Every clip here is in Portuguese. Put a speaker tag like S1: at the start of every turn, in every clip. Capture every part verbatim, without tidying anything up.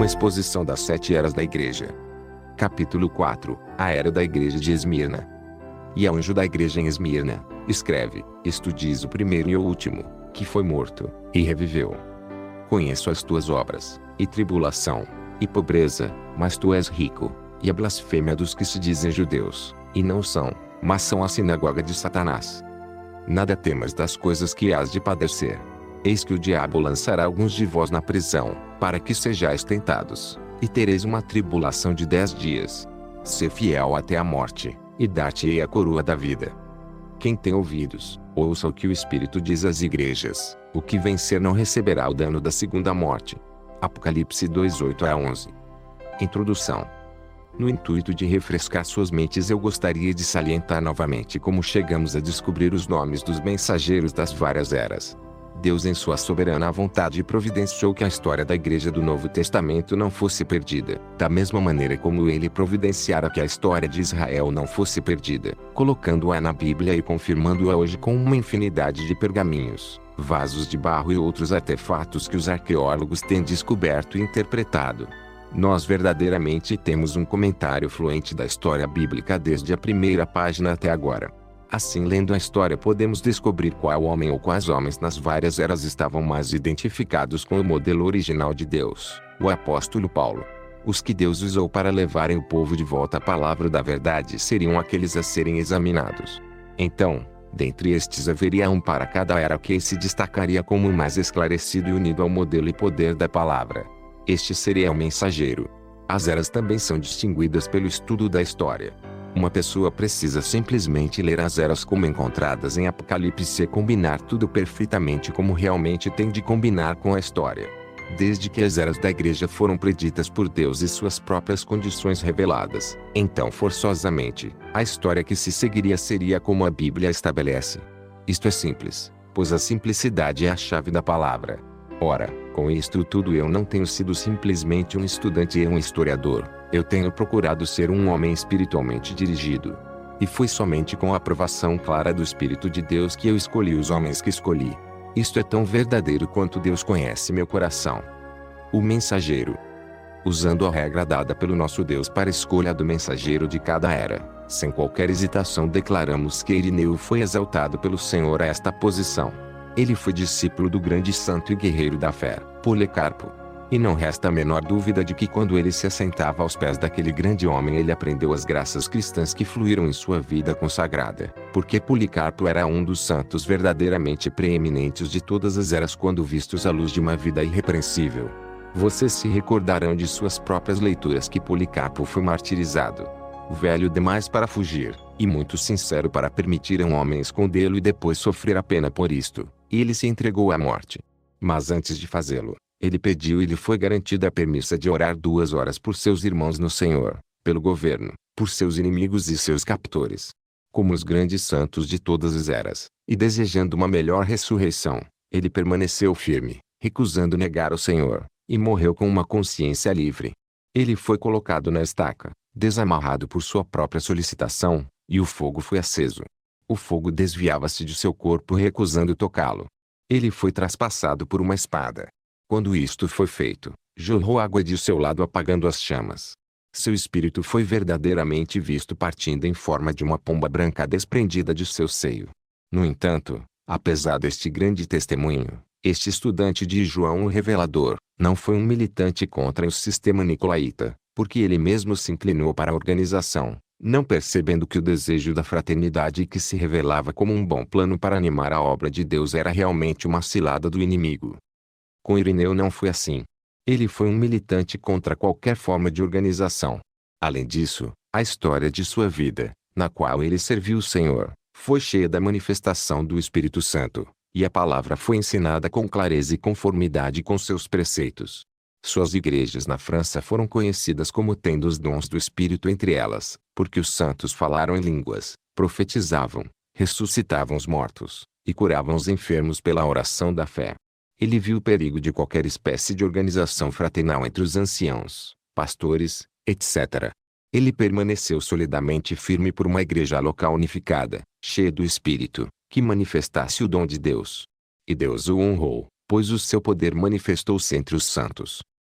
S1: exposição das sete eras da igreja. Capítulo quatro. A era da igreja de Esmirna. E ao anjo da igreja em Esmirna, escreve: Isto diz o primeiro e o último, que foi morto, e reviveu. Conheço as tuas obras, e tribulação, e pobreza, mas tu és rico, e a blasfêmia dos que se dizem judeus, e não são, mas são a sinagoga de Satanás. Nada temas das coisas que hás de padecer. Eis que o diabo lançará alguns de vós na prisão, para que sejais tentados, e tereis uma tribulação de dez dias. Sê fiel até a morte, e dar-te-ei a coroa da vida. Quem tem ouvidos, ouça o que o Espírito diz às igrejas: o que vencer não receberá o dano da segunda morte. Apocalipse dois, oito a onze. Introdução. No intuito de refrescar suas mentes, eu gostaria de salientar novamente como chegamos a descobrir os nomes dos mensageiros das várias eras. Deus, em sua soberana vontade, providenciou que a história da igreja do Novo Testamento não fosse perdida, da mesma maneira como ele providenciara que a história de Israel não fosse perdida, colocando-a na Bíblia e confirmando-a hoje com uma infinidade de pergaminhos, vasos de barro e outros artefatos que os arqueólogos têm descoberto e interpretado. Nós verdadeiramente temos um comentário fluente da história bíblica desde a primeira página até agora. Assim, lendo a história, podemos descobrir qual homem ou quais homens nas várias eras estavam mais identificados com o modelo original de Deus, o apóstolo Paulo. Os que Deus usou para levarem o povo de volta à palavra da verdade seriam aqueles a serem examinados. Então, dentre estes haveria um para cada era que se destacaria como o mais esclarecido e unido ao modelo e poder da palavra. Este seria o mensageiro. As eras também são distinguidas pelo estudo da história. Uma pessoa precisa simplesmente ler as eras como encontradas em Apocalipse e combinar tudo perfeitamente como realmente tem de combinar com a história. Desde que as eras da igreja foram preditas por Deus e suas próprias condições reveladas, então forçosamente, a história que se seguiria seria como a Bíblia estabelece. Isto é simples, pois a simplicidade é a chave da palavra. Ora, com isto tudo eu não tenho sido simplesmente um estudante e um historiador, eu tenho procurado ser um homem espiritualmente dirigido. E foi somente com a aprovação clara do Espírito de Deus que eu escolhi os homens que escolhi. Isto é tão verdadeiro quanto Deus conhece meu coração. O mensageiro. Usando a regra dada pelo nosso Deus para a escolha do mensageiro de cada era, sem qualquer hesitação declaramos que Irineu foi exaltado pelo Senhor a esta posição. Ele foi discípulo do grande santo e guerreiro da fé, Policarpo. E não resta a menor dúvida de que quando ele se assentava aos pés daquele grande homem ele aprendeu as graças cristãs que fluíram em sua vida consagrada, porque Policarpo era um dos santos verdadeiramente preeminentes de todas as eras quando vistos à luz de uma vida irrepreensível. Vocês se recordarão de suas próprias leituras que Policarpo foi martirizado. Velho demais para fugir, e muito sincero para permitir a um homem escondê-lo e depois sofrer a pena por isto, ele se entregou à morte. Mas antes de fazê-lo, ele pediu e lhe foi garantida a permissa de orar duas horas por seus irmãos no Senhor, pelo governo, por seus inimigos e seus captores. Como os grandes santos de todas as eras, e desejando uma melhor ressurreição, ele permaneceu firme, recusando negar o Senhor, e morreu com uma consciência livre. Ele foi colocado na estaca, desamarrado por sua própria solicitação, e o fogo foi aceso. O fogo desviava-se de seu corpo recusando tocá-lo. Ele foi traspassado por uma espada. Quando isto foi feito, jorrou água de seu lado apagando as chamas. Seu espírito foi verdadeiramente visto partindo em forma de uma pomba branca desprendida de seu seio. No entanto, apesar deste grande testemunho, este estudante de João o Revelador, não foi um militante contra o sistema nicolaíta, porque ele mesmo se inclinou para a organização, não percebendo que o desejo da fraternidade que se revelava como um bom plano para animar a obra de Deus era realmente uma cilada do inimigo. Com Irineu não foi assim. Ele foi um militante contra qualquer forma de organização. Além disso, a história de sua vida, na qual ele serviu o Senhor, foi cheia da manifestação do Espírito Santo, e a palavra foi ensinada com clareza e conformidade com seus preceitos. Suas igrejas na França foram conhecidas como tendo os dons do Espírito entre elas, porque os santos falaram em línguas, profetizavam, ressuscitavam os mortos, e curavam os enfermos pela oração da fé. Ele viu o perigo de qualquer espécie de organização fraternal entre os anciãos, pastores, etcétera. Ele permaneceu solidamente firme por uma igreja local unificada, cheia do Espírito, que manifestasse o dom de Deus. E Deus o honrou, pois o seu poder manifestou-se entre os santos.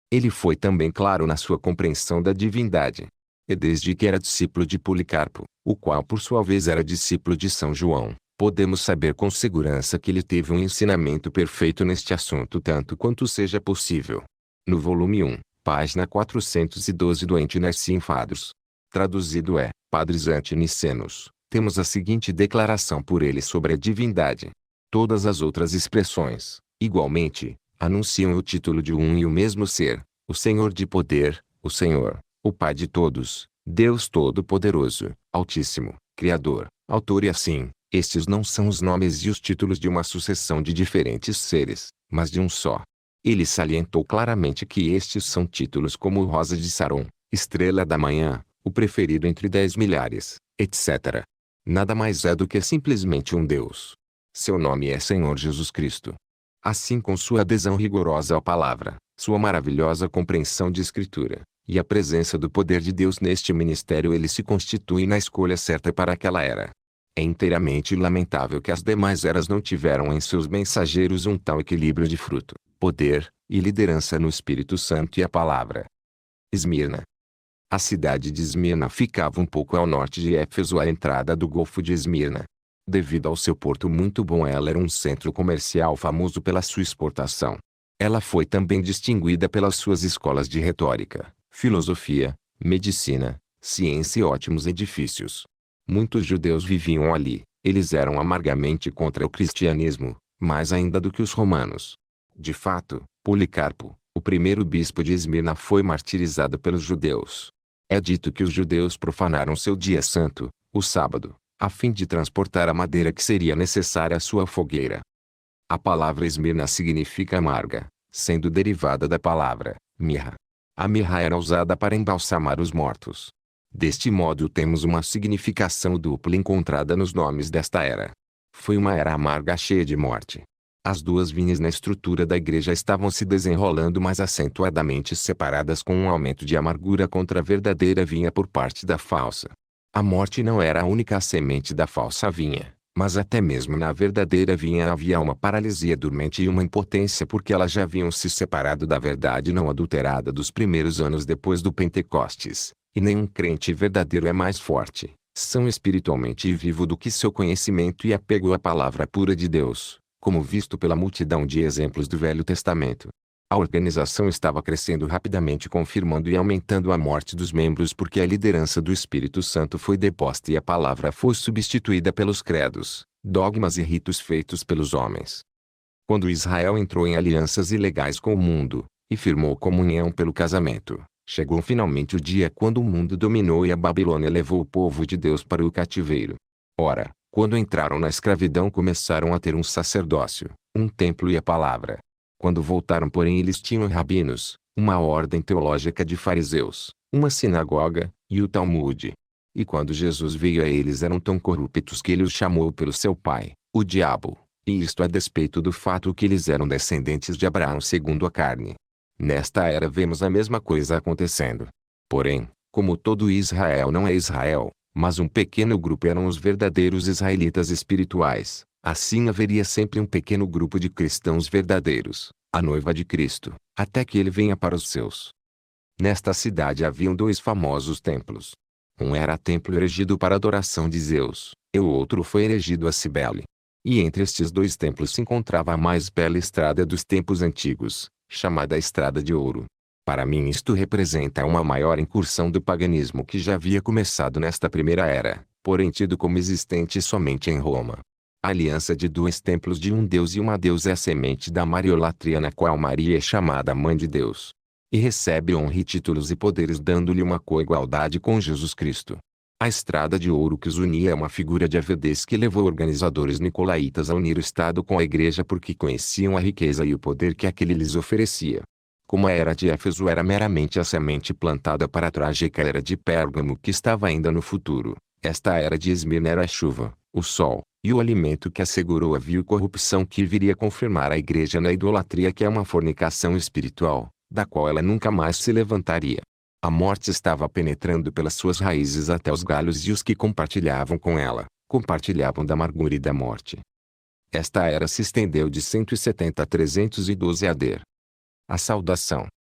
S1: Ele foi também claro na sua compreensão da divindade. E desde que era discípulo de Policarpo, o qual por sua vez era discípulo de São João, podemos saber com segurança que ele teve um ensinamento perfeito neste assunto tanto quanto seja possível. No volume um, página quatrocentos e doze do Antinarsim Fados. Traduzido é, Padres Antinicenos, temos a seguinte declaração por ele sobre a divindade. Todas as outras expressões, igualmente, anunciam o título de um e o mesmo ser, o Senhor de poder, o Senhor, o Pai de todos, Deus Todo-Poderoso, Altíssimo, Criador, Autor e assim, estes não são os nomes e os títulos de uma sucessão de diferentes seres, mas de um só. Ele salientou claramente que estes são títulos como Rosa de Saron, Estrela da Manhã, o preferido entre dez milhares, etcétera. Nada mais é do que simplesmente um Deus. Seu nome é Senhor Jesus Cristo. Assim, com sua adesão rigorosa à palavra, sua maravilhosa compreensão de Escritura, e a presença do poder de Deus neste ministério, ele se constitui na escolha certa para aquela era. É inteiramente lamentável que as demais eras não tiveram em seus mensageiros um tal equilíbrio de fruto, poder, e liderança no Espírito Santo e a palavra. Esmirna. A cidade de Esmirna ficava um pouco ao norte de Éfeso, à entrada do Golfo de Esmirna. Devido ao seu porto muito bom, ela era um centro comercial famoso pela sua exportação. Ela foi também distinguida pelas suas escolas de retórica, filosofia, medicina, ciência e ótimos edifícios. Muitos judeus viviam ali. Eles eram amargamente contra o cristianismo, mais ainda do que os romanos. De fato, Policarpo, o primeiro bispo de Esmirna, foi martirizado pelos judeus. É dito que os judeus profanaram seu dia santo, o sábado, a fim de transportar a madeira que seria necessária à sua fogueira. A palavra Esmirna significa amarga, sendo derivada da palavra mirra. A mirra era usada para embalsamar os mortos. Deste modo temos uma significação dupla encontrada nos nomes desta era. Foi uma era amarga cheia de morte. As duas vinhas na estrutura da igreja estavam se desenrolando mais acentuadamente separadas, com um aumento de amargura contra a verdadeira vinha por parte da falsa. A morte não era a única semente da falsa vinha, mas até mesmo na verdadeira vinha havia uma paralisia dormente e uma impotência, porque elas já haviam se separado da verdade não adulterada dos primeiros anos depois do Pentecostes. E nenhum crente verdadeiro é mais forte, são espiritualmente e vivo do que seu conhecimento e apego à palavra pura de Deus, como visto pela multidão de exemplos do Velho Testamento. A organização estava crescendo rapidamente, confirmando e aumentando a morte dos membros, porque a liderança do Espírito Santo foi deposta e a palavra foi substituída pelos credos, dogmas e ritos feitos pelos homens. Quando Israel entrou em alianças ilegais com o mundo, e firmou comunhão pelo casamento, chegou finalmente o dia quando o mundo dominou e a Babilônia levou o povo de Deus para o cativeiro. Ora, quando entraram na escravidão, começaram a ter um sacerdócio, um templo e a palavra. Quando voltaram, porém, eles tinham rabinos, uma ordem teológica de fariseus, uma sinagoga, e o Talmude. E quando Jesus veio a eles, eram tão corruptos que ele os chamou pelo seu pai, o diabo, e isto a despeito do fato que eles eram descendentes de Abraão segundo a carne. Nesta era vemos a mesma coisa acontecendo. Porém, como todo Israel não é Israel, mas um pequeno grupo eram os verdadeiros israelitas espirituais, assim haveria sempre um pequeno grupo de cristãos verdadeiros, a noiva de Cristo, até que ele venha para os seus. Nesta cidade haviam dois famosos templos. Um era templo erigido para adoração de Zeus, e o outro foi erigido a Cibele. E entre estes dois templos se encontrava a mais bela estrada dos tempos antigos, chamada Estrada de Ouro. Para mim isto representa uma maior incursão do paganismo que já havia começado nesta primeira era, porém tido como existente somente em Roma. A aliança de dois templos de um Deus e uma deusa é a semente da mariolatria, na qual Maria é chamada Mãe de Deus. E recebe honra e títulos e poderes, dando-lhe uma coigualdade com Jesus Cristo. A Estrada de Ouro que os unia é uma figura de avidez que levou organizadores nicolaítas a unir o Estado com a Igreja, porque conheciam a riqueza e o poder que aquele lhes oferecia. Como a era de Éfeso era meramente a semente plantada para a trágica era de Pérgamo que estava ainda no futuro, esta era de Esmirna era a chuva, o sol, e o alimento que assegurou a vil corrupção que viria confirmar a Igreja na idolatria, que é uma fornicação espiritual, da qual ela nunca mais se levantaria. A morte estava penetrando pelas suas raízes até os galhos, e os que compartilhavam com ela, compartilhavam da amargura e da morte. Esta era se estendeu de cento e setenta a trezentos e doze A D. A saudação.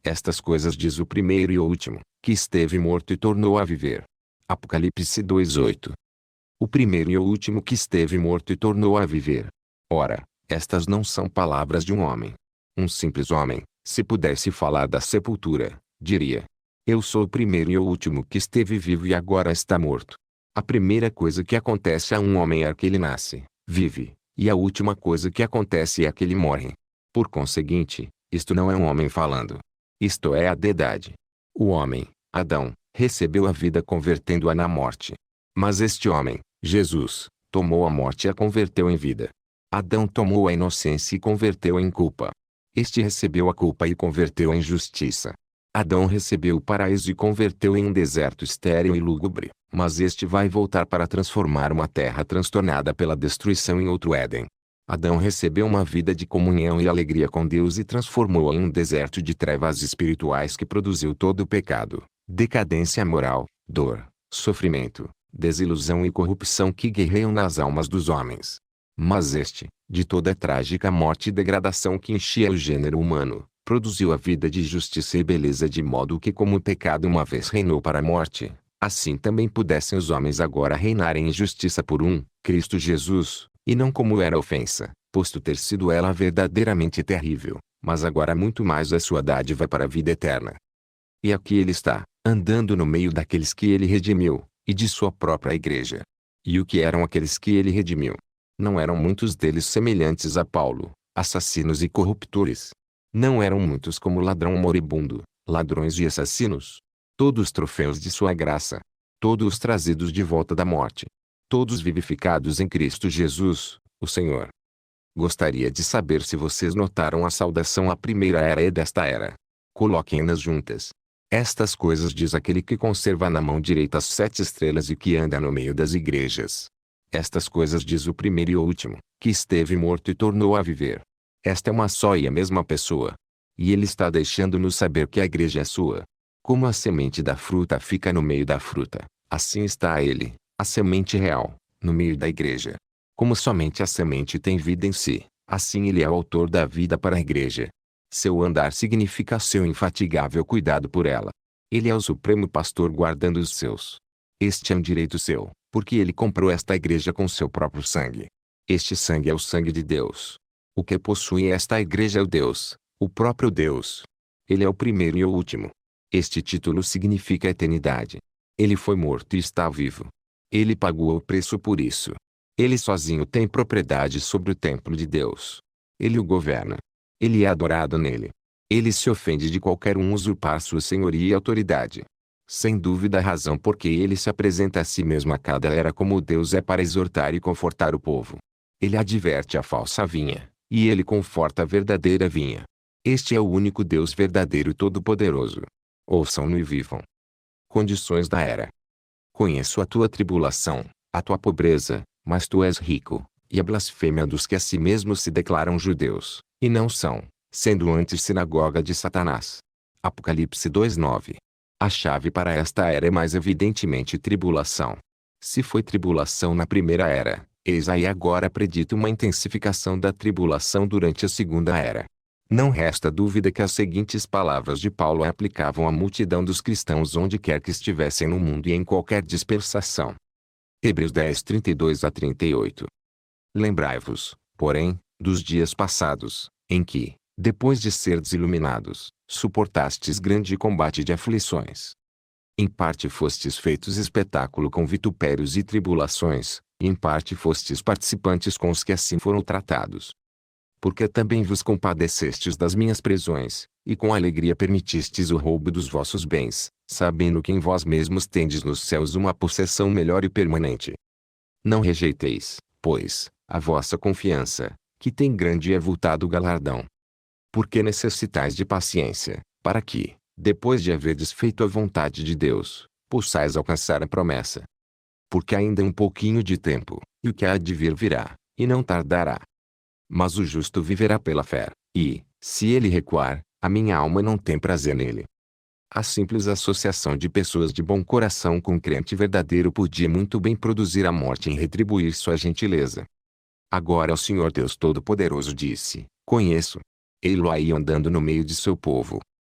S1: Estas coisas diz o primeiro e o último, que esteve morto e tornou a viver. Apocalipse dois, oito. O primeiro e o último que esteve morto e tornou a viver. Ora, estas não são palavras de um homem. Um simples homem, se pudesse falar da sepultura, diria: eu sou o primeiro e o último que esteve vivo e agora está morto. A primeira coisa que acontece a um homem é que ele nasce, vive, e a última coisa que acontece é que ele morre. Por conseguinte, isto não é um homem falando. Isto é a deidade. O homem, Adão, recebeu a vida convertendo-a na morte. Mas este homem, Jesus, tomou a morte e a converteu em vida. Adão tomou a inocência e converteu em culpa. Este recebeu a culpa e converteu em justiça. Adão recebeu o paraíso e converteu em um deserto estéril e lúgubre, mas este vai voltar para transformar uma terra transtornada pela destruição em outro Éden. Adão recebeu uma vida de comunhão e alegria com Deus e transformou-a em um deserto de trevas espirituais que produziu todo o pecado, decadência moral, dor, sofrimento, desilusão e corrupção que guerreiam nas almas dos homens. Mas este, de toda a trágica morte e degradação que enchia o gênero humano, produziu a vida de justiça e beleza de modo que como o pecado uma vez reinou para a morte, assim também pudessem os homens agora reinarem em justiça por um, Cristo Jesus, e não como era a ofensa, posto ter sido ela verdadeiramente terrível, mas agora muito mais a sua dádiva para a vida eterna. E aqui ele está, andando no meio daqueles que ele redimiu, e de sua própria igreja. E o que eram aqueles que ele redimiu? Não eram muitos deles semelhantes a Paulo, assassinos e corruptores. Não eram muitos como ladrão moribundo, ladrões e assassinos. Todos troféus de sua graça. Todos trazidos de volta da morte. Todos vivificados em Cristo Jesus, o Senhor. Gostaria de saber se vocês notaram a saudação à primeira era e desta era. Coloquem-nas juntas. Estas coisas diz aquele que conserva na mão direita as sete estrelas e que anda no meio das igrejas. Estas coisas diz o primeiro e o último, que esteve morto e tornou a viver. Esta é uma só e a mesma pessoa. E ele está deixando-nos saber que a igreja é sua. Como a semente da fruta fica no meio da fruta, assim está ele, a semente real, no meio da igreja. Como somente a semente tem vida em si, assim ele é o autor da vida para a igreja. Seu andar significa seu infatigável cuidado por ela. Ele é o supremo pastor guardando os seus. Este é um direito seu, porque ele comprou esta igreja com seu próprio sangue. Este sangue é o sangue de Deus. O que possui esta igreja é o Deus, o próprio Deus. Ele é o primeiro e o último. Este título significa eternidade. Ele foi morto e está vivo. Ele pagou o preço por isso. Ele sozinho tem propriedade sobre o templo de Deus. Ele o governa. Ele é adorado nele. Ele se ofende de qualquer um usurpar sua senhoria e autoridade. Sem dúvida a razão por que ele se apresenta a si mesmo a cada era como Deus é para exortar e confortar o povo. Ele adverte a falsa vinha, e ele conforta a verdadeira vinha. Este é o único Deus verdadeiro e todo-poderoso. Ouçam-no e vivam. Condições da era. Conheço a tua tribulação, a tua pobreza, mas tu és rico, e a blasfêmia dos que a si mesmos se declaram judeus, e não são, sendo antes sinagoga de Satanás. Apocalipse dois, nove. A chave para esta era é mais evidentemente tribulação. Se foi tribulação na primeira era, eis aí agora predito uma intensificação da tribulação durante a segunda era. Não resta dúvida que as seguintes palavras de Paulo aplicavam à multidão dos cristãos onde quer que estivessem no mundo e em qualquer dispersação. Hebreus dez, trinta e dois a trinta e oito. Lembrai-vos, porém, dos dias passados, em que, depois de serdes iluminados, suportastes grande combate de aflições. Em parte fostes feitos espetáculo com vitupérios e tribulações, e em parte fostes participantes com os que assim foram tratados. Porque também vos compadecestes das minhas prisões, e com alegria permitistes o roubo dos vossos bens, sabendo que em vós mesmos tendes nos céus uma possessão melhor e permanente. Não rejeiteis, pois, a vossa confiança, que tem grande e avultado galardão. Porque necessitais de paciência, para que, depois de haverdes feito a vontade de Deus, possais alcançar a promessa. Porque ainda um pouquinho de tempo, e o que há de vir virá, e não tardará. Mas o justo viverá pela fé, e, se ele recuar, a minha alma não tem prazer nele. A simples associação de pessoas de bom coração com um crente verdadeiro podia muito bem produzir a morte em retribuir sua gentileza. Agora o Senhor Deus Todo-Poderoso disse: conheço. Ei-lo aí andando no meio de seu povo.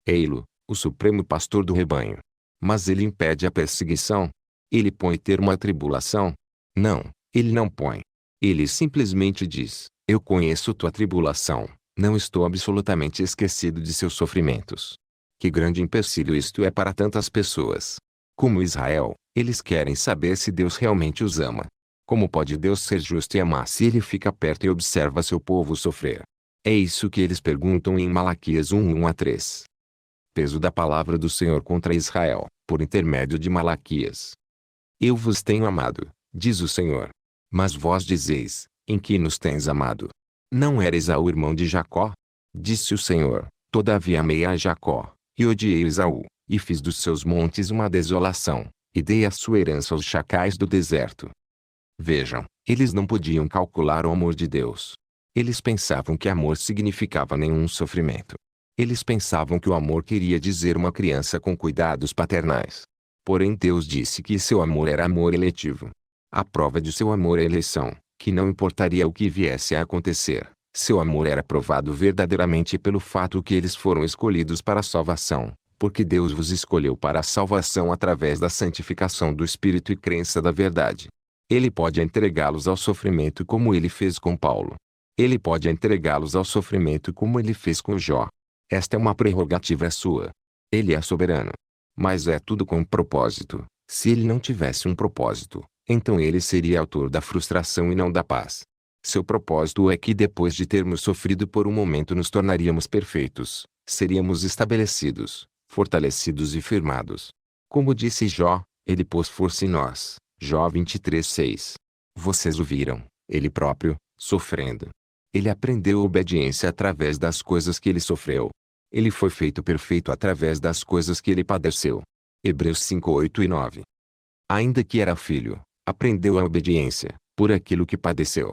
S1: Ei-lo, o supremo pastor do rebanho. Mas ele impede a perseguição? Ele põe termo à tribulação? Não, ele não põe. Ele simplesmente diz: eu conheço tua tribulação, não estou absolutamente esquecido de seus sofrimentos. Que grande empecilho isto é para tantas pessoas. Como Israel, eles querem saber se Deus realmente os ama. Como pode Deus ser justo e amar se ele fica perto e observa seu povo sofrer? É isso que eles perguntam em Malaquias um, um a três. Peso da palavra do Senhor contra Israel, por intermédio de Malaquias. Eu vos tenho amado, diz o Senhor. Mas vós dizeis: em que nos tens amado? Não era Esaú irmão de Jacó? Disse o Senhor: todavia amei a Jacó, e odiei Esaú, e fiz dos seus montes uma desolação, e dei a sua herança aos chacais do deserto. Vejam, eles não podiam calcular o amor de Deus. Eles pensavam que amor significava nenhum sofrimento. Eles pensavam que o amor queria dizer uma criança com cuidados paternais. Porém Deus disse que seu amor era amor eletivo. A prova de seu amor é a eleição, que não importaria o que viesse a acontecer, seu amor era provado verdadeiramente pelo fato que eles foram escolhidos para a salvação, porque Deus vos escolheu para a salvação através da santificação do Espírito e crença da verdade. Ele pode entregá-los ao sofrimento como ele fez com Paulo. Ele pode entregá-los ao sofrimento como ele fez com Jó. Esta é uma prerrogativa sua. Ele é soberano. Mas é tudo com um propósito. Se ele não tivesse um propósito, então ele seria autor da frustração e não da paz. Seu propósito é que depois de termos sofrido por um momento nos tornaríamos perfeitos, seríamos estabelecidos, fortalecidos e firmados. Como disse Jó, ele pôs força em nós. Jó vinte e três, seis. Vocês o viram, ele próprio, sofrendo. Ele aprendeu obediência através das coisas que ele sofreu. Ele foi feito perfeito através das coisas que ele padeceu. Hebreus cinco, oito e nove. Ainda que era filho, aprendeu a obediência, por aquilo que padeceu.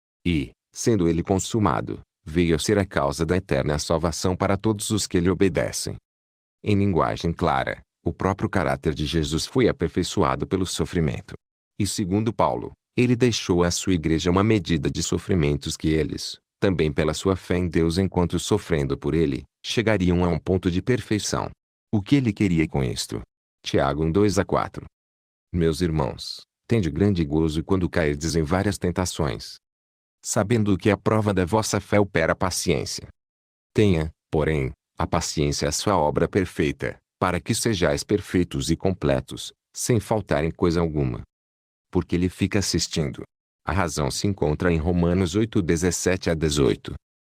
S1: E, sendo ele consumado, veio a ser a causa da eterna salvação para todos os que lhe obedecem. Em linguagem clara, o próprio caráter de Jesus foi aperfeiçoado pelo sofrimento. E segundo Paulo, ele deixou à sua igreja uma medida de sofrimentos que eles, também pela sua fé em Deus enquanto sofrendo por ele, chegariam a um ponto de perfeição. O que ele queria com isto? Tiago um, dois a quatro. Meus irmãos, tende grande gozo quando cairdes em várias tentações, sabendo que a prova da vossa fé opera paciência. Tenha, porém, a paciência a sua obra perfeita, para que sejais perfeitos e completos, sem faltar em coisa alguma. Porque ele fica assistindo. A razão se encontra em Romanos oito, dezessete a dezoito.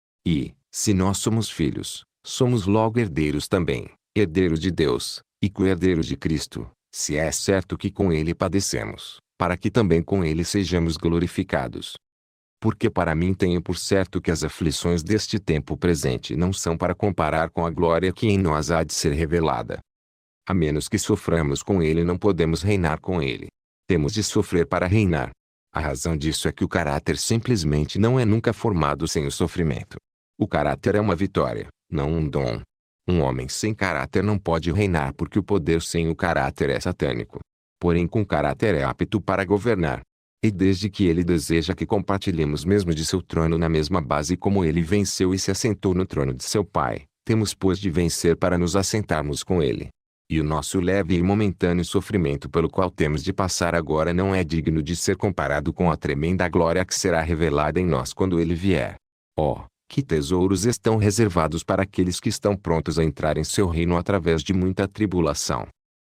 S1: E, se nós somos filhos, somos logo herdeiros também, herdeiro de Deus, e co-herdeiro de Cristo, se é certo que com ele padecemos, para que também com ele sejamos glorificados. Porque para mim tenho por certo que as aflições deste tempo presente não são para comparar com a glória que em nós há de ser revelada. A menos que soframos com ele não podemos reinar com ele. Temos de sofrer para reinar. A razão disso é que o caráter simplesmente não é nunca formado sem o sofrimento. O caráter é uma vitória, não um dom. Um homem sem caráter não pode reinar porque o poder sem o caráter é satânico. Porém com caráter é apto para governar. E desde que ele deseja que compartilhemos mesmo de seu trono na mesma base como ele venceu e se assentou no trono de seu Pai, temos pois de vencer para nos assentarmos com ele. E o nosso leve e momentâneo sofrimento pelo qual temos de passar agora não é digno de ser comparado com a tremenda glória que será revelada em nós quando ele vier. Oh, que tesouros estão reservados para aqueles que estão prontos a entrar em seu reino através de muita tribulação.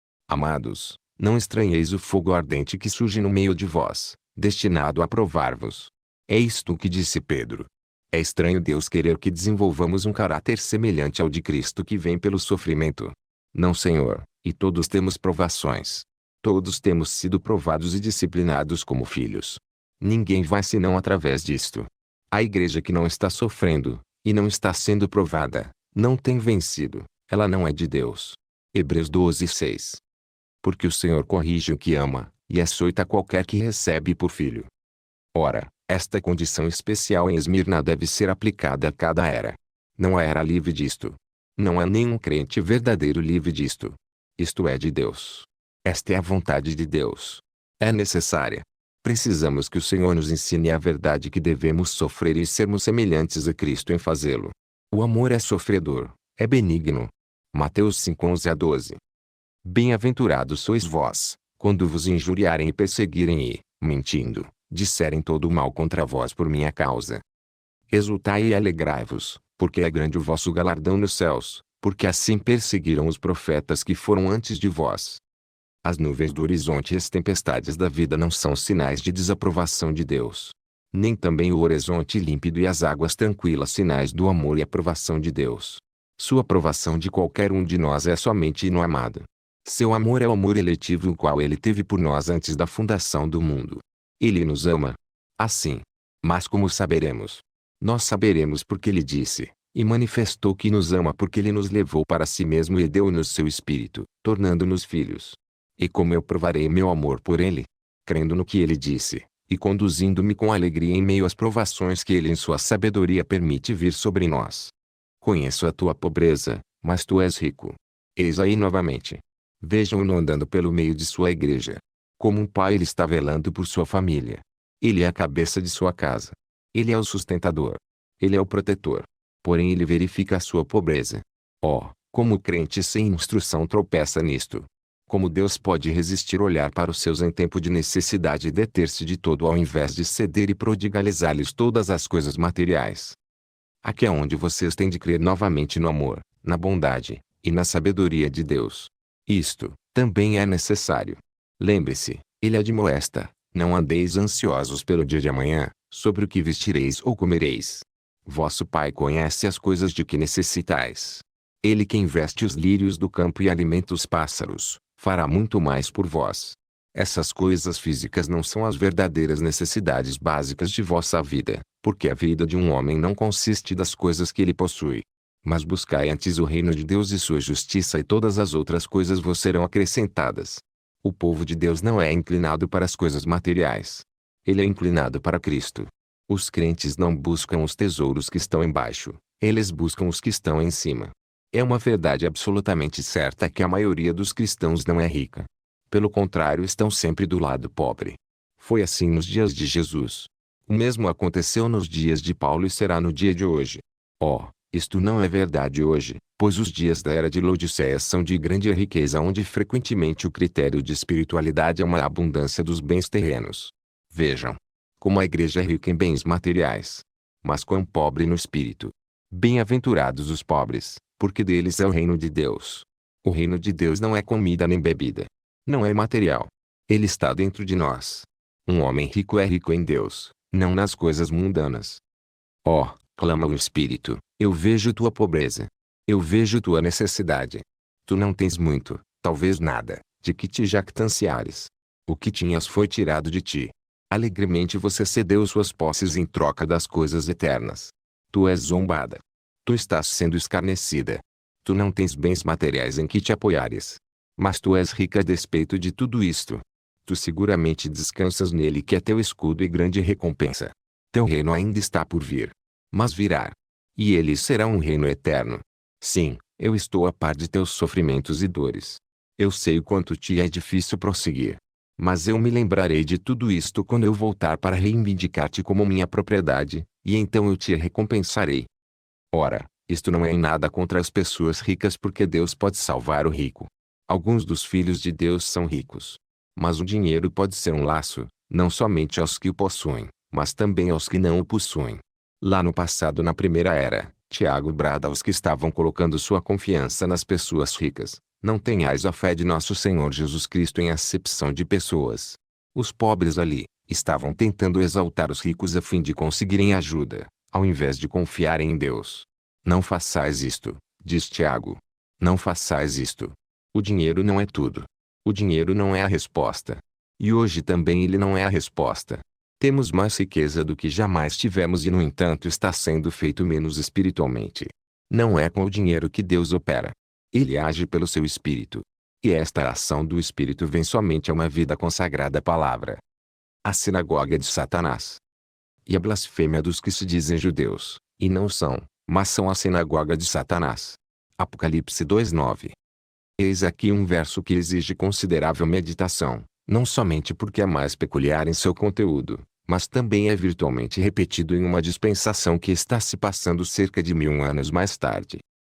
S1: Amados, não estranheis o fogo ardente que surge no meio de vós, destinado a provar-vos. É isto que disse Pedro. É estranho Deus querer que desenvolvamos um caráter semelhante ao de Cristo que vem pelo sofrimento. Não, Senhor, e todos temos provações. Todos temos sido provados e disciplinados como filhos. Ninguém vai senão através disto. A igreja que não está sofrendo, e não está sendo provada, não tem vencido, ela não é de Deus. Hebreus doze, seis. Porque o Senhor corrige o que ama, e açoita qualquer que recebe por filho. Ora, esta condição especial em Esmirna deve ser aplicada a cada era. Não há era livre disto. Não há nenhum crente verdadeiro livre disto. Isto é de Deus. Esta é a vontade de Deus. É necessária. Precisamos que o Senhor nos ensine a verdade que devemos sofrer e sermos semelhantes a Cristo em fazê-lo. O amor é sofredor, é benigno. Mateus cinco, onze a doze. Bem-aventurados sois vós, quando vos injuriarem e perseguirem e, mentindo, disserem todo o mal contra vós por minha causa. Exultai e alegrai-vos, porque é grande o vosso galardão nos céus, porque assim perseguiram os profetas que foram antes de vós. As nuvens do horizonte e as tempestades da vida não são sinais de desaprovação de Deus. Nem também o horizonte límpido e as águas tranquilas sinais do amor e aprovação de Deus. Sua aprovação de qualquer um de nós é somente no amado. Seu amor é o amor eletivo o qual ele teve por nós antes da fundação do mundo. Ele nos ama. Assim. Mas como saberemos? Nós saberemos porque ele disse, e manifestou que nos ama porque ele nos levou para si mesmo e deu-nos seu Espírito, tornando-nos filhos. E como eu provarei meu amor por ele? Crendo no que ele disse, e conduzindo-me com alegria em meio às provações que ele em sua sabedoria permite vir sobre nós. Conheço a tua pobreza, mas tu és rico. Eis aí novamente. Vejam-no andando pelo meio de sua igreja. Como um pai ele está velando por sua família. Ele é a cabeça de sua casa. Ele é o sustentador. Ele é o protetor. Porém ele verifica a sua pobreza. Oh, como o crente sem instrução tropeça nisto. Como Deus pode resistir olhar para os seus em tempo de necessidade e deter-se de todo ao invés de ceder e prodigalizar-lhes todas as coisas materiais. Aqui é onde vocês têm de crer novamente no amor, na bondade, e na sabedoria de Deus. Isto, também é necessário. Lembre-se, ele admoesta, não andeis ansiosos pelo dia de amanhã, sobre o que vestireis ou comereis. Vosso Pai conhece as coisas de que necessitais. Ele quem veste os lírios do campo e alimenta os pássaros, fará muito mais por vós. Essas coisas físicas não são as verdadeiras necessidades básicas de vossa vida, porque a vida de um homem não consiste das coisas que ele possui. Mas buscai antes o reino de Deus e sua justiça e todas as outras coisas vos serão acrescentadas. O povo de Deus não é inclinado para as coisas materiais. Ele é inclinado para Cristo. Os crentes não buscam os tesouros que estão embaixo, eles buscam os que estão em cima. É uma verdade absolutamente certa que a maioria dos cristãos não é rica. Pelo contrário, estão sempre do lado pobre. Foi assim nos dias de Jesus. O mesmo aconteceu nos dias de Paulo e será no dia de hoje. Oh, isto não é verdade hoje, pois os dias da era de Laodiceia são de grande riqueza onde frequentemente o critério de espiritualidade é uma abundância dos bens terrenos. Vejam. Como a igreja é rica em bens materiais. Mas quão pobre no espírito. Bem-aventurados os pobres, porque deles é o reino de Deus. O reino de Deus não é comida nem bebida. Não é material. Ele está dentro de nós. Um homem rico é rico em Deus, não nas coisas mundanas. Oh, clama o Espírito, eu vejo tua pobreza. Eu vejo tua necessidade. Tu não tens muito, talvez nada, de que te jactanciares. O que tinhas foi tirado de ti. Alegremente você cedeu suas posses em troca das coisas eternas. Tu és zombada. Tu estás sendo escarnecida. Tu não tens bens materiais em que te apoiares. Mas tu és rica a despeito de tudo isto. Tu seguramente descansas nele que é teu escudo e grande recompensa. Teu reino ainda está por vir. Mas virá. E ele será um reino eterno. Sim, eu estou a par de teus sofrimentos e dores. Eu sei o quanto te é difícil prosseguir. Mas eu me lembrarei de tudo isto quando eu voltar para reivindicar-te como minha propriedade, e então eu te recompensarei. Ora, isto não é em nada contra as pessoas ricas porque Deus pode salvar o rico. Alguns dos filhos de Deus são ricos. Mas o dinheiro pode ser um laço, não somente aos que o possuem, mas também aos que não o possuem. Lá no passado na primeira era, Tiago brada aos que estavam colocando sua confiança nas pessoas ricas. Não tenhais a fé de nosso Senhor Jesus Cristo em acepção de pessoas. Os pobres ali, estavam tentando exaltar os ricos a fim de conseguirem ajuda, ao invés de confiarem em Deus. Não façais isto, diz Tiago. Não façais isto. O dinheiro não é tudo. O dinheiro não é a resposta. E hoje também ele não é a resposta. Temos mais riqueza do que jamais tivemos e no entanto está sendo feito menos espiritualmente. Não é com o dinheiro que Deus opera. Ele age pelo seu Espírito. E esta ação do Espírito vem somente a uma vida consagrada à palavra. A sinagoga de Satanás. E a blasfêmia dos que se dizem judeus, e não são, mas são a sinagoga de Satanás. Apocalipse dois, nove. Eis aqui um verso que exige considerável meditação, não somente porque é mais peculiar em seu conteúdo, mas também é virtualmente repetido em uma dispensação que está se passando cerca de mil anos mais tarde.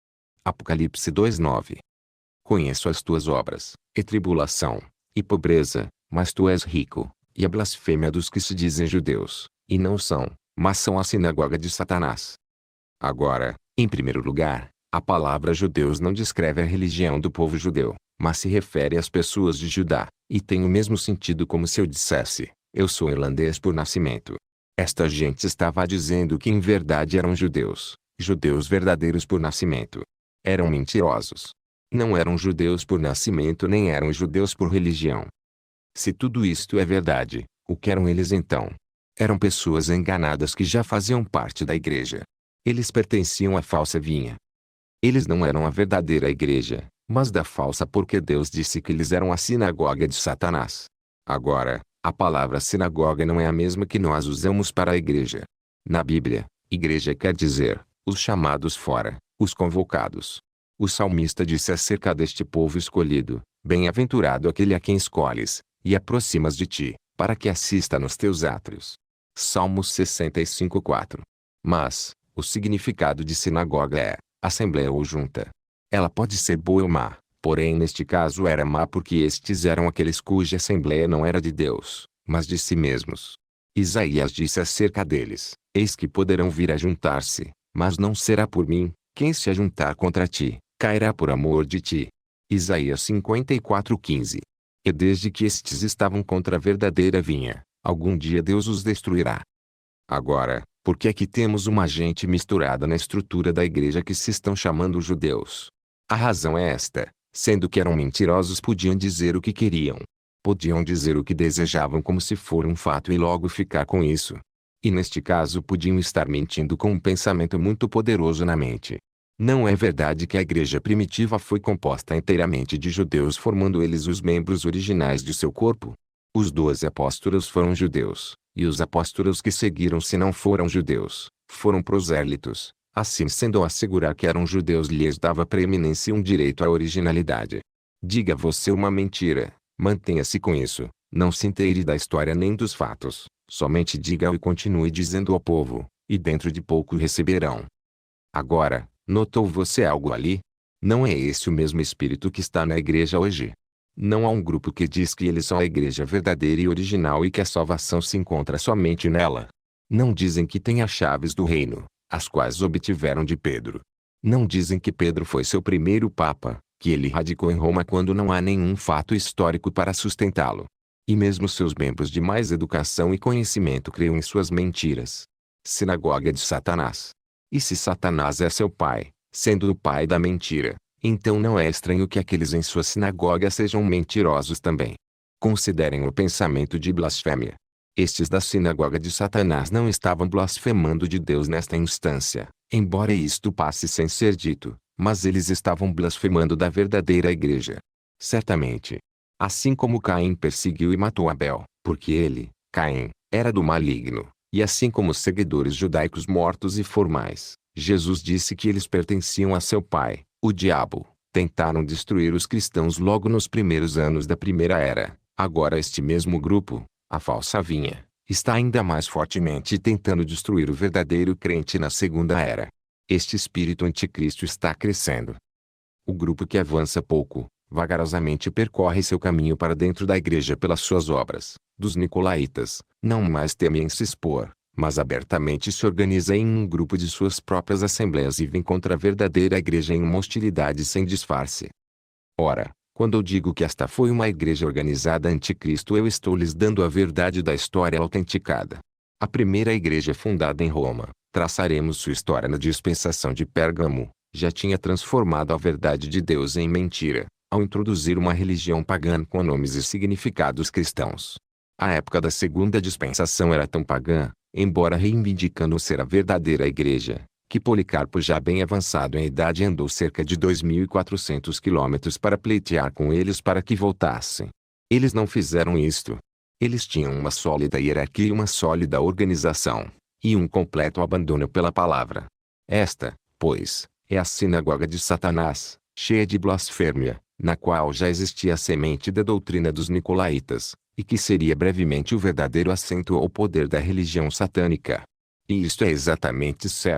S1: Apocalipse dois, nove. Conheço as tuas obras, e tribulação, e pobreza, mas tu és rico, e a blasfêmia dos que se dizem judeus, e não são, mas são a sinagoga de Satanás. Agora, em primeiro lugar, a palavra judeus não descreve a religião do povo judeu, mas se refere às pessoas de Judá, e tem o mesmo sentido como se eu dissesse, eu sou irlandês por nascimento. Esta gente estava dizendo que em verdade eram judeus, judeus verdadeiros por nascimento. Eram mentirosos. Não eram judeus por nascimento nem eram judeus por religião. Se tudo isto é verdade, o que eram eles então? Eram pessoas enganadas que já faziam parte da igreja. Eles pertenciam à falsa vinha. Eles não eram a verdadeira igreja, mas da falsa, porque Deus disse que eles eram a sinagoga de Satanás. Agora, a palavra sinagoga não é a mesma que nós usamos para a igreja. Na Bíblia, igreja quer dizer, os chamados fora, os convocados. O salmista disse acerca deste povo escolhido, bem-aventurado aquele a quem escolhes, e aproximas de ti, para que assista nos teus átrios. Salmos sessenta e cinco, quatro. Mas, o significado de sinagoga é, assembleia ou junta. Ela pode ser boa ou má, porém neste caso era má porque estes eram aqueles cuja assembleia não era de Deus, mas de si mesmos. Isaías disse acerca deles, eis que poderão vir a juntar-se, mas não será por mim, quem se ajuntar contra ti, cairá por amor de ti. Isaías cinquenta e quatro, quinze. E desde que estes estavam contra a verdadeira vinha, algum dia Deus os destruirá. Agora, por que é que temos uma gente misturada na estrutura da igreja que se estão chamando judeus? A razão é esta, sendo que eram mentirosos podiam dizer o que queriam. Podiam dizer o que desejavam como se for um fato e logo ficar com isso. E neste caso podiam estar mentindo com um pensamento muito poderoso na mente. Não é verdade que a igreja primitiva foi composta inteiramente de judeus formando eles os membros originais de seu corpo? Os doze apóstolos foram judeus, e os apóstolos que seguiram se não foram judeus, foram prosélitos. Assim sendo, assegurar que eram judeus lhes dava preeminência e um direito à originalidade. Diga você uma mentira, mantenha-se com isso, não se inteire da história nem dos fatos, somente diga-o e continue dizendo ao povo, e dentro de pouco receberão. Agora, notou você algo ali? Não é esse o mesmo espírito que está na igreja hoje? Não há um grupo que diz que eles são a igreja verdadeira e original e que a salvação se encontra somente nela. Não dizem que têm as chaves do reino, as quais obtiveram de Pedro. Não dizem que Pedro foi seu primeiro papa, que ele radicou em Roma quando não há nenhum fato histórico para sustentá-lo. E mesmo seus membros de mais educação e conhecimento criam em suas mentiras. Sinagoga de Satanás. E se Satanás é seu pai, sendo o pai da mentira, então não é estranho que aqueles em sua sinagoga sejam mentirosos também. Considerem o pensamento de blasfêmia. Estes da sinagoga de Satanás não estavam blasfemando de Deus nesta instância, embora isto passe sem ser dito, mas eles estavam blasfemando da verdadeira igreja. Certamente. Assim como Caim perseguiu e matou Abel, porque ele, Caim, era do maligno, e assim como os seguidores judaicos mortos e formais, Jesus disse que eles pertenciam a seu pai, o diabo, tentaram destruir os cristãos logo nos primeiros anos da primeira era. Agora este mesmo grupo, a falsa vinha, está ainda mais fortemente tentando destruir o verdadeiro crente na segunda era. Este espírito anticristo está crescendo. O grupo que avança pouco, vagarosamente percorre seu caminho para dentro da igreja pelas suas obras, dos nicolaítas, não mais teme em se expor, mas abertamente se organiza em um grupo de suas próprias assembleias e vem contra a verdadeira igreja em uma hostilidade sem disfarce. Ora, quando eu digo que esta foi uma igreja organizada anticristo, eu estou lhes dando a verdade da história autenticada. A primeira igreja fundada em Roma, traçaremos sua história na dispensação de Pérgamo, já tinha transformado a verdade de Deus em mentira, ao introduzir uma religião pagã com nomes e significados cristãos. A época da segunda dispensação era tão pagã, embora reivindicando ser a verdadeira igreja, que Policarpo, já bem avançado em idade, andou cerca de dois mil e quatrocentos quilômetros para pleitear com eles para que voltassem. Eles não fizeram isto. Eles tinham uma sólida hierarquia e uma sólida organização, e um completo abandono pela palavra. Esta, pois, é a sinagoga de Satanás, cheia de blasfêmia, na qual já existia a semente da doutrina dos nicolaítas, e que seria brevemente o verdadeiro assento ou poder da religião satânica. E isto é exatamente certo,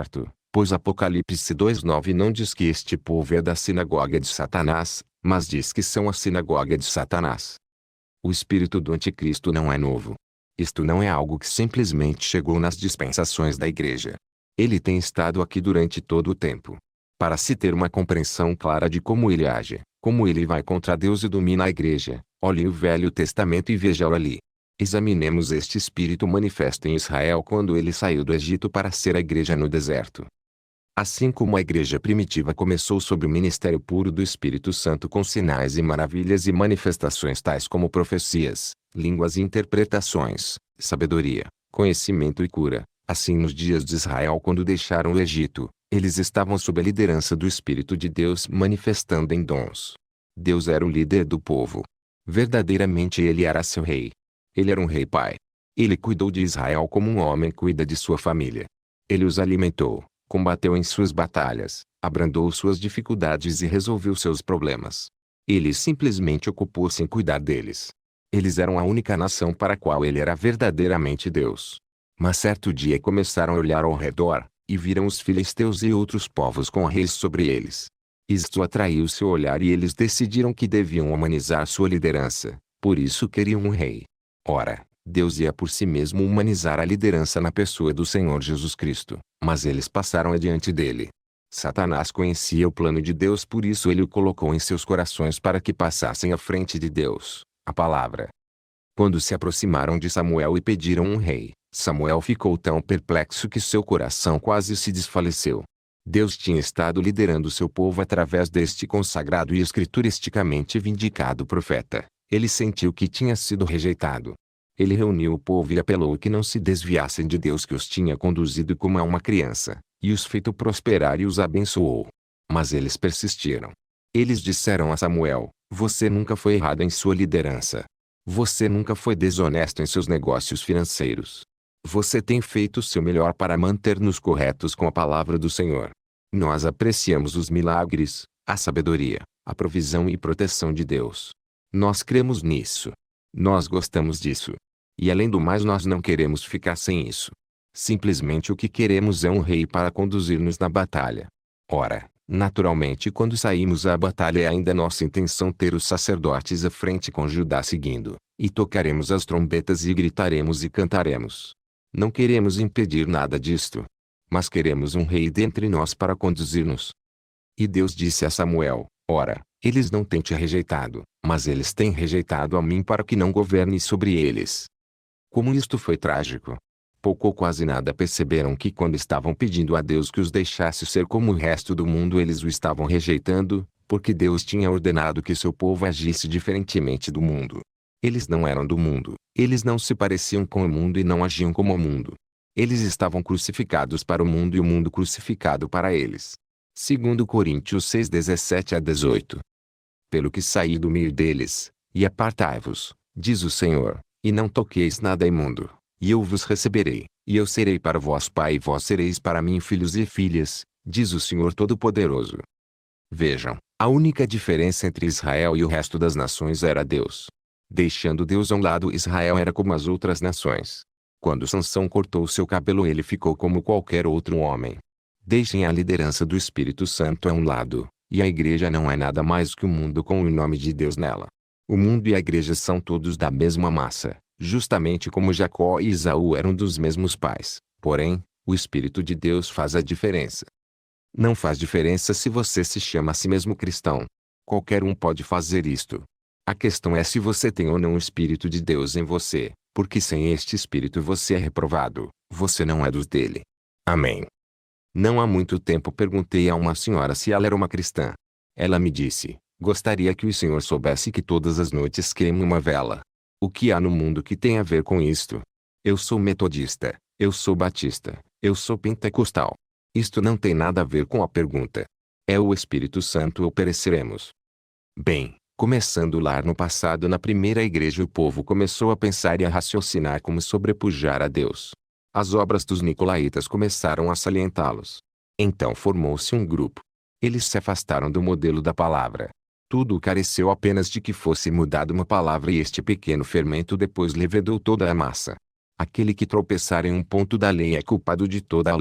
S1: Pois Apocalipse dois nove não diz que este povo é da sinagoga de Satanás, mas diz que são a sinagoga de Satanás. O espírito do anticristo não é novo. Isto não é algo que simplesmente chegou nas dispensações da igreja. Ele tem estado aqui durante todo o tempo. Para se ter uma compreensão clara de como ele age, como ele vai contra Deus e domina a igreja, olhe o Velho Testamento e veja-o ali. Examinemos este espírito manifesto em Israel quando ele saiu do Egito para ser a igreja no deserto. Assim como a igreja primitiva começou sob o ministério puro do Espírito Santo com sinais e maravilhas e manifestações tais como profecias, línguas e interpretações, sabedoria, conhecimento e cura, assim nos dias de Israel quando deixaram o Egito, eles estavam sob a liderança do Espírito de Deus manifestando em dons. Deus era o líder do povo. Verdadeiramente ele era seu rei. Ele era um rei pai. Ele cuidou de Israel como um homem cuida de sua família. Ele os alimentou, combateu em suas batalhas, abrandou suas dificuldades e resolveu seus problemas. Ele simplesmente ocupou-se em cuidar deles. Eles eram a única nação para a qual ele era verdadeiramente Deus. Mas certo dia começaram a olhar ao redor, e viram os filisteus e outros povos com reis sobre eles. Isto atraiu seu olhar e eles decidiram que deviam humanizar sua liderança, por isso queriam um rei. Ora, Deus ia por si mesmo humanizar a liderança na pessoa do Senhor Jesus Cristo, mas eles passaram adiante dele. Satanás conhecia o plano de Deus, por isso ele o colocou em seus corações para que passassem à frente de Deus, a palavra. Quando se aproximaram de Samuel e pediram um rei, Samuel ficou tão perplexo que seu coração quase se desfaleceu. Deus tinha estado liderando seu povo através deste consagrado e escrituristicamente vindicado profeta. Ele sentiu que tinha sido rejeitado. Ele reuniu o povo e apelou que não se desviassem de Deus que os tinha conduzido como a uma criança, e os feito prosperar e os abençoou. Mas eles persistiram. Eles disseram a Samuel: você nunca foi errado em sua liderança. Você nunca foi desonesto em seus negócios financeiros. Você tem feito o seu melhor para manter-nos corretos com a palavra do Senhor. Nós apreciamos os milagres, a sabedoria, a provisão e proteção de Deus. Nós cremos nisso. Nós gostamos disso. E além do mais, nós não queremos ficar sem isso. Simplesmente o que queremos é um rei para conduzir-nos na batalha. Ora, naturalmente, quando saímos à batalha é ainda nossa intenção ter os sacerdotes à frente com Judá seguindo, e tocaremos as trombetas e gritaremos e cantaremos. Não queremos impedir nada disto. Mas queremos um rei dentre nós para conduzir-nos. E Deus disse a Samuel: ora, eles não têm te rejeitado, mas eles têm rejeitado a mim para que não governe sobre eles. Como isto foi trágico! Pouco ou quase nada perceberam que quando estavam pedindo a Deus que os deixasse ser como o resto do mundo, eles o estavam rejeitando, porque Deus tinha ordenado que seu povo agisse diferentemente do mundo. Eles não eram do mundo, eles não se pareciam com o mundo e não agiam como o mundo. Eles estavam crucificados para o mundo e o mundo crucificado para eles. Segundo Coríntios seis, dezessete a dezoito. Pelo que saí do meio deles, e apartai-vos, diz o Senhor, e não toqueis nada imundo, e eu vos receberei, e eu serei para vós pai e vós sereis para mim filhos e filhas, diz o Senhor Todo-Poderoso. Vejam, a única diferença entre Israel e o resto das nações era Deus. Deixando Deus a um lado, Israel era como as outras nações. Quando Sansão cortou seu cabelo, ele ficou como qualquer outro homem. Deixem a liderança do Espírito Santo a um lado, e a igreja não é nada mais que o mundo com o nome de Deus nela. O mundo e a igreja são todos da mesma massa, justamente como Jacó e Esaú eram dos mesmos pais. Porém, o Espírito de Deus faz a diferença. Não faz diferença se você se chama a si mesmo cristão. Qualquer um pode fazer isto. A questão é se você tem ou não o Espírito de Deus em você, porque sem este Espírito você é reprovado, você não é dos dele. Amém. Não há muito tempo perguntei a uma senhora se ela era uma cristã. Ela me disse: gostaria que o senhor soubesse que todas as noites queimo uma vela. O que há no mundo que tem a ver com isto? Eu sou metodista, eu sou batista, eu sou pentecostal. Isto não tem nada a ver com a pergunta. É o Espírito Santo ou pereceremos. Bem, começando lá no passado, na primeira igreja, o povo começou a pensar e a raciocinar como sobrepujar a Deus. As obras dos nicolaítas começaram a salientá-los. Então formou-se um grupo. Eles se afastaram do modelo da palavra. Tudo careceu apenas de que fosse mudada uma palavra, e este pequeno fermento depois levedou toda a massa. Aquele que tropeçar em um ponto da lei é culpado de toda a lei.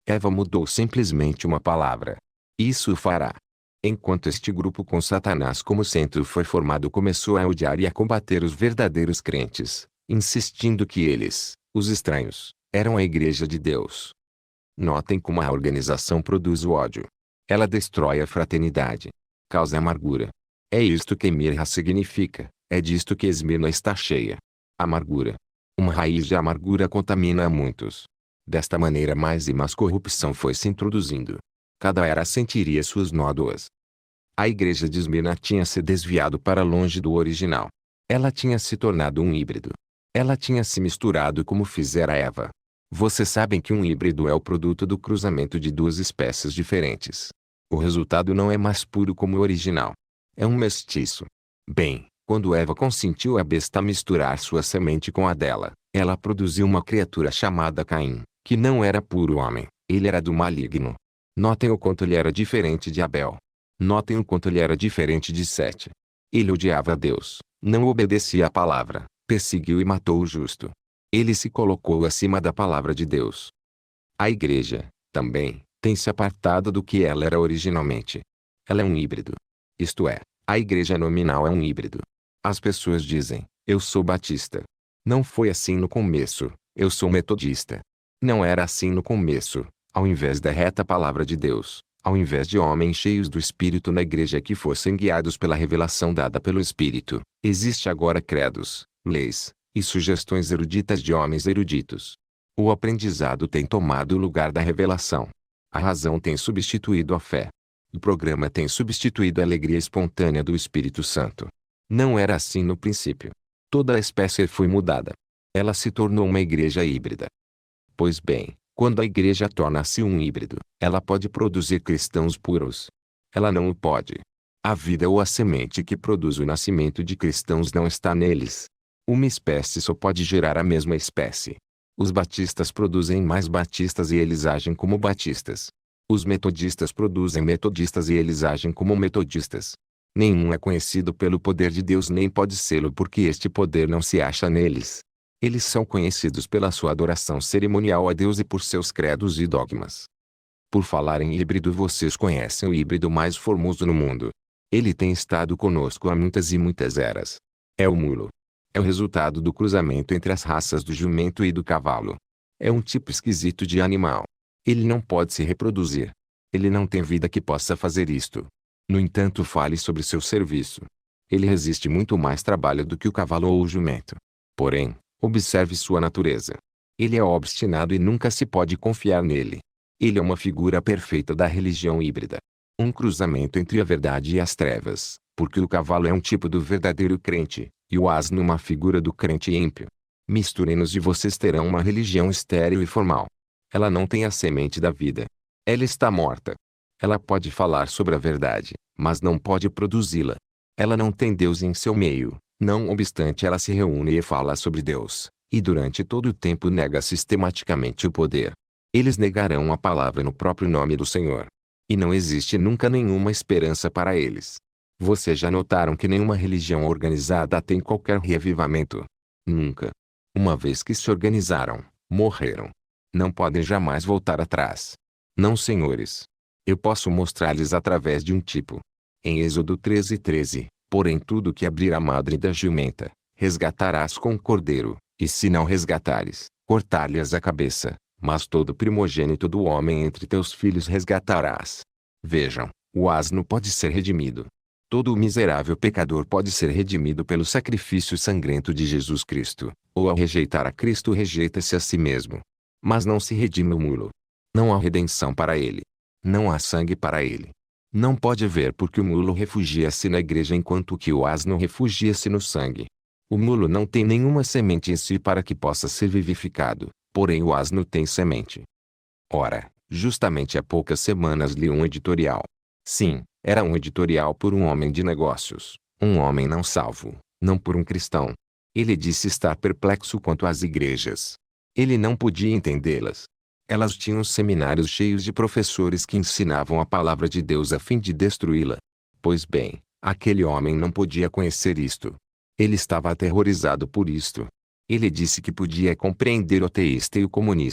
S1: Eva mudou simplesmente uma palavra. Isso o fará. Enquanto este grupo com Satanás como centro foi formado, começou a odiar e a combater os verdadeiros crentes, insistindo que eles, os estranhos, eram a igreja de Deus. Notem como a organização produz o ódio. Ela destrói a fraternidade. Causa amargura. É isto que mirra significa, é disto que Esmirna está cheia. Amargura. Uma raiz de amargura contamina a muitos. Desta maneira mais e mais corrupção foi se introduzindo. Cada era sentiria suas nódoas. A igreja de Esmirna tinha se desviado para longe do original. Ela tinha se tornado um híbrido. Ela tinha se misturado como fizera Eva. Vocês sabem que um híbrido é o produto do cruzamento de duas espécies diferentes. O resultado não é mais puro como o original. É um mestiço. Bem, quando Eva consentiu a besta misturar sua semente com a dela, ela produziu uma criatura chamada Caim, que não era puro homem, ele era do maligno. Notem o quanto ele era diferente de Abel. Notem o quanto ele era diferente de Sete. Ele odiava a Deus, não obedecia à palavra, perseguiu e matou o justo. Ele se colocou acima da palavra de Deus. A igreja, também, tem se apartado do que ela era originalmente. Ela é um híbrido. Isto é, a igreja nominal é um híbrido. As pessoas dizem, eu sou batista. Não foi assim no começo, eu sou metodista. Não era assim no começo, ao invés da reta palavra de Deus, ao invés de homens cheios do Espírito na igreja que fossem guiados pela revelação dada pelo Espírito, existe agora credos, leis, e sugestões eruditas de homens eruditos. O aprendizado tem tomado o lugar da revelação. A razão tem substituído a fé. O programa tem substituído a alegria espontânea do Espírito Santo. Não era assim no princípio. Toda a espécie foi mudada. Ela se tornou uma igreja híbrida. Pois bem, quando a igreja torna-se um híbrido, ela pode produzir cristãos puros. Ela não o pode. A vida ou a semente que produz o nascimento de cristãos não está neles. Uma espécie só pode gerar a mesma espécie. Os batistas produzem mais batistas e eles agem como batistas. Os metodistas produzem metodistas e eles agem como metodistas. Nenhum é conhecido pelo poder de Deus nem pode sê-lo porque este poder não se acha neles. Eles são conhecidos pela sua adoração cerimonial a Deus e por seus credos e dogmas. Por falar em híbrido, vocês conhecem o híbrido mais formoso no mundo. Ele tem estado conosco há muitas e muitas eras. É o mulo. É o resultado do cruzamento entre as raças do jumento e do cavalo. É um tipo esquisito de animal. Ele não pode se reproduzir. Ele não tem vida que possa fazer isto. No entanto, fale sobre seu serviço. Ele resiste muito mais trabalho do que o cavalo ou o jumento. Porém, observe sua natureza. Ele é obstinado e nunca se pode confiar nele. Ele é uma figura perfeita da religião híbrida. Um cruzamento entre a verdade e as trevas, porque o cavalo é um tipo do verdadeiro crente, e o asno uma figura do crente ímpio. Misturem-nos e vocês terão uma religião estéril e formal. Ela não tem a semente da vida. Ela está morta. Ela pode falar sobre a verdade, mas não pode produzi-la. Ela não tem Deus em seu meio, não obstante ela se reúne e fala sobre Deus, e durante todo o tempo nega sistematicamente o poder. Eles negarão a palavra no próprio nome do Senhor. E não existe nunca nenhuma esperança para eles. Vocês já notaram que nenhuma religião organizada tem qualquer reavivamento? Nunca. Uma vez que se organizaram, morreram. Não podem jamais voltar atrás. Não, senhores. Eu posso mostrar-lhes através de um tipo. Em Êxodo treze, treze, porém tudo que abrir a madre da jumenta, resgatarás com o cordeiro, e se não resgatares, cortar-lhes a cabeça, mas todo primogênito do homem entre teus filhos resgatarás. Vejam, o asno pode ser redimido. Todo o miserável pecador pode ser redimido pelo sacrifício sangrento de Jesus Cristo, ou ao rejeitar a Cristo rejeita-se a si mesmo. Mas não se redime o mulo. Não há redenção para ele. Não há sangue para ele. Não pode haver porque o mulo refugia-se na igreja enquanto que o asno refugia-se no sangue. O mulo não tem nenhuma semente em si para que possa ser vivificado, porém o asno tem semente. Ora, justamente há poucas semanas li um editorial. Sim, era um editorial por um homem de negócios, um homem não salvo, não por um cristão. Ele disse estar perplexo quanto às igrejas. Ele não podia entendê-las. Elas tinham seminários cheios de professores que ensinavam a palavra de Deus a fim de destruí-la. Pois bem, aquele homem não podia conhecer isto. Ele estava aterrorizado por isto. Ele disse que podia compreender o ateísta e o comunista,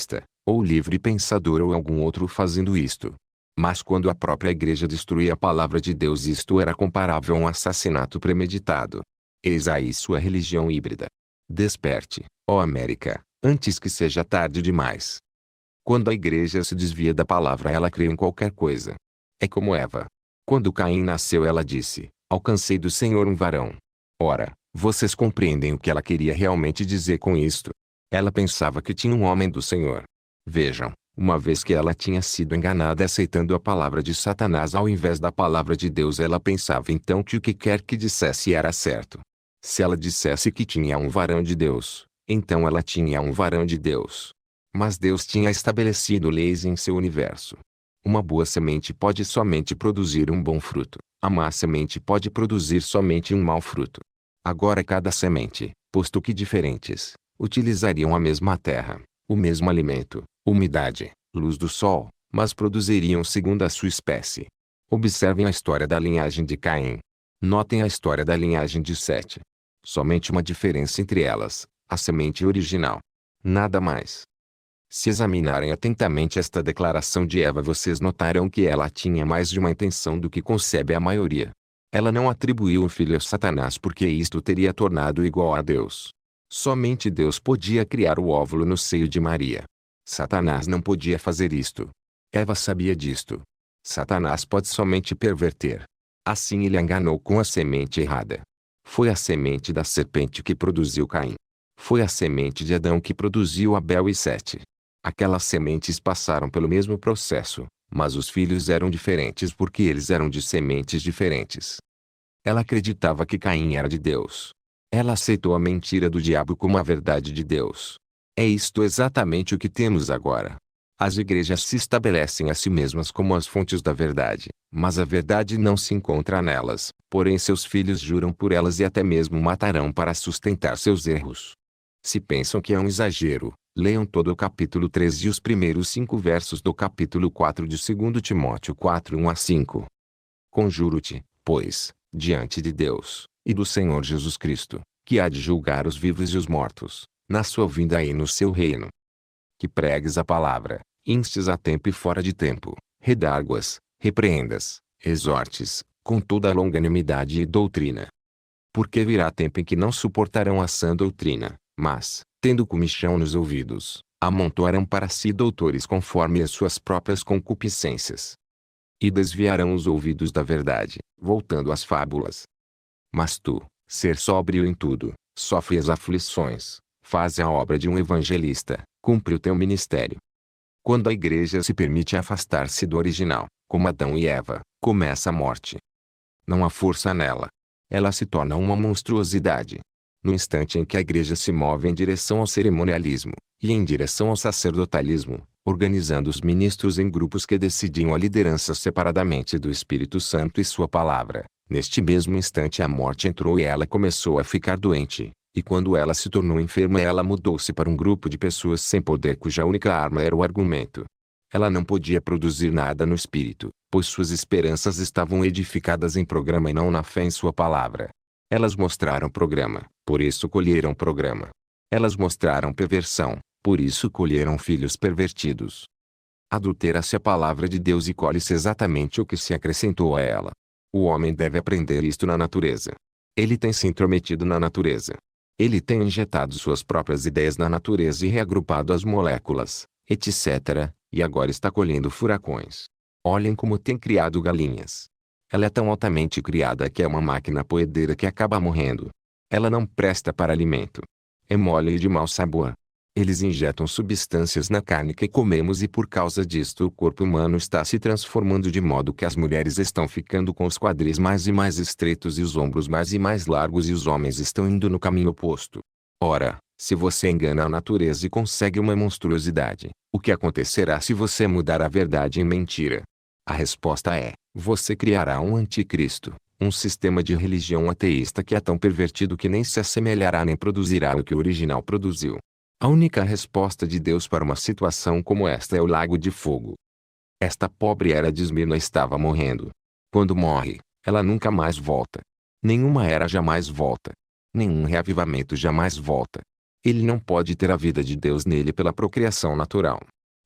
S1: ou livre pensador ou algum outro fazendo isto. Mas quando a própria igreja destruía a palavra de Deus, isto era comparável a um assassinato premeditado. Eis aí sua religião híbrida. Desperte, ó América, antes que seja tarde demais. Quando a igreja se desvia da palavra, ela crê em qualquer coisa. É como Eva. Quando Caim nasceu, ela disse: alcancei do Senhor um varão. Ora, vocês compreendem o que ela queria realmente dizer com isto? Ela pensava que tinha um homem do Senhor. Vejam, uma vez que ela tinha sido enganada aceitando a palavra de Satanás ao invés da palavra de Deus, ela pensava então que o que quer que dissesse era certo. Se ela dissesse que tinha um varão de Deus, então ela tinha um varão de Deus. Mas Deus tinha estabelecido leis em seu universo. Uma boa semente pode somente produzir um bom fruto. A má semente pode produzir somente um mau fruto. Agora cada semente, posto que diferentes, utilizariam a mesma terra, o mesmo alimento, umidade, luz do sol, mas produziriam segundo a sua espécie. Observem a história da linhagem de Caim. Notem a história da linhagem de Sete. Somente uma diferença entre elas, a semente original. Nada mais. Se examinarem atentamente esta declaração de Eva, vocês notarão que ela tinha mais de uma intenção do que concebe a maioria. Ela não atribuiu o filho a Satanás porque isto teria tornado igual a Deus. Somente Deus podia criar o óvulo no seio de Maria. Satanás não podia fazer isto. Eva sabia disto. Satanás pode somente perverter. Assim ele a enganou com a semente errada. Foi a semente da serpente que produziu Caim. Foi a semente de Adão que produziu Abel e Sete. Aquelas sementes passaram pelo mesmo processo, mas os filhos eram diferentes porque eles eram de sementes diferentes. Ela acreditava que Caim era de Deus. Ela aceitou a mentira do diabo como a verdade de Deus. É isto exatamente o que temos agora. As igrejas se estabelecem a si mesmas como as fontes da verdade, mas a verdade não se encontra nelas, porém seus filhos juram por elas e até mesmo matarão para sustentar seus erros. Se pensam que é um exagero, leiam todo o capítulo três e os primeiros cinco versos do capítulo quatro de dois Timóteo quatro, um a cinco. Conjuro-te, pois, diante de Deus, e do Senhor Jesus Cristo, que há de julgar os vivos e os mortos, na sua vinda e no seu reino. Que pregues a palavra, instes a tempo e fora de tempo, redarguas, repreendas, exortes, com toda a longanimidade e doutrina. Porque virá tempo em que não suportarão a sã doutrina, mas, tendo comichão nos ouvidos, amontoarão para si doutores conforme as suas próprias concupiscências. E desviarão os ouvidos da verdade, voltando às fábulas. Mas tu, ser sóbrio em tudo, sofre as aflições, faz a obra de um evangelista, cumpre o teu ministério. Quando a igreja se permite afastar-se do original, como Adão e Eva, começa a morte. Não há força nela. Ela se torna uma monstruosidade. No instante em que a igreja se move em direção ao cerimonialismo, e em direção ao sacerdotalismo, organizando os ministros em grupos que decidiam a liderança separadamente do Espírito Santo e sua palavra, neste mesmo instante a morte entrou e ela começou a ficar doente, e quando ela se tornou enferma ela mudou-se para um grupo de pessoas sem poder cuja única arma era o argumento. Ela não podia produzir nada no Espírito, pois suas esperanças estavam edificadas em programa e não na fé em sua palavra. Elas mostraram programa, por isso colheram programa. Elas mostraram perversão, por isso colheram filhos pervertidos. Adultera-se a palavra de Deus e colhe-se exatamente o que se acrescentou a ela. O homem deve aprender isto na natureza. Ele tem se intrometido na natureza. Ele tem injetado suas próprias ideias na natureza e reagrupado as moléculas, etcétera, e agora está colhendo furacões. Olhem como tem criado galinhas. Ela é tão altamente criada que é uma máquina poedeira que acaba morrendo. Ela não presta para alimento. É mole e de mau sabor. Eles injetam substâncias na carne que comemos e por causa disto o corpo humano está se transformando de modo que as mulheres estão ficando com os quadris mais e mais estreitos e os ombros mais e mais largos e os homens estão indo no caminho oposto. Ora, se você engana a natureza e consegue uma monstruosidade, o que acontecerá se você mudar a verdade em mentira? A resposta é: você criará um anticristo, um sistema de religião ateísta que é tão pervertido que nem se assemelhará nem produzirá o que o original produziu. A única resposta de Deus para uma situação como esta é o lago de fogo. Esta pobre era de Esmirna estava morrendo. Quando morre, ela nunca mais volta. Nenhuma era jamais volta. Nenhum reavivamento jamais volta. Ele não pode ter a vida de Deus nele pela procriação natural.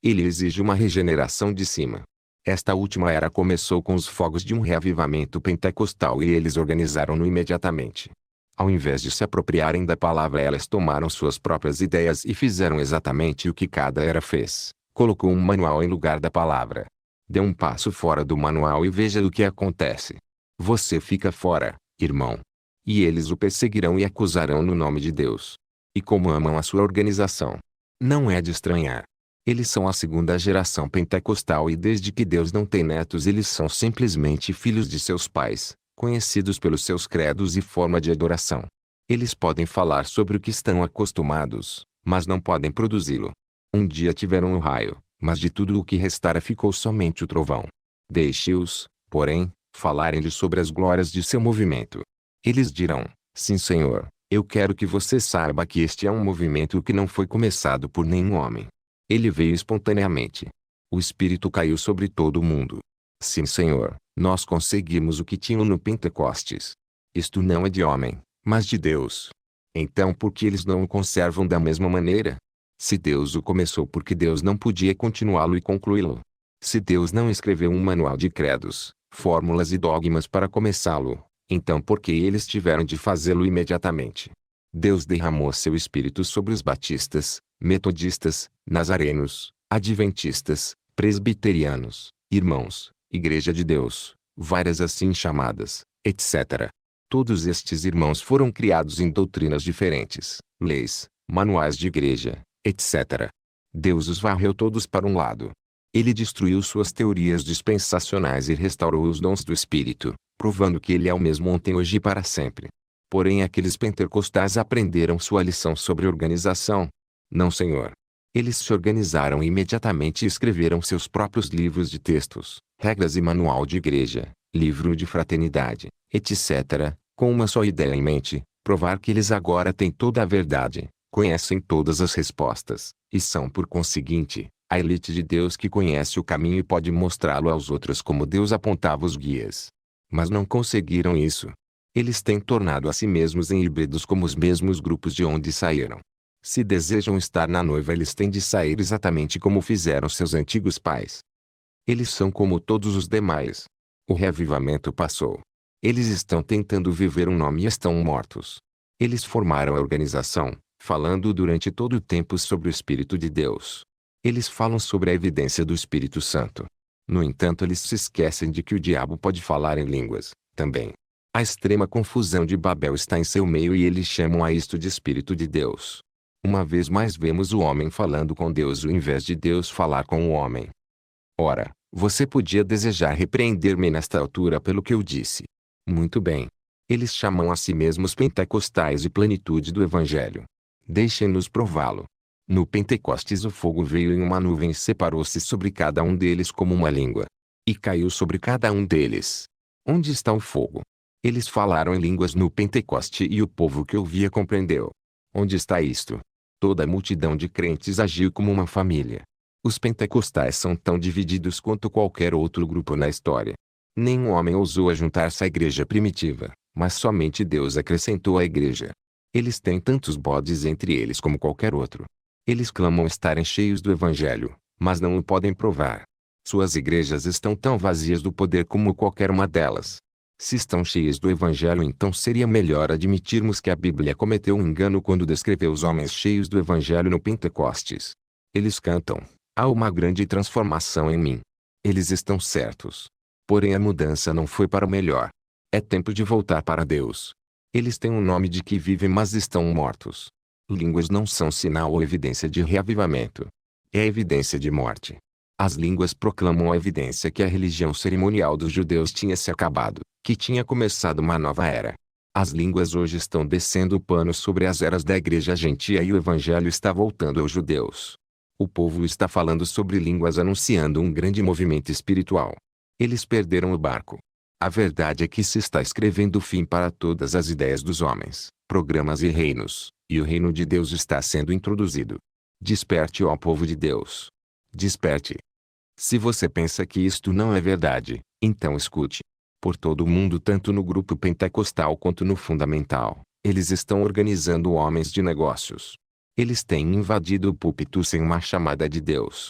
S1: Ele exige uma regeneração de cima. Esta última era começou com os fogos de um reavivamento pentecostal e eles organizaram-no imediatamente. Ao invés de se apropriarem da palavra, elas tomaram suas próprias ideias e fizeram exatamente o que cada era fez. Colocou um manual em lugar da palavra. Dê um passo fora do manual e veja o que acontece. Você fica fora, irmão. E eles o perseguirão e acusarão no nome de Deus. E como amam a sua organização. Não é de estranhar. Eles são a segunda geração pentecostal e desde que Deus não tem netos eles são simplesmente filhos de seus pais, conhecidos pelos seus credos e forma de adoração. Eles podem falar sobre o que estão acostumados, mas não podem produzi-lo. Um dia tiveram o raio, mas de tudo o que restara ficou somente o trovão. Deixe-os, porém, falarem-lhe sobre as glórias de seu movimento. Eles dirão, sim Senhor, eu quero que você saiba que este é um movimento que não foi começado por nenhum homem. Ele veio espontaneamente. O Espírito caiu sobre todo o mundo. Sim Senhor, nós conseguimos o que tinham no Pentecostes. Isto não é de homem, mas de Deus. Então por que eles não o conservam da mesma maneira? Se Deus o começou, porque Deus não podia continuá-lo e concluí-lo? Se Deus não escreveu um manual de credos, fórmulas e dogmas para começá-lo, então por que eles tiveram de fazê-lo imediatamente? Deus derramou seu Espírito sobre os batistas, metodistas, nazarenos, adventistas, presbiterianos, irmãos, Igreja de Deus, várias assim chamadas, etcétera. Todos estes irmãos foram criados em doutrinas diferentes, leis, manuais de igreja, etcétera. Deus os varreu todos para um lado. Ele destruiu suas teorias dispensacionais e restaurou os dons do Espírito, provando que ele é o mesmo ontem, hoje e para sempre. Porém aqueles pentecostais aprenderam sua lição sobre organização. Não Senhor. Eles se organizaram imediatamente e escreveram seus próprios livros de textos, regras e manual de igreja, livro de fraternidade, etcétera, com uma só ideia em mente, provar que eles agora têm toda a verdade, conhecem todas as respostas, e são por conseguinte, a elite de Deus que conhece o caminho e pode mostrá-lo aos outros como Deus apontava os guias. Mas não conseguiram isso. Eles têm tornado a si mesmos em híbridos como os mesmos grupos de onde saíram. Se desejam estar na noiva, eles têm de sair exatamente como fizeram seus antigos pais. Eles são como todos os demais. O reavivamento passou. Eles estão tentando viver um nome e estão mortos. Eles formaram a organização, falando durante todo o tempo sobre o Espírito de Deus. Eles falam sobre a evidência do Espírito Santo. No entanto, eles se esquecem de que o diabo pode falar em línguas, também. A extrema confusão de Babel está em seu meio e eles chamam a isto de Espírito de Deus. Uma vez mais vemos o homem falando com Deus ao invés de Deus falar com o homem. Ora, você podia desejar repreender-me nesta altura pelo que eu disse. Muito bem. Eles chamam a si mesmos pentecostais e plenitude do Evangelho. Deixem-nos prová-lo. No Pentecostes o fogo veio em uma nuvem e separou-se sobre cada um deles como uma língua. E caiu sobre cada um deles. Onde está o fogo? Eles falaram em línguas no Pentecoste e o povo que ouvia compreendeu. Onde está isto? Toda a multidão de crentes agiu como uma família. Os pentecostais são tão divididos quanto qualquer outro grupo na história. Nenhum homem ousou ajuntar-se à igreja primitiva, mas somente Deus acrescentou à igreja. Eles têm tantos bodes entre eles como qualquer outro. Eles clamam estarem cheios do Evangelho, mas não o podem provar. Suas igrejas estão tão vazias do poder como qualquer uma delas. Se estão cheias do Evangelho, então seria melhor admitirmos que a Bíblia cometeu um engano quando descreveu os homens cheios do Evangelho no Pentecostes. Eles cantam, há uma grande transformação em mim. Eles estão certos. Porém a mudança não foi para o melhor. É tempo de voltar para Deus. Eles têm um nome de que vivem mas estão mortos. Línguas não são sinal ou evidência de reavivamento. É evidência de morte. As línguas proclamam a evidência que a religião cerimonial dos judeus tinha se acabado, que tinha começado uma nova era. As línguas hoje estão descendo o pano sobre as eras da igreja gentia e o evangelho está voltando aos judeus. O povo está falando sobre línguas anunciando um grande movimento espiritual. Eles perderam o barco. A verdade é que se está escrevendo o fim para todas as ideias dos homens, programas e reinos, e o reino de Deus está sendo introduzido. Desperte, ó povo de Deus. Desperte. Se você pensa que isto não é verdade, então escute. Por todo o mundo, tanto no grupo pentecostal quanto no fundamental, eles estão organizando homens de negócios. Eles têm invadido o púlpito sem uma chamada de Deus.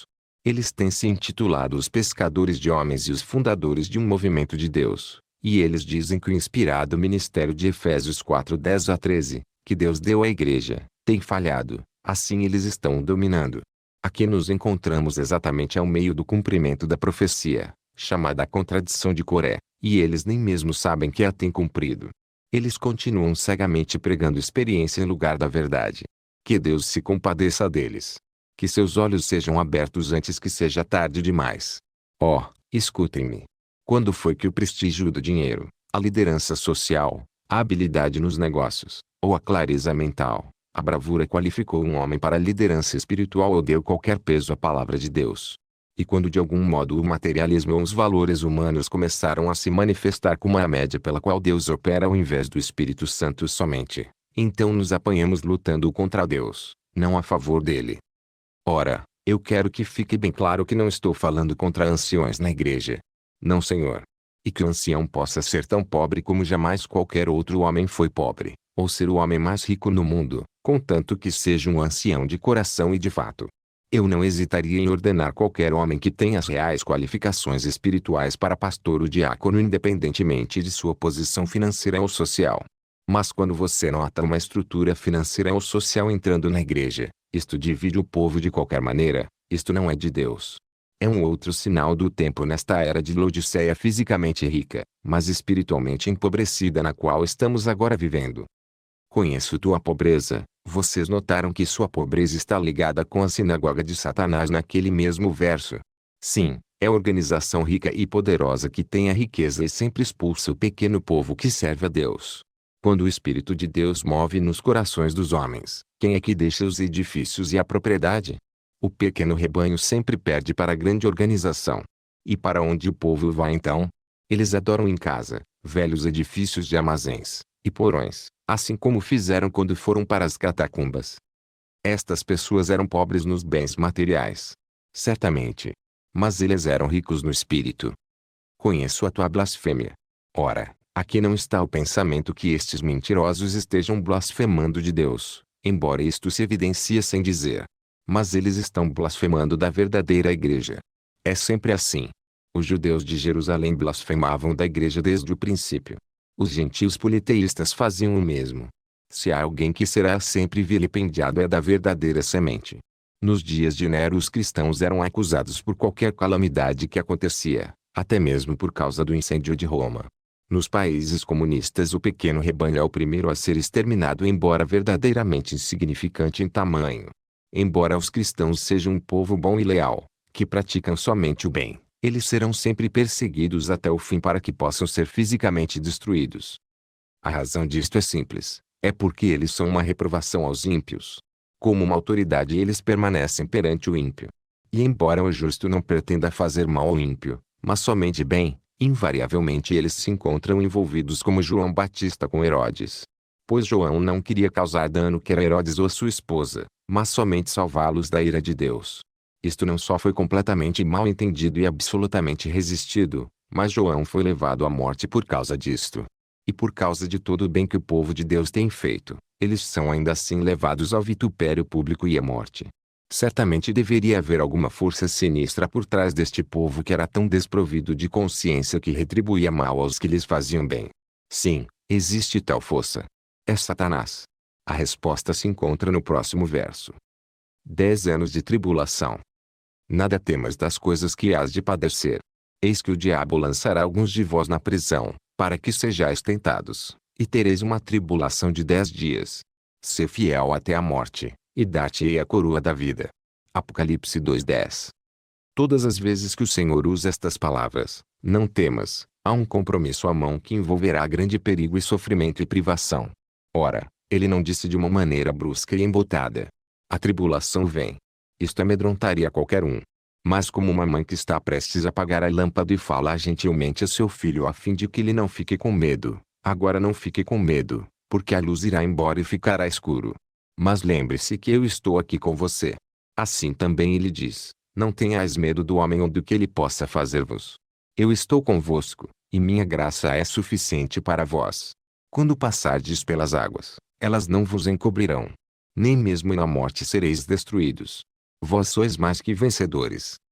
S1: Eles têm se intitulado os pescadores de homens e os fundadores de um movimento de Deus, e eles dizem que o inspirado ministério de Efésios quatro dez a treze, que Deus deu à igreja, tem falhado, assim eles estão o dominando. Aqui nos encontramos exatamente ao meio do cumprimento da profecia, chamada a contradição de Coré, e eles nem mesmo sabem que a têm cumprido. Eles continuam cegamente pregando experiência em lugar da verdade. Que Deus se compadeça deles. Que seus olhos sejam abertos antes que seja tarde demais. Oh, escutem-me. Quando foi que o prestígio do dinheiro, a liderança social, a habilidade nos negócios, ou a clareza mental, a bravura qualificou um homem para a liderança espiritual ou deu qualquer peso à palavra de Deus? E quando de algum modo o materialismo ou os valores humanos começaram a se manifestar como a média pela qual Deus opera ao invés do Espírito Santo somente, então nos apanhamos lutando contra Deus, não a favor dele. Ora, eu quero que fique bem claro que não estou falando contra anciões na igreja. Não, Senhor. E que o ancião possa ser tão pobre como jamais qualquer outro homem foi pobre, ou ser o homem mais rico no mundo, contanto que seja um ancião de coração e de fato. Eu não hesitaria em ordenar qualquer homem que tenha as reais qualificações espirituais para pastor ou diácono independentemente de sua posição financeira ou social. Mas quando você nota uma estrutura financeira ou social entrando na igreja, isto divide o povo de qualquer maneira, isto não é de Deus. É um outro sinal do tempo nesta era de Laodiceia fisicamente rica, mas espiritualmente empobrecida na qual estamos agora vivendo. Conheço tua pobreza. Vocês notaram que sua pobreza está ligada com a sinagoga de Satanás naquele mesmo verso. Sim, é a organização rica e poderosa que tem a riqueza e sempre expulsa o pequeno povo que serve a Deus. Quando o Espírito de Deus move nos corações dos homens, quem é que deixa os edifícios e a propriedade? O pequeno rebanho sempre perde para a grande organização. E para onde o povo vai então? Eles adoram em casa, velhos edifícios de armazéns e porões, assim como fizeram quando foram para as catacumbas. Estas pessoas eram pobres nos bens materiais. Certamente. Mas eles eram ricos no espírito. Conheço a tua blasfêmia. Ora, aqui não está o pensamento que estes mentirosos estejam blasfemando de Deus, embora isto se evidencie sem dizer. Mas eles estão blasfemando da verdadeira igreja. É sempre assim. Os judeus de Jerusalém blasfemavam da igreja desde o princípio. Os gentios politeístas faziam o mesmo. Se há alguém que será sempre vilipendiado é da verdadeira semente. Nos dias de Nero os cristãos eram acusados por qualquer calamidade que acontecia, até mesmo por causa do incêndio de Roma. Nos países comunistas o pequeno rebanho é o primeiro a ser exterminado embora verdadeiramente insignificante em tamanho. Embora os cristãos sejam um povo bom e leal, que praticam somente o bem, eles serão sempre perseguidos até o fim para que possam ser fisicamente destruídos. A razão disto é simples, é porque eles são uma reprovação aos ímpios. Como uma autoridade eles permanecem perante o ímpio. E embora o justo não pretenda fazer mal ao ímpio, mas somente bem, invariavelmente eles se encontram envolvidos como João Batista com Herodes. Pois João não queria causar dano quer a Herodes ou sua esposa, mas somente salvá-los da ira de Deus. Isto não só foi completamente mal entendido e absolutamente resistido, mas João foi levado à morte por causa disto. E por causa de todo o bem que o povo de Deus tem feito, eles são ainda assim levados ao vitupério público e à morte. Certamente deveria haver alguma força sinistra por trás deste povo que era tão desprovido de consciência que retribuía mal aos que lhes faziam bem. Sim, existe tal força. É Satanás. A resposta se encontra no próximo verso. Dez anos de tribulação. Nada temas das coisas que hás de padecer. Eis que o diabo lançará alguns de vós na prisão, para que sejais tentados, e tereis uma tribulação de dez dias. Sê fiel até a morte, e dar-te-ei a coroa da vida. Apocalipse dois dez. Todas as vezes que o Senhor usa estas palavras, não temas, há um compromisso à mão que envolverá grande perigo e sofrimento e privação. Ora, ele não disse de uma maneira brusca e embotada. A tribulação vem. Isto amedrontaria qualquer um. Mas como uma mãe que está prestes a apagar a lâmpada e fala gentilmente a seu filho a fim de que ele não fique com medo, agora não fique com medo, porque a luz irá embora e ficará escuro. Mas lembre-se que eu estou aqui com você. Assim também ele diz, não tenhais medo do homem ou do que ele possa fazer-vos. Eu estou convosco, e minha graça é suficiente para vós. Quando passardes pelas águas, elas não vos encobrirão. Nem mesmo na morte sereis destruídos. Vós sois mais que vencedores.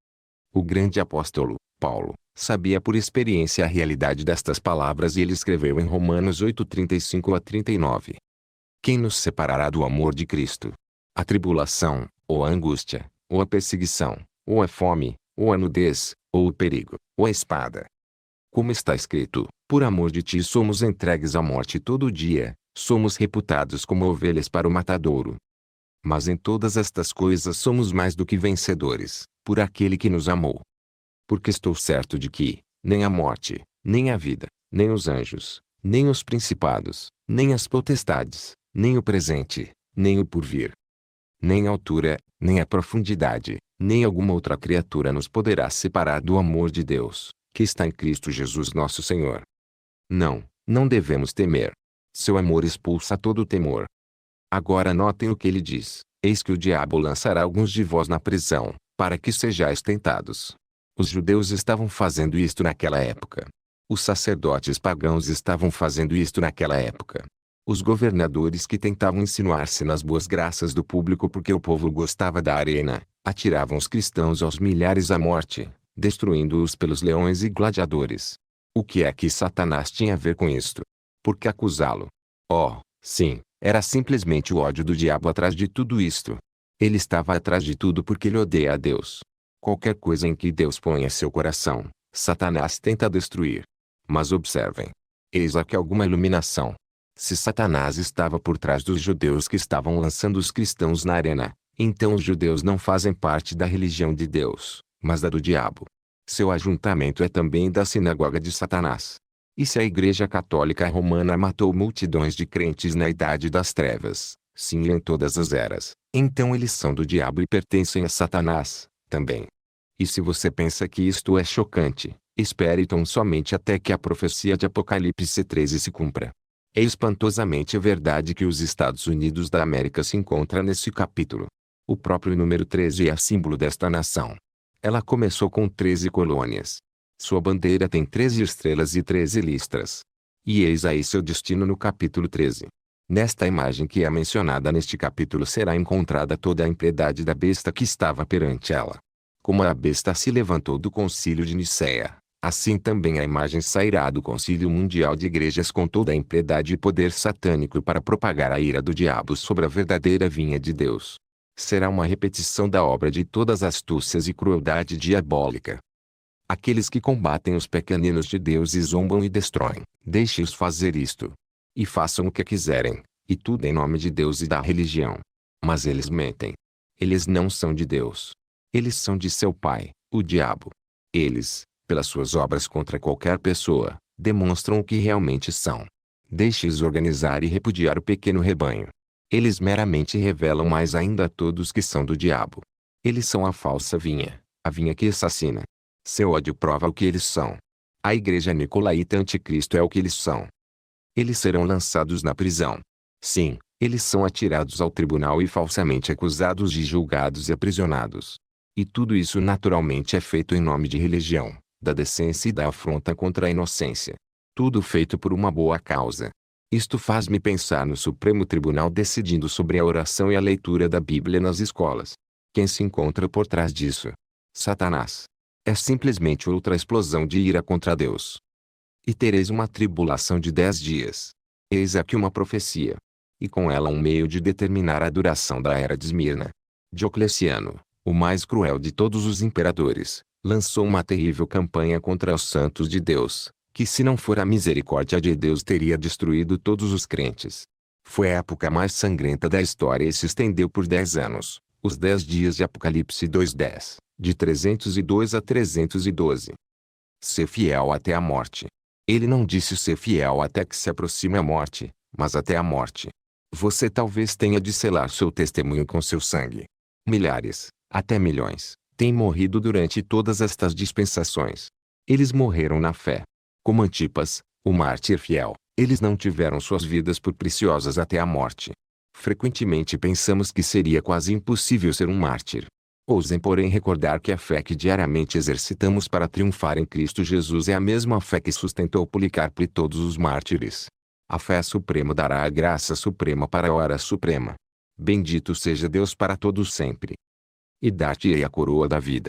S1: O grande apóstolo, Paulo, sabia por experiência a realidade destas palavras e ele escreveu em Romanos oito, trinta e cinco a trinta e nove. Quem nos separará do amor de Cristo? A tribulação, ou a angústia, ou a perseguição, ou a fome, ou a nudez, ou o perigo, ou a espada. Como está escrito, por amor de ti somos entregues à morte todo dia, somos reputados como ovelhas para o matadouro. Mas em todas estas coisas somos mais do que vencedores, por aquele que nos amou. Porque estou certo de que, nem a morte, nem a vida, nem os anjos, nem os principados, nem as potestades, nem o presente, nem o porvir, nem a altura, nem a profundidade, nem alguma outra criatura nos poderá separar do amor de Deus, que está em Cristo Jesus nosso Senhor. Não, não devemos temer. Seu amor expulsa todo o temor. Agora notem o que ele diz: eis que o diabo lançará alguns de vós na prisão, para que sejais tentados. Os judeus estavam fazendo isto naquela época. Os sacerdotes pagãos estavam fazendo isto naquela época. Os governadores que tentavam insinuar-se nas boas graças do público porque o povo gostava da arena, atiravam os cristãos aos milhares à morte, destruindo-os pelos leões e gladiadores. O que é que Satanás tinha a ver com isto? Por que acusá-lo? Oh, sim, era simplesmente o ódio do diabo atrás de tudo isto. Ele estava atrás de tudo porque ele odeia a Deus. Qualquer coisa em que Deus ponha seu coração, Satanás tenta destruir. Mas observem. Eis aqui alguma iluminação. Se Satanás estava por trás dos judeus que estavam lançando os cristãos na arena, então os judeus não fazem parte da religião de Deus, mas da do diabo. Seu ajuntamento é também da sinagoga de Satanás. E se a Igreja Católica Romana matou multidões de crentes na Idade das Trevas, sim em todas as eras, então eles são do diabo e pertencem a Satanás, também. E se você pensa que isto é chocante, espere tão somente até que a profecia de Apocalipse treze se cumpra. É espantosamente verdade que os Estados Unidos da América se encontra nesse capítulo. O próprio número treze é símbolo desta nação. Ela começou com treze colônias. Sua bandeira tem treze estrelas e treze listras. E eis aí seu destino no capítulo treze. Nesta imagem que é mencionada neste capítulo será encontrada toda a impiedade da besta que estava perante ela. Como a besta se levantou do concílio de Nicéia, assim também a imagem sairá do concílio mundial de igrejas com toda a impiedade e poder satânico para propagar a ira do diabo sobre a verdadeira vinha de Deus. Será uma repetição da obra de todas as astúcias e crueldade diabólica. Aqueles que combatem os pequeninos de Deus e zombam e destroem, deixe-os fazer isto. E façam o que quiserem, e tudo em nome de Deus e da religião. Mas eles mentem. Eles não são de Deus. Eles são de seu pai, o diabo. Eles, pelas suas obras contra qualquer pessoa, demonstram o que realmente são. Deixe-os organizar e repudiar o pequeno rebanho. Eles meramente revelam mais ainda a todos que são do diabo. Eles são a falsa vinha, a vinha que assassina. Seu ódio prova o que eles são. A igreja nicolaíta anticristo é o que eles são. Eles serão lançados na prisão. Sim, eles são atirados ao tribunal e falsamente acusados de julgados e aprisionados. E tudo isso naturalmente é feito em nome de religião, da decência e da afronta contra a inocência. Tudo feito por uma boa causa. Isto faz-me pensar no Supremo Tribunal decidindo sobre a oração e a leitura da Bíblia nas escolas. Quem se encontra por trás disso? Satanás. É simplesmente outra explosão de ira contra Deus. E tereis uma tribulação de dez dias. Eis aqui uma profecia. E com ela um meio de determinar a duração da era de Esmirna. Diocleciano, o mais cruel de todos os imperadores, lançou uma terrível campanha contra os santos de Deus, que se não for a misericórdia de Deus teria destruído todos os crentes. Foi a época mais sangrenta da história e se estendeu por dez anos, os dez dias de Apocalipse dois dez, de trezentos e dois a trezentos e doze. Ser fiel até a morte. Ele não disse ser fiel até que se aproxime a morte, mas até a morte. Você talvez tenha de selar seu testemunho com seu sangue. Milhares, até milhões, têm morrido durante todas estas dispensações. Eles morreram na fé. Como Antipas, o mártir fiel, eles não tiveram suas vidas por preciosas até a morte. Frequentemente pensamos que seria quase impossível ser um mártir. Ousem porém recordar que a fé que diariamente exercitamos para triunfar em Cristo Jesus é a mesma fé que sustentou Policarpo e todos os mártires. A fé suprema dará a graça suprema para a hora suprema. Bendito seja Deus para todos sempre. E dar-te-ei a coroa da vida.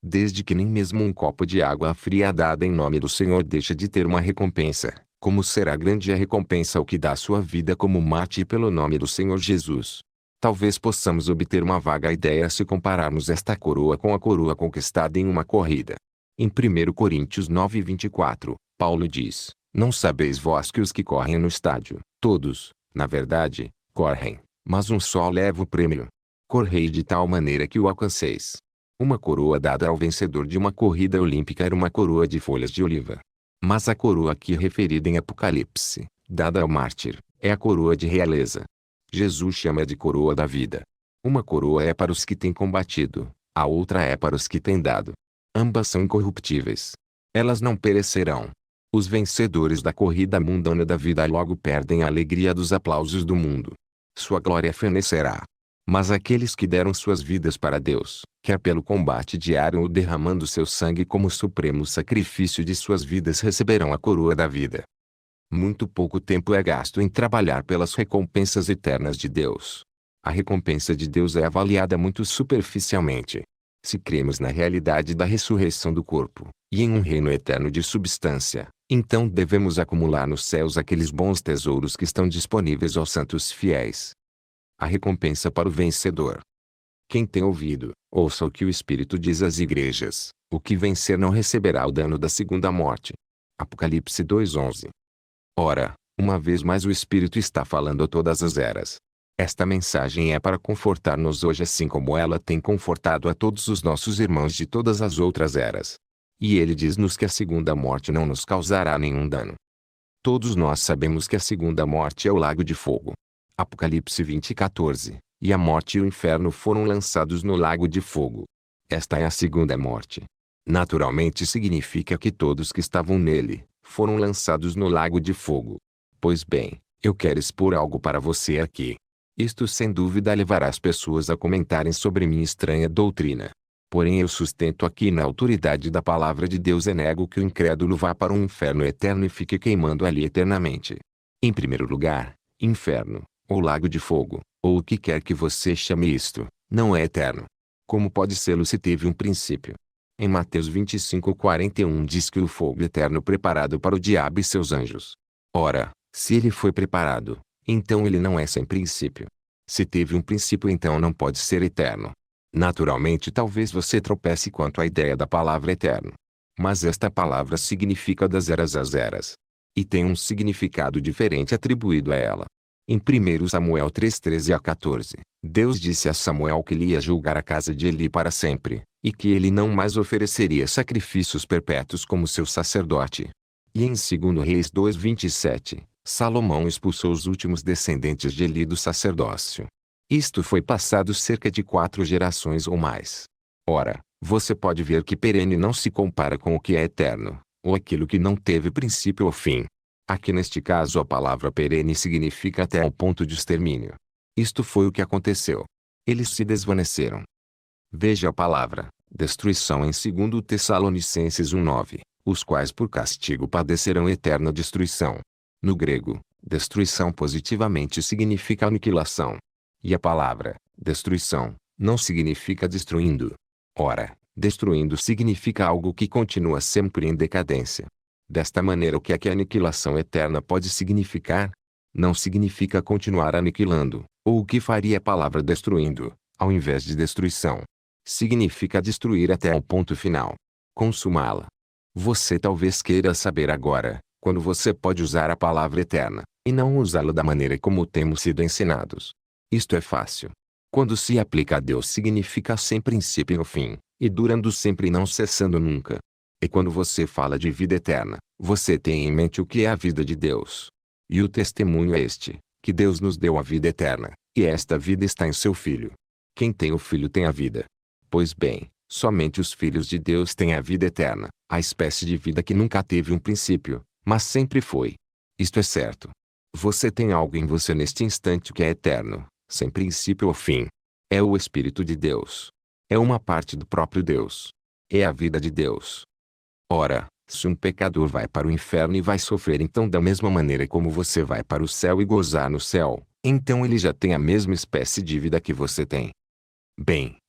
S1: Desde que nem mesmo um copo de água fria dada em nome do Senhor deixa de ter uma recompensa, como será grande a recompensa ao que dá sua vida como mártir pelo nome do Senhor Jesus. Talvez possamos obter uma vaga ideia se compararmos esta coroa com a coroa conquistada em uma corrida. Em primeiro Coríntios nove, vinte e quatro, Paulo diz: Não sabeis vós que os que correm no estádio, todos, na verdade, correm, mas um só leva o prêmio. Correi de tal maneira que o alcanceis. Uma coroa dada ao vencedor de uma corrida olímpica era uma coroa de folhas de oliva. Mas a coroa aqui referida em Apocalipse, dada ao mártir, é a coroa de realeza. Jesus chama de coroa da vida. Uma coroa é para os que têm combatido, a outra é para os que têm dado. Ambas são incorruptíveis. Elas não perecerão. Os vencedores da corrida mundana da vida logo perdem a alegria dos aplausos do mundo. Sua glória fenecerá. Mas aqueles que deram suas vidas para Deus, quer pelo combate diário ou derramando seu sangue como supremo sacrifício de suas vidas, receberão a coroa da vida. Muito pouco tempo é gasto em trabalhar pelas recompensas eternas de Deus. A recompensa de Deus é avaliada muito superficialmente. Se cremos na realidade da ressurreição do corpo, e em um reino eterno de substância, então devemos acumular nos céus aqueles bons tesouros que estão disponíveis aos santos fiéis. A recompensa para o vencedor. Quem tem ouvido, ouça o que o Espírito diz às igrejas: o que vencer não receberá o dano da segunda morte. Apocalipse dois, onze. Ora, uma vez mais o Espírito está falando a todas as eras. Esta mensagem é para confortar-nos hoje assim como ela tem confortado a todos os nossos irmãos de todas as outras eras. E ele diz-nos que a segunda morte não nos causará nenhum dano. Todos nós sabemos que a segunda morte é o lago de fogo. Apocalipse vinte, quatorze, e a morte e o inferno foram lançados no lago de fogo. Esta é a segunda morte. Naturalmente significa que todos que estavam nele, foram lançados no lago de fogo. Pois bem, eu quero expor algo para você aqui. Isto sem dúvida levará as pessoas a comentarem sobre minha estranha doutrina. Porém eu sustento aqui na autoridade da palavra de Deus e nego que o incrédulo vá para um inferno eterno e fique queimando ali eternamente. Em primeiro lugar, inferno, ou lago de fogo, ou o que quer que você chame isto, não é eterno. Como pode sê-lo se teve um princípio? Em Mateus vinte e cinco, quarenta e um diz que o fogo eterno preparado para o diabo e seus anjos. Ora, se ele foi preparado, então ele não é sem princípio. Se teve um princípio então não pode ser eterno. Naturalmente talvez você tropece quanto à ideia da palavra eterno. Mas esta palavra significa das eras às eras. E tem um significado diferente atribuído a ela. Em primeiro Samuel três, treze a quatorze, Deus disse a Samuel que ele ia julgar a casa de Eli para sempre, e que ele não mais ofereceria sacrifícios perpétuos como seu sacerdote. E em segundo Reis dois, vinte e sete, Salomão expulsou os últimos descendentes de Eli do sacerdócio. Isto foi passado cerca de quatro gerações ou mais. Ora, você pode ver que perene não se compara com o que é eterno, ou aquilo que não teve princípio ou fim. Aqui neste caso a palavra perene significa até ao ponto de extermínio. Isto foi o que aconteceu. Eles se desvaneceram. Veja a palavra destruição em segundo Tessalonicenses um, nove, os quais por castigo padecerão eterna destruição. No grego, destruição positivamente significa aniquilação. E a palavra destruição não significa destruindo. Ora, destruindo significa algo que continua sempre em decadência. Desta maneira o que é que a aniquilação eterna pode significar? Não significa continuar aniquilando, ou o que faria a palavra destruindo, ao invés de destruição. Significa destruir até o ponto final. Consumá-la. Você talvez queira saber agora, quando você pode usar a palavra eterna, e não usá-la da maneira como temos sido ensinados. Isto é fácil. Quando se aplica a Deus significa sem princípio ou fim, e durando sempre e não cessando nunca. E quando você fala de vida eterna, você tem em mente o que é a vida de Deus. E o testemunho é este, que Deus nos deu a vida eterna, e esta vida está em seu Filho. Quem tem o Filho tem a vida. Pois bem, somente os filhos de Deus têm a vida eterna, a espécie de vida que nunca teve um princípio, mas sempre foi. Isto é certo. Você tem algo em você neste instante que é eterno, sem princípio ou fim. É o Espírito de Deus. É uma parte do próprio Deus. É a vida de Deus. Ora, se um pecador vai para o inferno e vai sofrer então da mesma maneira como você vai para o céu e gozar no céu, então ele já tem a mesma espécie de vida que você tem. Bem,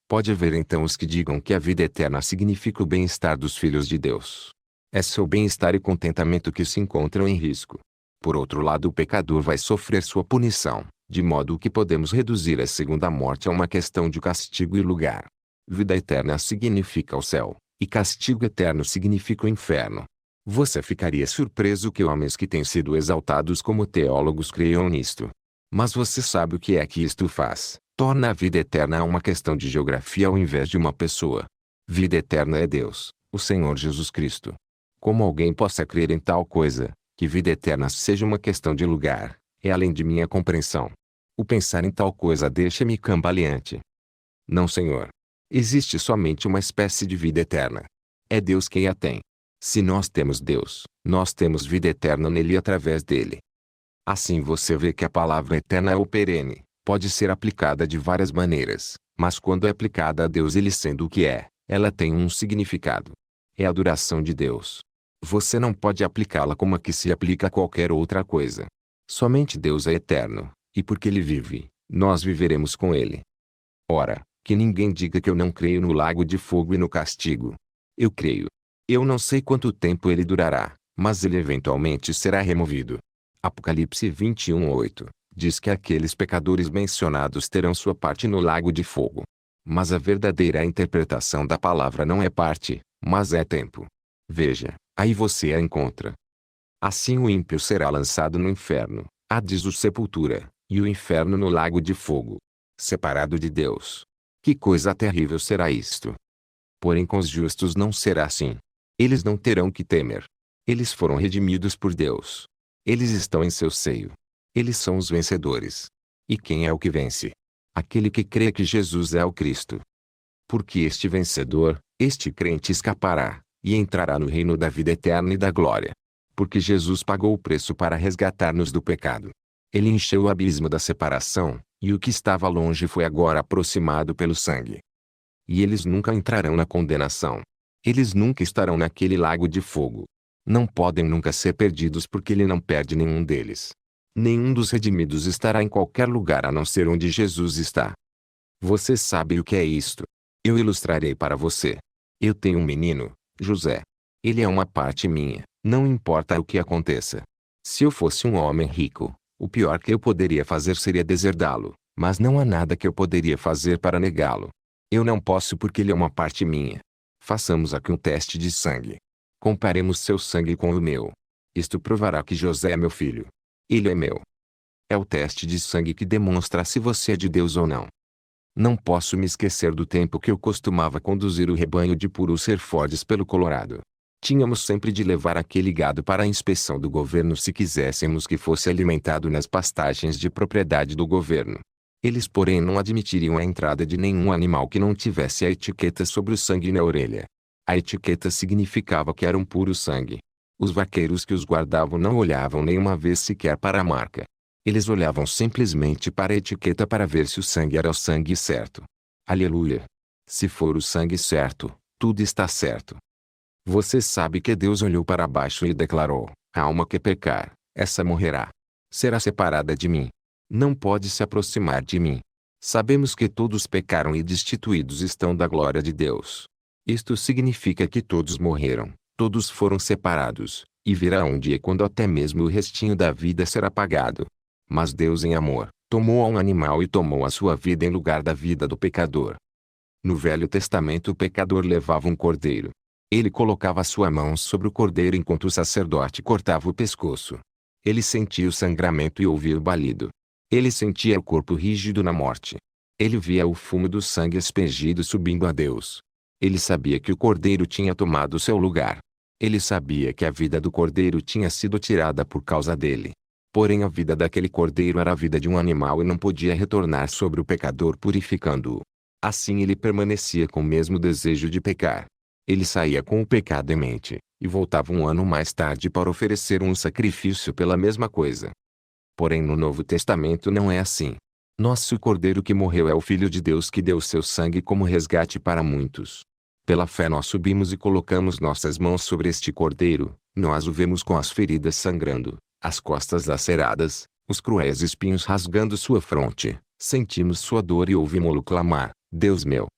S1: Pode haver então os que digam que a vida eterna significa o bem-estar dos filhos de Deus. É seu bem-estar e contentamento que se encontram em risco. Por outro lado, o pecador vai sofrer sua punição, de modo que podemos reduzir a segunda morte a uma questão de castigo e lugar. Vida eterna significa o céu, e castigo eterno significa o inferno. Você ficaria surpreso que homens que têm sido exaltados como teólogos creiam nisto. Mas você sabe o que é que isto faz? Torna a vida eterna uma questão de geografia ao invés de uma pessoa. Vida eterna é Deus, o Senhor Jesus Cristo. Como alguém possa crer em tal coisa, que vida eterna seja uma questão de lugar, é além de minha compreensão. O pensar em tal coisa deixa-me cambaleante. Não, Senhor. Existe somente uma espécie de vida eterna. É Deus quem a tem. Se nós temos Deus, nós temos vida eterna nele e através dele. Assim você vê que a palavra eterna ou perene pode ser aplicada de várias maneiras, mas quando é aplicada a Deus ele sendo o que é, ela tem um significado. É a duração de Deus. Você não pode aplicá-la como a que se aplica a qualquer outra coisa. Somente Deus é eterno, e porque ele vive, nós viveremos com ele. Ora, que ninguém diga que eu não creio no lago de fogo e no castigo. Eu creio. Eu não sei quanto tempo ele durará, mas ele eventualmente será removido. Apocalipse vinte e um, oito, diz que aqueles pecadores mencionados terão sua parte no lago de fogo. Mas a verdadeira interpretação da palavra não é parte, mas é tempo. Veja, aí você a encontra. Assim o ímpio será lançado no inferno, Hades ou sepultura, e o inferno no lago de fogo. Separado de Deus. Que coisa terrível será isto! Porém com os justos não será assim. Eles não terão que temer. Eles foram redimidos por Deus. Eles estão em seu seio. Eles são os vencedores. E quem é o que vence? Aquele que crê que Jesus é o Cristo. Porque este vencedor, este crente escapará, e entrará no reino da vida eterna e da glória. Porque Jesus pagou o preço para resgatar-nos do pecado. Ele encheu o abismo da separação, e o que estava longe foi agora aproximado pelo sangue. E eles nunca entrarão na condenação. Eles nunca estarão naquele lago de fogo. Não podem nunca ser perdidos porque ele não perde nenhum deles. Nenhum dos redimidos estará em qualquer lugar a não ser onde Jesus está. Você sabe o que é isto. Eu ilustrarei para você. Eu tenho um menino, José. Ele é uma parte minha, não importa o que aconteça. Se eu fosse um homem rico, o pior que eu poderia fazer seria deserdá-lo, mas não há nada que eu poderia fazer para negá-lo. Eu não posso porque ele é uma parte minha. Façamos aqui um teste de sangue. Comparemos seu sangue com o meu. Isto provará que José é meu filho. Ele é meu. É o teste de sangue que demonstra se você é de Deus ou não. Não posso me esquecer do tempo que eu costumava conduzir o rebanho de Purus Herefordshire pelo Colorado. Tínhamos sempre de levar aquele gado para a inspeção do governo se quiséssemos que fosse alimentado nas pastagens de propriedade do governo. Eles porém não admitiriam a entrada de nenhum animal que não tivesse a etiqueta sobre o sangue na orelha. A etiqueta significava que era um puro sangue. Os vaqueiros que os guardavam não olhavam nenhuma vez sequer para a marca. Eles olhavam simplesmente para a etiqueta para ver se o sangue era o sangue certo. Aleluia! Se for o sangue certo, tudo está certo. Você sabe que Deus olhou para baixo e declarou: a alma que pecar, essa morrerá. Será separada de mim. Não pode se aproximar de mim. Sabemos que todos pecaram e destituídos estão da glória de Deus. Isto significa que todos morreram, todos foram separados, e virá um dia quando até mesmo o restinho da vida será apagado. Mas Deus em amor, tomou a um animal e tomou a sua vida em lugar da vida do pecador. No Velho Testamento o pecador levava um cordeiro. Ele colocava sua mão sobre o cordeiro enquanto o sacerdote cortava o pescoço. Ele sentia o sangramento e ouvia o balido. Ele sentia o corpo rígido na morte. Ele via o fumo do sangue aspergido subindo a Deus. Ele sabia que o cordeiro tinha tomado seu lugar. Ele sabia que a vida do cordeiro tinha sido tirada por causa dele. Porém a vida daquele cordeiro era a vida de um animal e não podia retornar sobre o pecador purificando-o. Assim ele permanecia com o mesmo desejo de pecar. Ele saía com o pecado em mente, e voltava um ano mais tarde para oferecer um sacrifício pela mesma coisa. Porém no Novo Testamento não é assim. Nosso Cordeiro que morreu é o Filho de Deus que deu seu sangue como resgate para muitos. Pela fé nós subimos e colocamos nossas mãos sobre este Cordeiro, nós o vemos com as feridas sangrando, as costas laceradas, os cruéis espinhos rasgando sua fronte, sentimos sua dor e ouvimos-lo clamar: Deus meu,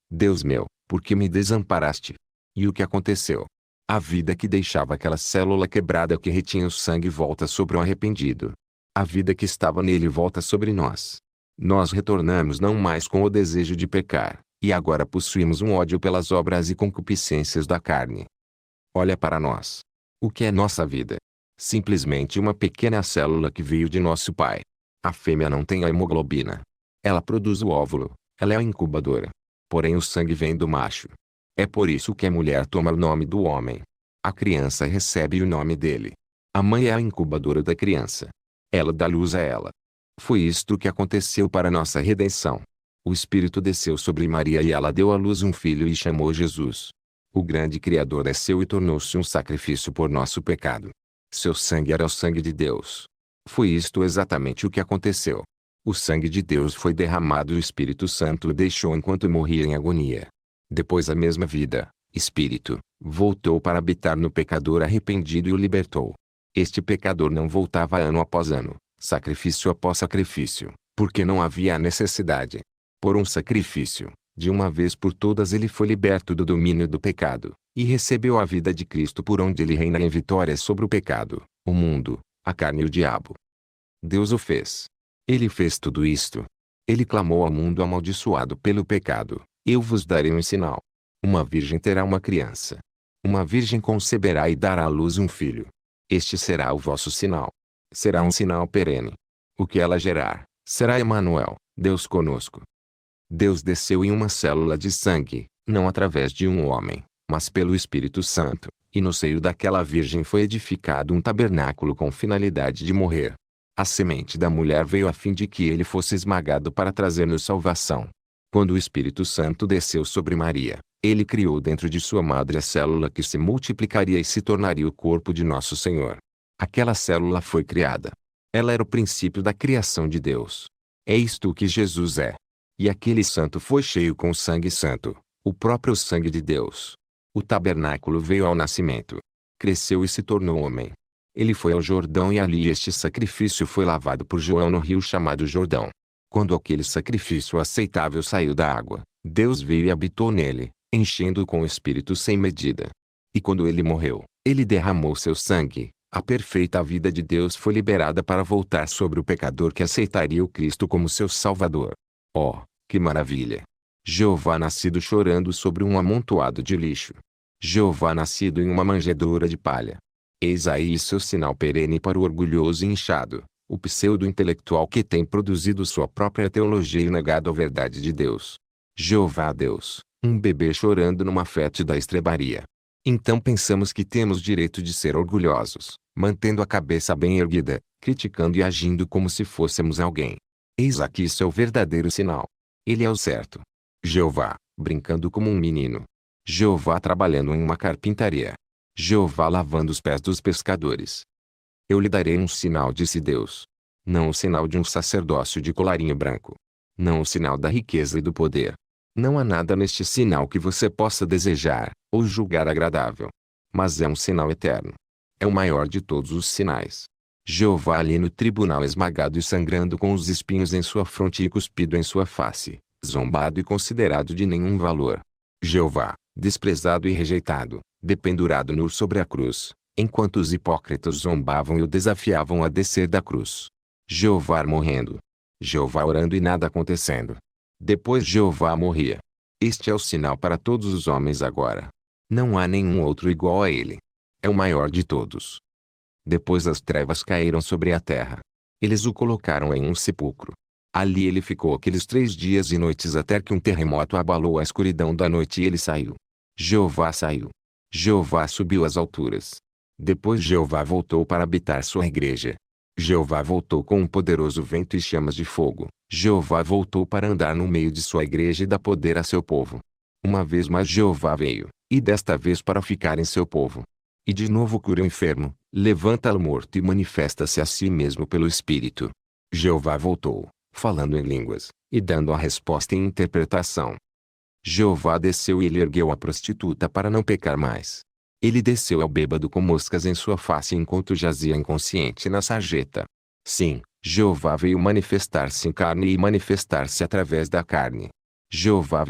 S1: Deus meu, por que me desamparaste? E o que aconteceu? A vida que deixava aquela célula quebrada que retinha o sangue volta sobre o arrependido. A vida que estava nele volta sobre nós. Nós retornamos não mais com o desejo de pecar, e agora possuímos um ódio pelas obras e concupiscências da carne. Olha para nós. O que é nossa vida? Simplesmente uma pequena célula que veio de nosso pai. A fêmea não tem a hemoglobina. Ela produz o óvulo, ela é a incubadora. Porém o sangue vem do macho. É por isso que a mulher toma o nome do homem. A criança recebe o nome dele. A mãe é a incubadora da criança. Ela dá luz a ela. Foi isto que aconteceu para nossa redenção. O Espírito desceu sobre Maria e ela deu à luz um filho e chamou Jesus. O grande Criador desceu e tornou-se um sacrifício por nosso pecado. Seu sangue era o sangue de Deus. Foi isto exatamente o que aconteceu. O sangue de Deus foi derramado e o Espírito Santo o deixou enquanto morria em agonia. Depois a mesma vida, Espírito, voltou para habitar no pecador arrependido e o libertou. Este pecador não voltava ano após ano, sacrifício após sacrifício, porque não havia a necessidade. Por um sacrifício, de uma vez por todas ele foi liberto do domínio do pecado, e recebeu a vida de Cristo por onde ele reina em vitória sobre o pecado, o mundo, a carne e o diabo. Deus o fez. Ele fez tudo isto. Ele clamou ao mundo amaldiçoado pelo pecado: eu vos darei um sinal. Uma virgem terá uma criança. Uma virgem conceberá e dará à luz um filho. Este será o vosso sinal. Será um sinal perene. O que ela gerar, será Emanuel, Deus conosco. Deus desceu em uma célula de sangue, não através de um homem, mas pelo Espírito Santo, e no seio daquela virgem foi edificado um tabernáculo com finalidade de morrer. A semente da mulher veio a fim de que ele fosse esmagado para trazer-nos salvação. Quando o Espírito Santo desceu sobre Maria, ele criou dentro de sua madre a célula que se multiplicaria e se tornaria o corpo de nosso Senhor. Aquela célula foi criada. Ela era o princípio da criação de Deus. É isto que Jesus é. E aquele santo foi cheio com o sangue santo, o próprio sangue de Deus. O tabernáculo veio ao nascimento. Cresceu e se tornou homem. Ele foi ao Jordão e ali este sacrifício foi lavado por João no rio chamado Jordão. Quando aquele sacrifício aceitável saiu da água, Deus veio e habitou nele, enchendo-o com o Espírito sem medida. E quando ele morreu, ele derramou seu sangue. A perfeita vida de Deus foi liberada para voltar sobre o pecador que aceitaria o Cristo como seu Salvador. Oh, que maravilha! Jeová nascido chorando sobre um amontoado de lixo. Jeová nascido em uma manjedoura de palha. Eis aí seu sinal perene para o orgulhoso e inchado, o pseudo-intelectual que tem produzido sua própria teologia e negado a verdade de Deus. Jeová Deus, um bebê chorando numa fétida estrebaria. Então pensamos que temos direito de ser orgulhosos, mantendo a cabeça bem erguida, criticando e agindo como se fôssemos alguém. Eis aqui seu verdadeiro sinal. Ele é o certo. Jeová, brincando como um menino. Jeová trabalhando em uma carpintaria. Jeová lavando os pés dos pescadores. Eu lhe darei um sinal, disse Deus. Não o sinal de um sacerdócio de colarinho branco. Não o sinal da riqueza e do poder. Não há nada neste sinal que você possa desejar, ou julgar agradável. Mas é um sinal eterno. É o maior de todos os sinais. Jeová ali no tribunal esmagado e sangrando com os espinhos em sua fronte e cuspido em sua face, zombado e considerado de nenhum valor. Jeová, desprezado e rejeitado, dependurado nu sobre a cruz, enquanto os hipócritas zombavam e o desafiavam a descer da cruz. Jeová morrendo. Jeová orando e nada acontecendo. Depois Jeová morria. Este é o sinal para todos os homens agora. Não há nenhum outro igual a ele. É o maior de todos. Depois as trevas caíram sobre a terra. Eles o colocaram em um sepulcro. Ali ele ficou aqueles três dias e noites até que um terremoto abalou a escuridão da noite e ele saiu. Jeová saiu. Jeová subiu às alturas. Depois Jeová voltou para habitar sua igreja. Jeová voltou com um poderoso vento e chamas de fogo. Jeová voltou para andar no meio de sua igreja e dar poder a seu povo. Uma vez mais Jeová veio, e desta vez para ficar em seu povo. E de novo cura o enfermo, levanta o morto e manifesta-se a si mesmo pelo Espírito. Jeová voltou, falando em línguas, e dando a resposta em interpretação. Jeová desceu e ele ergueu a prostituta para não pecar mais. Ele desceu ao bêbado com moscas em sua face enquanto jazia inconsciente na sarjeta. Sim, Jeová veio manifestar-se em carne e manifestar-se através da carne. Jeová veio,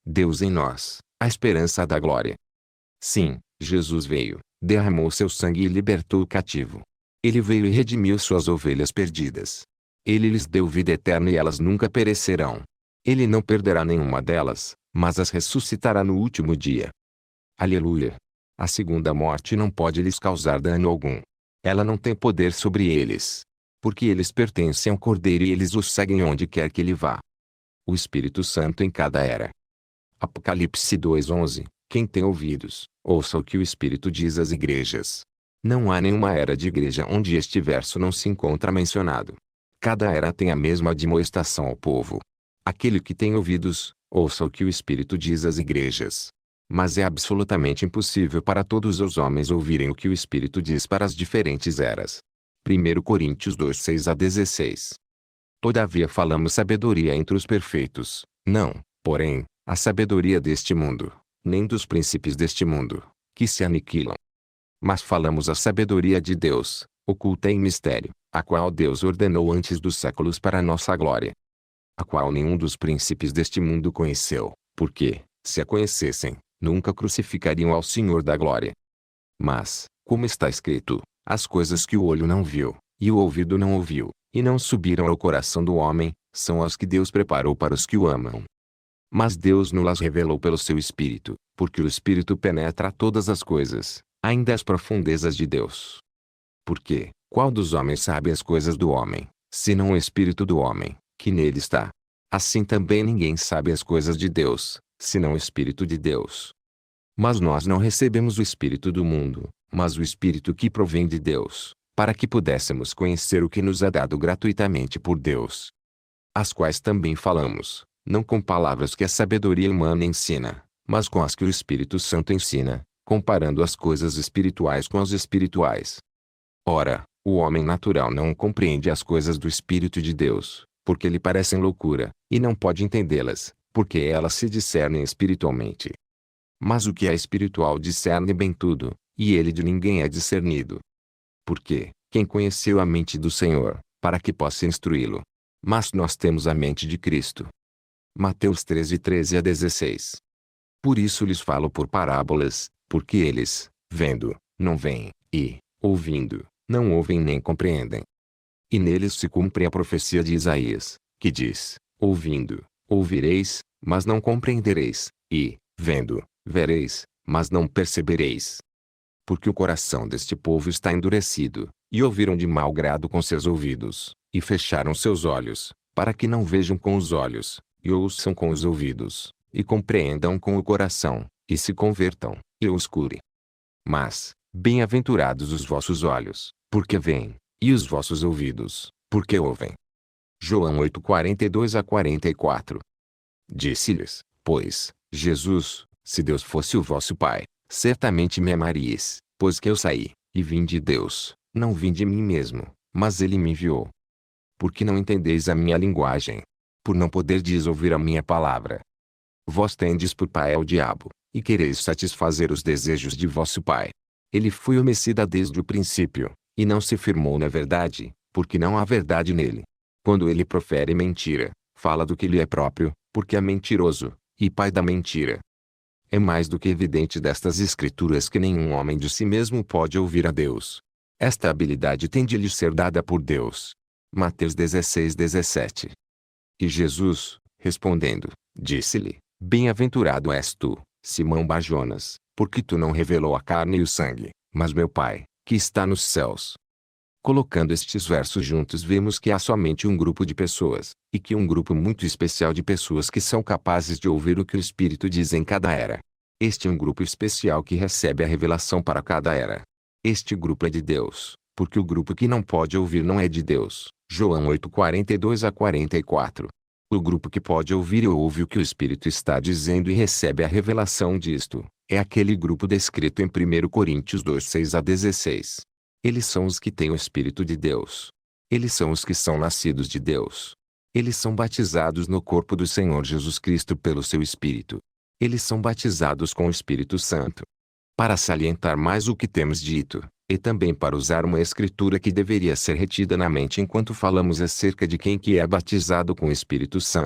S1: Deus em nós, a esperança da glória. Sim, Jesus veio, derramou seu sangue e libertou o cativo. Ele veio e redimiu suas ovelhas perdidas. Ele lhes deu vida eterna e elas nunca perecerão. Ele não perderá nenhuma delas, mas as ressuscitará no último dia. Aleluia! A segunda morte não pode lhes causar dano algum. Ela não tem poder sobre eles. Porque eles pertencem ao Cordeiro e eles o seguem onde quer que ele vá. O Espírito Santo em cada era. Apocalipse dois onze. Quem tem ouvidos, ouça o que o Espírito diz às igrejas. Não há nenhuma era de igreja onde este verso não se encontra mencionado. Cada era tem a mesma admoestação ao povo. Aquele que tem ouvidos, ouça o que o Espírito diz às igrejas. Mas é absolutamente impossível para todos os homens ouvirem o que o Espírito diz para as diferentes eras. primeiro Coríntios dois, seis a dezesseis. Todavia falamos sabedoria entre os perfeitos, não, porém, a sabedoria deste mundo, nem dos príncipes deste mundo, que se aniquilam. Mas falamos a sabedoria de Deus, oculta em mistério, a qual Deus ordenou antes dos séculos para nossa glória. A qual nenhum dos príncipes deste mundo conheceu, porque, se a conhecessem, nunca crucificariam ao Senhor da glória. Mas, como está escrito, as coisas que o olho não viu, e o ouvido não ouviu, e não subiram ao coração do homem, são as que Deus preparou para os que o amam. Mas Deus nos revelou pelo seu Espírito, porque o Espírito penetra todas as coisas, ainda as profundezas de Deus. Porque, qual dos homens sabe as coisas do homem, senão o Espírito do homem, que nele está? Assim também ninguém sabe as coisas de Deus, senão o Espírito de Deus. Mas nós não recebemos o Espírito do mundo, mas o Espírito que provém de Deus, para que pudéssemos conhecer o que nos é dado gratuitamente por Deus. As quais também falamos, não com palavras que a sabedoria humana ensina, mas com as que o Espírito Santo ensina, comparando as coisas espirituais com as espirituais. Ora, o homem natural não compreende as coisas do Espírito de Deus, porque lhe parecem loucura, e não pode entendê-las, porque elas se discernem espiritualmente. Mas o que é espiritual discerne bem tudo, e ele de ninguém é discernido. Porque, quem conheceu a mente do Senhor, para que possa instruí-lo? Mas nós temos a mente de Cristo. Mateus treze, treze a dezesseis. Por isso lhes falo por parábolas, porque eles, vendo, não veem, e, ouvindo, não ouvem nem compreendem. E neles se cumpre a profecia de Isaías, que diz, ouvindo, ouvireis, mas não compreendereis, e, vendo, vereis, mas não percebereis. Porque o coração deste povo está endurecido, e ouviram de mau grado com seus ouvidos, e fecharam seus olhos, para que não vejam com os olhos, e ouçam com os ouvidos, e compreendam com o coração, e se convertam, e os cure. Mas, bem-aventurados os vossos olhos, porque veem, e os vossos ouvidos, porque ouvem. João oito, quarenta e dois a quarenta e quatro. Disse-lhes, pois, Jesus, se Deus fosse o vosso Pai, certamente me amaríeis, pois que eu saí, e vim de Deus, não vim de mim mesmo, mas ele me enviou. Porque não entendeis a minha linguagem? Por não poderdes ouvir a minha palavra. Vós tendes por pai ao diabo, e quereis satisfazer os desejos de vosso pai. Ele foi homicida desde o princípio, e não se firmou na verdade, porque não há verdade nele. Quando ele profere mentira, fala do que lhe é próprio, porque é mentiroso, e pai da mentira. É mais do que evidente destas escrituras que nenhum homem de si mesmo pode ouvir a Deus. Esta habilidade tem de lhe ser dada por Deus. Mateus dezesseis, dezessete. E Jesus, respondendo, disse-lhe, bem-aventurado és tu, Simão Bar-Jonas, porque tu não revelou a carne e o sangue, mas meu Pai, que está nos céus. Colocando estes versos juntos vemos que há somente um grupo de pessoas, e que um grupo muito especial de pessoas que são capazes de ouvir o que o Espírito diz em cada era. Este é um grupo especial que recebe a revelação para cada era. Este grupo é de Deus, porque o grupo que não pode ouvir não é de Deus. João oito, quarenta e dois a quarenta e quatro. O grupo que pode ouvir e ouve o que o Espírito está dizendo e recebe a revelação disto, é aquele grupo descrito em primeiro Coríntios dois, seis a dezesseis. Eles são os que têm o Espírito de Deus. Eles são os que são nascidos de Deus. Eles são batizados no corpo do Senhor Jesus Cristo pelo seu Espírito. Eles são batizados com o Espírito Santo. Para salientar mais o que temos dito, e também para usar uma escritura que deveria ser retida na mente enquanto falamos acerca de quem que é batizado com o Espírito Santo,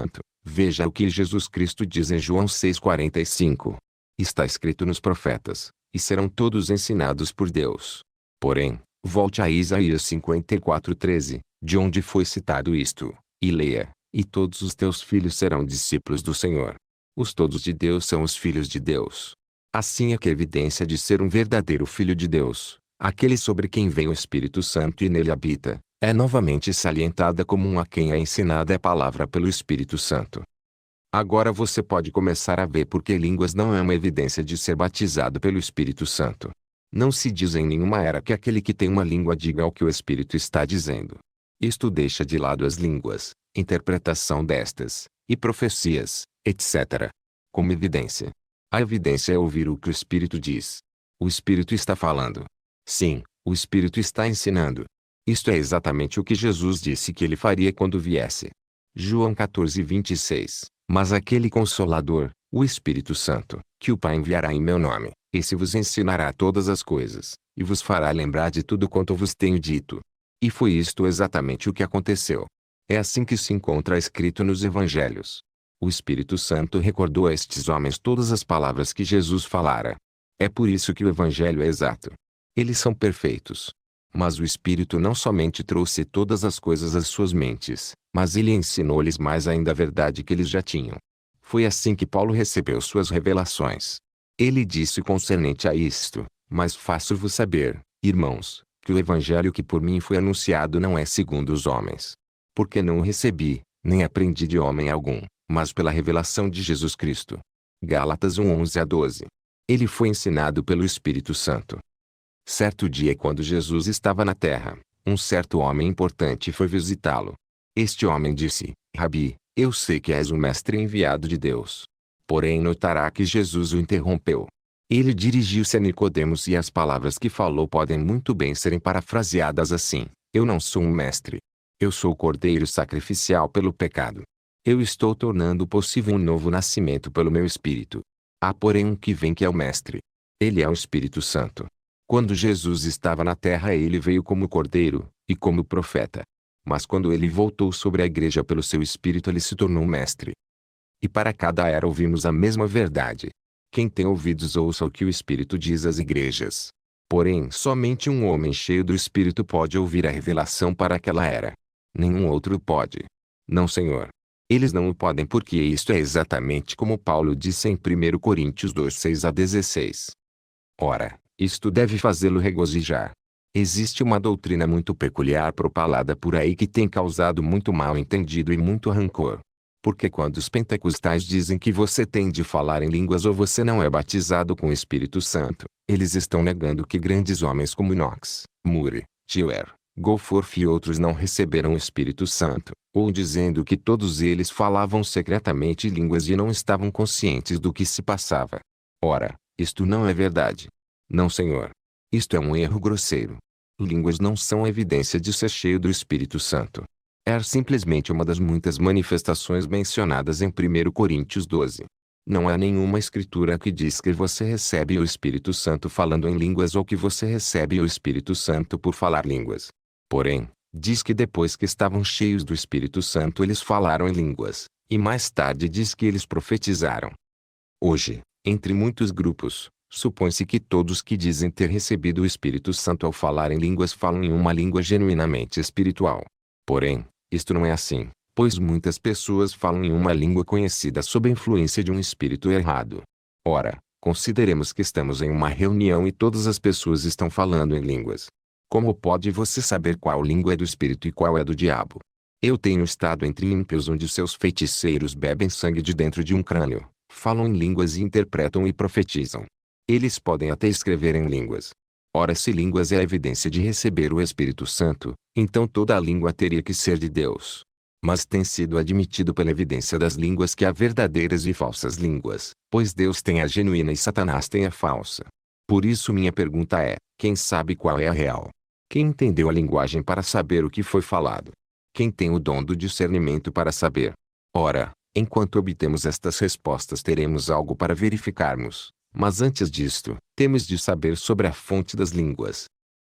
S1: Veja o que Jesus Cristo diz em João seis quarenta e cinco. Está escrito nos profetas, e serão todos ensinados por Deus. Porém, volte a Isaías cinquenta e quatro treze, de onde foi citado isto, e leia: e todos os teus filhos serão discípulos do Senhor. Os todos de Deus são os filhos de Deus. Assim é que a evidência de ser um verdadeiro filho de Deus, aquele sobre quem vem o Espírito Santo e nele habita, é novamente salientada como um a quem é ensinada a palavra pelo Espírito Santo. Agora você pode começar a ver por que línguas não é uma evidência de ser batizado pelo Espírito Santo. Não se diz em nenhuma era que aquele que tem uma língua diga o que o Espírito está dizendo. Isto deixa de lado as línguas, interpretação destas, e profecias, etcétera. Como evidência. A evidência é ouvir o que o Espírito diz. O Espírito está falando. Sim, o Espírito está ensinando. Isto é exatamente o que Jesus disse que ele faria quando viesse. João quatorze, vinte e seis. Mas aquele Consolador, o Espírito Santo, que o Pai enviará em meu nome, esse vos ensinará todas as coisas, e vos fará lembrar de tudo quanto vos tenho dito. E foi isto exatamente o que aconteceu. É assim que se encontra escrito nos Evangelhos. O Espírito Santo recordou a estes homens todas as palavras que Jesus falara. É por isso que o Evangelho é exato. Eles são perfeitos. Mas o Espírito não somente trouxe todas as coisas às suas mentes, mas ele ensinou-lhes mais ainda a verdade que eles já tinham. Foi assim que Paulo recebeu suas revelações. Ele disse concernente a isto: mas faço-vos saber, irmãos, que o Evangelho que por mim foi anunciado não é segundo os homens. Porque não o recebi, nem aprendi de homem algum, mas pela revelação de Jesus Cristo. Gálatas um, onze a doze. Ele foi ensinado pelo Espírito Santo. Certo dia, quando Jesus estava na terra, um certo homem importante foi visitá-lo. Este homem disse: Rabi, eu sei que és um mestre enviado de Deus. Porém notará que Jesus o interrompeu. Ele dirigiu-se a Nicodemos e as palavras que falou podem muito bem serem parafraseadas assim: eu não sou um mestre. Eu sou o cordeiro sacrificial pelo pecado. Eu estou tornando possível um novo nascimento pelo meu Espírito. Há porém um que vem que é o mestre. Ele é o Espírito Santo. Quando Jesus estava na terra ele veio como cordeiro, e como profeta. Mas quando ele voltou sobre a igreja pelo seu Espírito ele se tornou um mestre. E para cada era ouvimos a mesma verdade. Quem tem ouvidos ouça o que o Espírito diz às igrejas. Porém somente um homem cheio do Espírito pode ouvir a revelação para aquela era. Nenhum outro pode. Não, Senhor. Eles não o podem porque isto é exatamente como Paulo disse em primeiro Coríntios dois, seis a dezesseis. Ora, isto deve fazê-lo regozijar. Existe uma doutrina muito peculiar propalada por aí que tem causado muito mal entendido e muito rancor. Porque quando os pentecostais dizem que você tem de falar em línguas ou você não é batizado com o Espírito Santo, eles estão negando que grandes homens como Knox, Moore, Tyler, Goforth e outros não receberam o Espírito Santo, ou dizendo que todos eles falavam secretamente línguas e não estavam conscientes do que se passava. Ora, isto não é verdade. Não, Senhor. Isto é um erro grosseiro. Línguas não são evidência de ser cheio do Espírito Santo. É simplesmente uma das muitas manifestações mencionadas em primeiro Coríntios doze. Não há nenhuma escritura que diz que você recebe o Espírito Santo falando em línguas ou que você recebe o Espírito Santo por falar línguas. Porém, diz que depois que estavam cheios do Espírito Santo eles falaram em línguas, e mais tarde diz que eles profetizaram. Hoje, entre muitos grupos, supõe-se que todos que dizem ter recebido o Espírito Santo ao falar em línguas falam em uma língua genuinamente espiritual. Porém, isto não é assim, pois muitas pessoas falam em uma língua conhecida sob a influência de um espírito errado. Ora, consideremos que estamos em uma reunião e todas as pessoas estão falando em línguas. Como pode você saber qual língua é do espírito e qual é do diabo? Eu tenho estado entre ímpios onde seus feiticeiros bebem sangue de dentro de um crânio, falam em línguas e interpretam e profetizam. Eles podem até escrever em línguas. Ora, se línguas é a evidência de receber o Espírito Santo, então toda a língua teria que ser de Deus. Mas tem sido admitido pela evidência das línguas que há verdadeiras e falsas línguas, pois Deus tem a genuína e Satanás tem a falsa. Por isso minha pergunta é, quem sabe qual é a real? Quem entendeu a linguagem para saber o que foi falado? Quem tem o dom do discernimento para saber? Ora, enquanto obtemos estas respostas teremos algo para verificarmos. Mas antes disto, temos de saber sobre a fonte das línguas.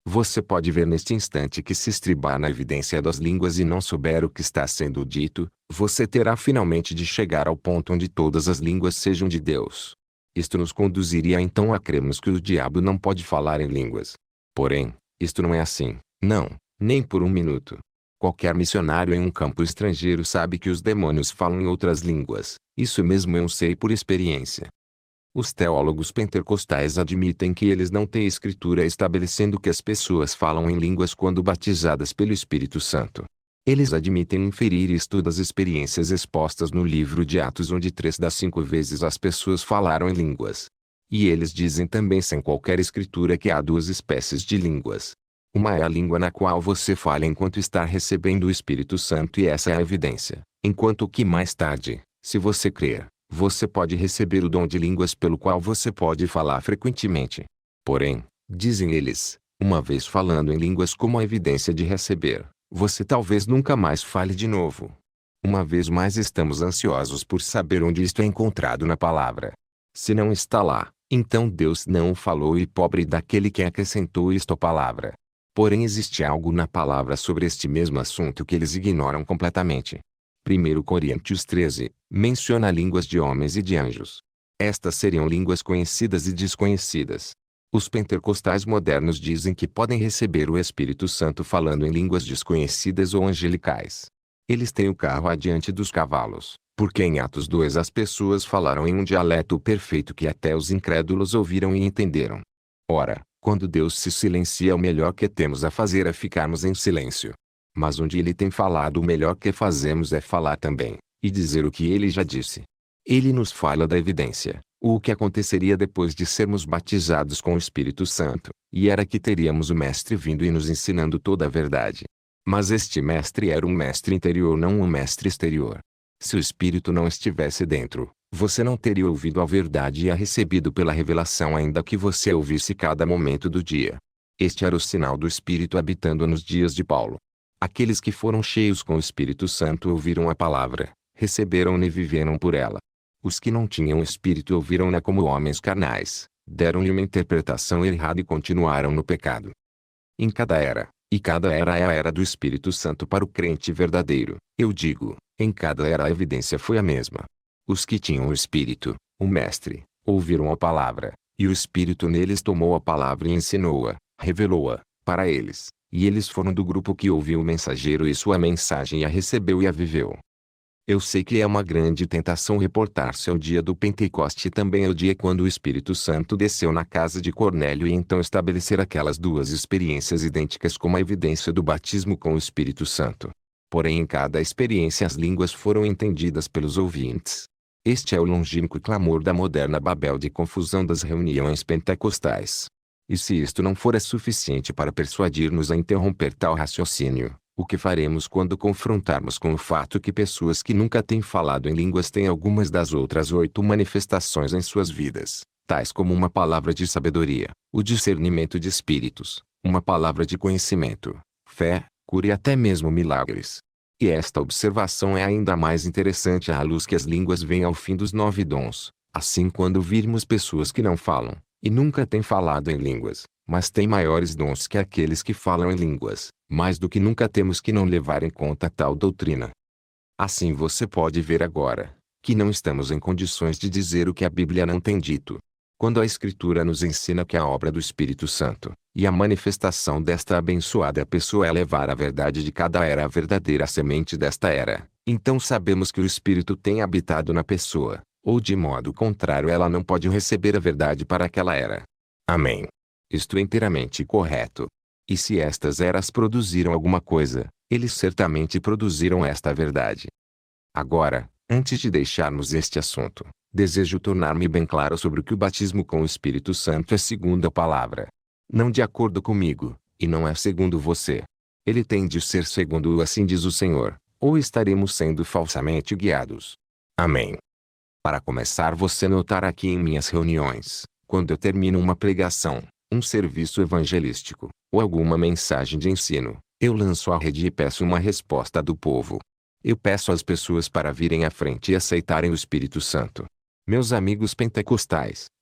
S1: Você pode ver neste instante que se estribar na evidência das línguas e não souber o que está sendo dito, você terá finalmente de chegar ao ponto onde todas as línguas sejam de Deus. Isto nos conduziria então a crermos que o diabo não pode falar em línguas. Porém, isto não é assim, não, nem por um minuto. Qualquer missionário em um campo estrangeiro sabe que os demônios falam em outras línguas, isso mesmo eu sei por experiência. Os teólogos pentecostais admitem que eles não têm escritura estabelecendo que as pessoas falam em línguas quando batizadas pelo Espírito Santo. Eles admitem inferir isto das experiências expostas no livro de Atos, onde três das cinco vezes as pessoas falaram em línguas. E eles dizem também sem qualquer escritura que há duas espécies de línguas. Uma é a língua na qual você fala enquanto está recebendo o Espírito Santo, e essa é a evidência, enquanto que mais tarde, se você crer, você pode receber o dom de línguas pelo qual você pode falar frequentemente. Porém, dizem eles, uma vez falando em línguas como a evidência de receber, você talvez nunca mais fale de novo. Uma vez mais estamos ansiosos por saber onde isto é encontrado na palavra. Se não está lá, então Deus não o falou, e pobre daquele que acrescentou isto à palavra. Porém existe algo na palavra sobre este mesmo assunto que eles ignoram completamente. primeiro Coríntios treze, menciona línguas de homens e de anjos. Estas seriam línguas conhecidas e desconhecidas. Os pentecostais modernos dizem que podem receber o Espírito Santo falando em línguas desconhecidas ou angelicais. Eles têm o carro adiante dos cavalos, porque em Atos dois as pessoas falaram em um dialeto perfeito que até os incrédulos ouviram e entenderam. Ora, quando Deus se silencia, o melhor que temos a fazer é ficarmos em silêncio. Mas onde Ele tem falado, o melhor que fazemos é falar também, e dizer o que Ele já disse. Ele nos fala da evidência, o que aconteceria depois de sermos batizados com o Espírito Santo, e era que teríamos o Mestre vindo e nos ensinando toda a verdade. Mas este Mestre era um Mestre interior, não um Mestre exterior. Se o Espírito não estivesse dentro, você não teria ouvido a verdade e a recebido pela revelação, ainda que você a ouvisse cada momento do dia. Este era o sinal do Espírito habitando nos dias de Paulo. Aqueles que foram cheios com o Espírito Santo ouviram a palavra, receberam-na e viveram por ela. Os que não tinham Espírito ouviram-na como homens carnais, deram-lhe uma interpretação errada e continuaram no pecado. Em cada era, e cada era é a era do Espírito Santo para o crente verdadeiro, eu digo, em cada era a evidência foi a mesma. Os que tinham o Espírito, o Mestre, ouviram a palavra, e o Espírito neles tomou a palavra e ensinou-a, revelou-a, para eles. E eles foram do grupo que ouviu o mensageiro e sua mensagem e a recebeu e a viveu. Eu sei que é uma grande tentação reportar-se ao dia do Pentecoste e também ao dia quando o Espírito Santo desceu na casa de Cornélio, e então estabelecer aquelas duas experiências idênticas como a evidência do batismo com o Espírito Santo. Porém, em cada experiência as línguas foram entendidas pelos ouvintes. Este é o longínquo clamor da moderna Babel de confusão das reuniões pentecostais. E se isto não for suficiente para persuadir-nos a interromper tal raciocínio, o que faremos quando confrontarmos com o fato que pessoas que nunca têm falado em línguas têm algumas das outras oito manifestações em suas vidas, tais como uma palavra de sabedoria, o discernimento de espíritos, uma palavra de conhecimento, fé, cura e até mesmo milagres? E esta observação é ainda mais interessante à luz que as línguas vêm ao fim dos nove dons. Assim, quando virmos pessoas que não falam, e nunca têm falado em línguas, mas têm maiores dons que aqueles que falam em línguas, mais do que nunca temos que não levar em conta tal doutrina. Assim você pode ver agora, que não estamos em condições de dizer o que a Bíblia não tem dito. Quando a Escritura nos ensina que a obra do Espírito Santo, e a manifestação desta abençoada pessoa é levar a verdade de cada era à verdadeira semente desta era, então sabemos que o Espírito tem habitado na pessoa, ou de modo contrário ela não pode receber a verdade para aquela era. Amém. Isto é inteiramente correto. E se estas eras produziram alguma coisa, eles certamente produziram esta verdade. Agora, antes de deixarmos este assunto, desejo tornar-me bem claro sobre o que o batismo com o Espírito Santo é segundo a palavra. Não de acordo comigo, e não é segundo você. Ele tem de ser segundo o assim diz o Senhor, ou estaremos sendo falsamente guiados. Amém. Para começar, você notará aqui em minhas reuniões, quando eu termino uma pregação, um serviço evangelístico, ou alguma mensagem de ensino, eu lanço à rede e peço uma resposta do povo. Eu peço às pessoas para virem à frente e aceitarem o Espírito Santo. Meus amigos pentecostais,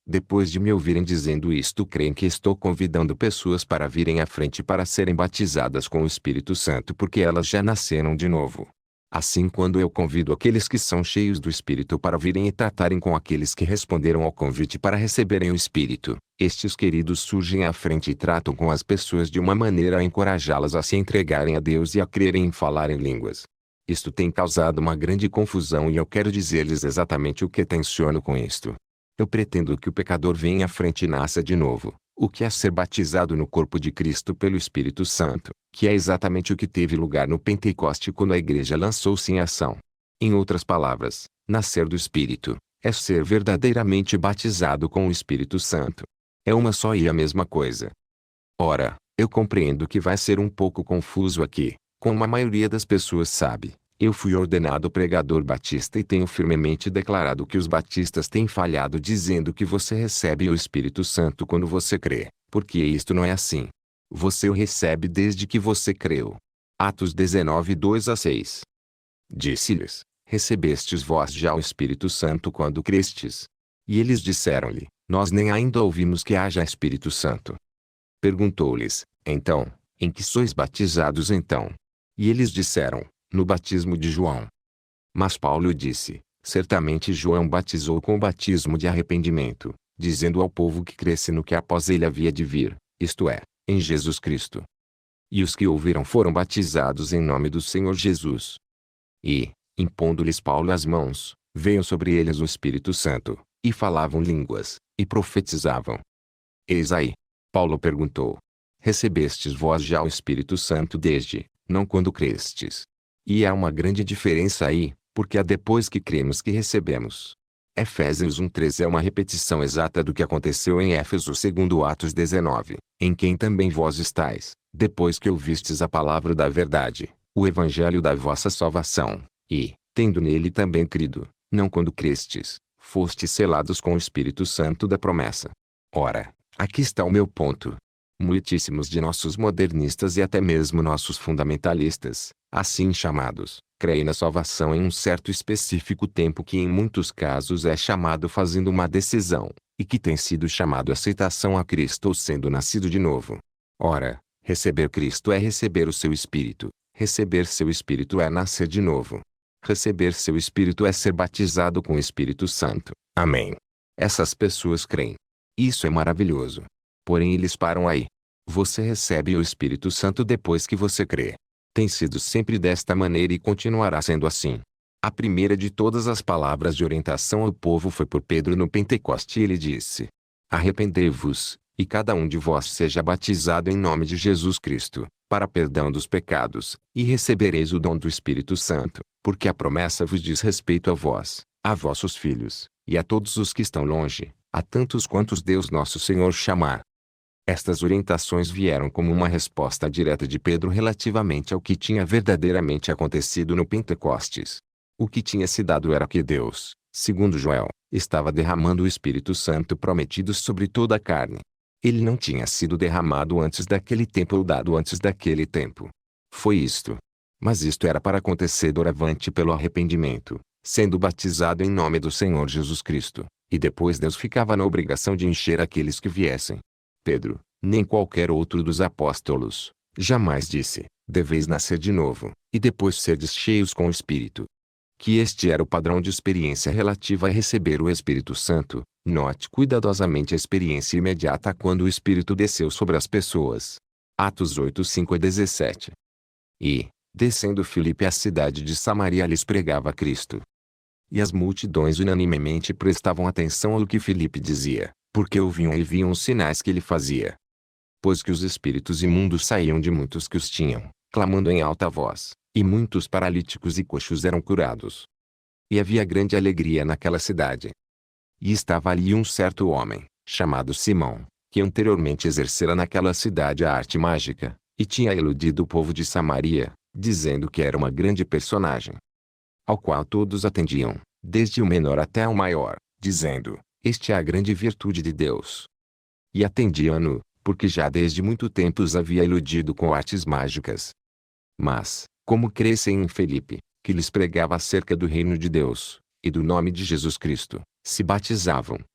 S1: Depois de me ouvirem dizendo isto, creem que estou convidando pessoas para virem à frente para serem batizadas com o Espírito Santo porque elas já nasceram de novo. Assim, quando eu convido aqueles que são cheios do Espírito para virem e tratarem com aqueles que responderam ao convite para receberem o Espírito, estes queridos surgem à frente e tratam com as pessoas de uma maneira a encorajá-las a se entregarem a Deus e a crerem em falar em línguas. Isto tem causado uma grande confusão e eu quero dizer-lhes exatamente o que tenciono com isto. Eu pretendo que o pecador venha à frente e nasça de novo, o que é ser batizado no corpo de Cristo pelo Espírito Santo, que é exatamente o que teve lugar no Pentecoste quando a igreja lançou-se em ação. Em outras palavras, nascer do Espírito, é ser verdadeiramente batizado com o Espírito Santo. É uma só e a mesma coisa. Ora, eu compreendo que vai ser um pouco confuso aqui, como a maioria das pessoas sabe. Eu fui ordenado pregador batista e tenho firmemente declarado que os batistas têm falhado dizendo que você recebe o Espírito Santo quando você crê, porque isto não é assim. Você o recebe desde que você creu. Atos dezenove, dois a seis. Disse-lhes: recebestes vós já o Espírito Santo quando crestes? E eles disseram-lhe: nós nem ainda ouvimos que haja Espírito Santo. Perguntou-lhes: então, em que sois batizados então? E eles disseram: no batismo de João. Mas Paulo disse: certamente João batizou com o batismo de arrependimento, dizendo ao povo que cresce no que após ele havia de vir, isto é, em Jesus Cristo. E os que ouviram foram batizados em nome do Senhor Jesus. E, impondo-lhes Paulo as mãos, veio sobre eles o Espírito Santo, e falavam línguas, e profetizavam. Eis aí. Paulo perguntou: recebestes vós já o Espírito Santo desde, não quando crestes? E há uma grande diferença aí, porque é depois que cremos que recebemos. Efésios um treze é uma repetição exata do que aconteceu em Éfeso segundo Atos dezenove, em quem também vós estáis, depois que ouvistes a palavra da verdade, o evangelho da vossa salvação, e, tendo nele também crido, não quando crestes, fostes selados com o Espírito Santo da promessa. Ora, aqui está o meu ponto. Muitíssimos de nossos modernistas e até mesmo nossos fundamentalistas, assim chamados, creem na salvação em um certo específico tempo que em muitos casos é chamado fazendo uma decisão, e que tem sido chamado aceitação a Cristo ou sendo nascido de novo. Ora, receber Cristo é receber o seu Espírito, receber seu Espírito é nascer de novo. Receber seu Espírito é ser batizado com o Espírito Santo. Amém. Essas pessoas creem. Isso é maravilhoso. Porém eles param aí. Você recebe o Espírito Santo depois que você crê. Tem sido sempre desta maneira e continuará sendo assim. A primeira de todas as palavras de orientação ao povo foi por Pedro no Pentecoste e ele disse: arrependei-vos, e cada um de vós seja batizado em nome de Jesus Cristo, para perdão dos pecados, e recebereis o dom do Espírito Santo, porque a promessa vos diz respeito a vós, a vossos filhos, e a todos os que estão longe, a tantos quantos Deus nosso Senhor chamar. Estas orientações vieram como uma resposta direta de Pedro relativamente ao que tinha verdadeiramente acontecido no Pentecostes. O que tinha se dado era que Deus, segundo Joel, estava derramando o Espírito Santo prometido sobre toda a carne. Ele não tinha sido derramado antes daquele tempo ou dado antes daquele tempo. Foi isto. Mas isto era para acontecer doravante pelo arrependimento, sendo batizado em nome do Senhor Jesus Cristo, e depois Deus ficava na obrigação de encher aqueles que viessem. Pedro, nem qualquer outro dos apóstolos, jamais disse: deveis nascer de novo, e depois serdes cheios com o Espírito. Que este era o padrão de experiência relativa a receber o Espírito Santo. Note cuidadosamente a experiência imediata quando o Espírito desceu sobre as pessoas. Atos oito, cinco a dezessete. E, descendo Filipe à cidade de Samaria, lhes pregava Cristo. E as multidões unanimemente prestavam atenção ao que Filipe dizia, porque ouviam e viam os sinais que ele fazia. Pois que os espíritos imundos saíam de muitos que os tinham, clamando em alta voz, e muitos paralíticos e coxos eram curados. E havia grande alegria naquela cidade. E estava ali um certo homem, chamado Simão, que anteriormente exercera naquela cidade a arte mágica, e tinha iludido o povo de Samaria, dizendo que era uma grande personagem. Ao qual todos atendiam, desde o menor até o maior, dizendo: este é a grande virtude de Deus. E atendiam-no, porque já desde muito tempo os havia iludido com artes mágicas. Mas, como crescem em Filipe, que lhes pregava acerca do reino de Deus, e do nome de Jesus Cristo, se batizavam,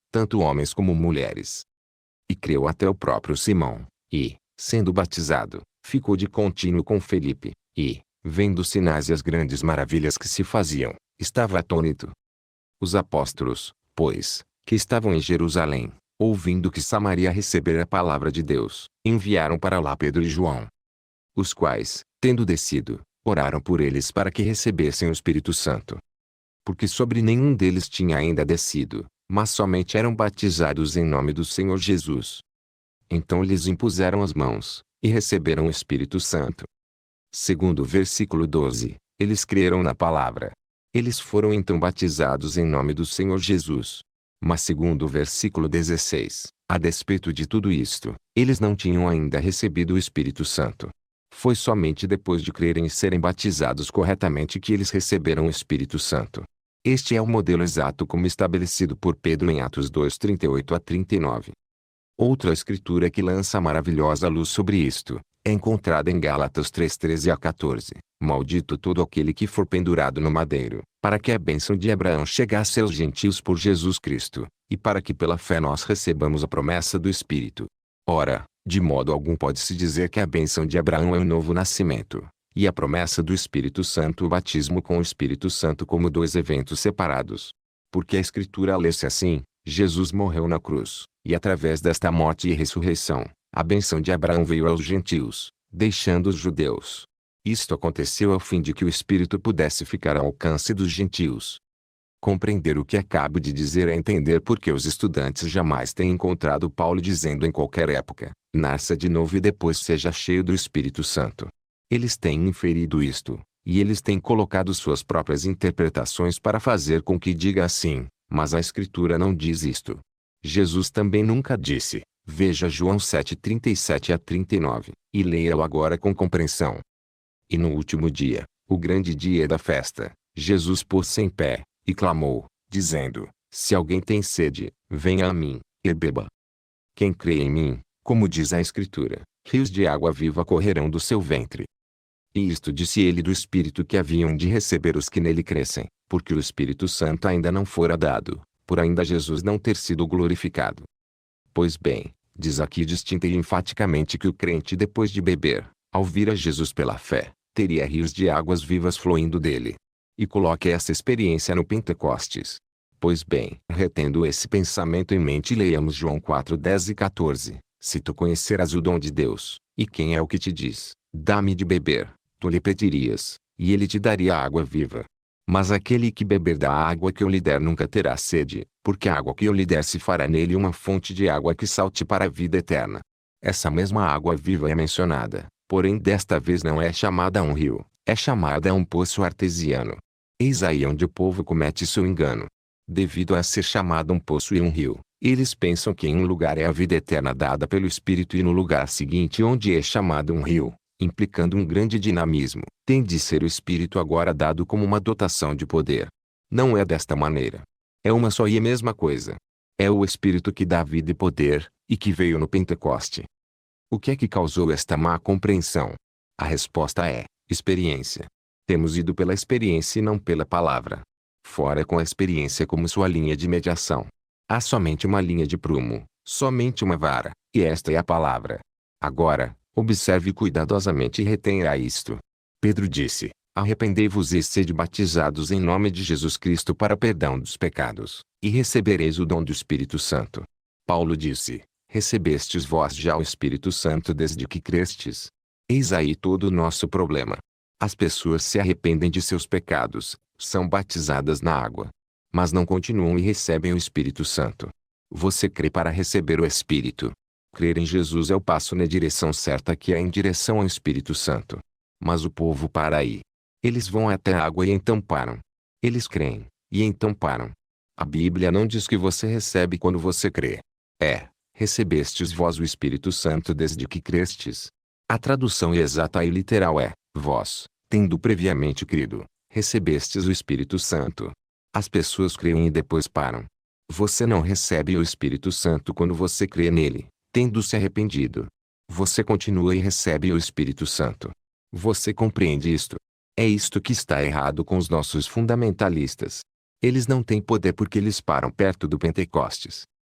S1: tanto homens como mulheres. E creu até o próprio Simão, e, sendo batizado, ficou de contínuo com Felipe, e, vendo os sinais e as grandes maravilhas que se faziam, estava atônito. Os apóstolos, pois, que estavam em Jerusalém, ouvindo que Samaria recebera a palavra de Deus, enviaram para lá Pedro e João. Os quais, tendo descido, oraram por eles para que recebessem o Espírito Santo. Porque sobre nenhum deles tinha ainda descido, mas somente eram batizados em nome do Senhor Jesus. Então lhes impuseram as mãos, e receberam o Espírito Santo. Segundo o versículo doze, eles creram na palavra. Eles foram então batizados em nome do Senhor Jesus. Mas segundo o versículo dezesseis, a despeito de tudo isto, eles não tinham ainda recebido o Espírito Santo. Foi somente depois de crerem e serem batizados corretamente que eles receberam o Espírito Santo. Este é o modelo exato como estabelecido por Pedro em Atos dois, trinta e oito a trinta e nove. Outra escritura que lança maravilhosa luz sobre isto, é encontrada em Gálatas três, treze a quatorze. Maldito todo aquele que for pendurado no madeiro, para que a bênção de Abraão chegasse aos gentios por Jesus Cristo, e para que pela fé nós recebamos a promessa do Espírito. Ora, de modo algum pode-se dizer que a bênção de Abraão é o novo nascimento, e a promessa do Espírito Santo o batismo com o Espírito Santo como dois eventos separados. Porque a Escritura lê-se assim: Jesus morreu na cruz, e através desta morte e ressurreição, a bênção de Abraão veio aos gentios, deixando os judeus. Isto aconteceu ao fim de que o Espírito pudesse ficar ao alcance dos gentios. Compreender o que acabo de dizer é entender por que os estudantes jamais têm encontrado Paulo dizendo em qualquer época: nasça de novo e depois seja cheio do Espírito Santo. Eles têm inferido isto, e eles têm colocado suas próprias interpretações para fazer com que diga assim, mas a Escritura não diz isto. Jesus também nunca disse. Veja João sete, trinta e sete a trinta e nove, e leia-o agora com compreensão. E no último dia, o grande dia da festa, Jesus pôs-se em pé, e clamou, dizendo: Se alguém tem sede, venha a mim, e beba. Quem crê em mim, como diz a Escritura, rios de água viva correrão do seu ventre. E isto disse ele do Espírito que haviam de receber os que nele crescem, porque o Espírito Santo ainda não fora dado, por ainda Jesus não ter sido glorificado. Pois bem, diz aqui distinta e enfaticamente que o crente depois de beber, ao vir a Jesus pela fé, teria rios de águas vivas fluindo dele. E coloque essa experiência no Pentecostes. Pois bem, retendo esse pensamento em mente, leiamos João quatro, dez e quatorze. Se tu conhecerás o dom de Deus, e quem é o que te diz, dá-me de beber, tu lhe pedirias, e ele te daria a água viva. Mas aquele que beber da água que eu lhe der nunca terá sede, porque a água que eu lhe der se fará nele uma fonte de água que salte para a vida eterna. Essa mesma água viva é mencionada, porém desta vez não é chamada um rio, é chamada um poço artesiano. Eis aí onde o povo comete seu engano. Devido a ser chamado um poço e um rio, eles pensam que em um lugar é a vida eterna dada pelo Espírito e no lugar seguinte onde é chamado um rio, implicando um grande dinamismo, tem de ser o Espírito agora dado como uma dotação de poder. Não é desta maneira. É uma só e a mesma coisa. É o Espírito que dá vida e poder, e que veio no Pentecoste. O que é que causou esta má compreensão? A resposta é: experiência. Temos ido pela experiência e não pela palavra. Fora com a experiência como sua linha de mediação. Há somente uma linha de prumo, somente uma vara, e esta é a palavra. Agora, observe cuidadosamente e retenha isto. Pedro disse: Arrependei-vos e sede batizados em nome de Jesus Cristo para perdão dos pecados, e recebereis o dom do Espírito Santo. Paulo disse: Recebestes vós já o Espírito Santo desde que crestes. Eis aí todo o nosso problema. As pessoas se arrependem de seus pecados, são batizadas na água, mas não continuam e recebem o Espírito Santo. Você crê para receber o Espírito. Crer em Jesus é o passo na direção certa, que é em direção ao Espírito Santo. Mas o povo para aí. Eles vão até a água e então param. Eles creem, e então param. A Bíblia não diz que você recebe quando você crê. É, recebestes vós o Espírito Santo desde que crestes. A tradução exata e literal é: vós, tendo previamente crido, recebestes o Espírito Santo. As pessoas creem e depois param. Você não recebe o Espírito Santo quando você crê nele, tendo se arrependido. Você continua e recebe o Espírito Santo. Você compreende isto? É isto que está errado com os nossos fundamentalistas. Eles não têm poder porque eles param perto do Pentecostes.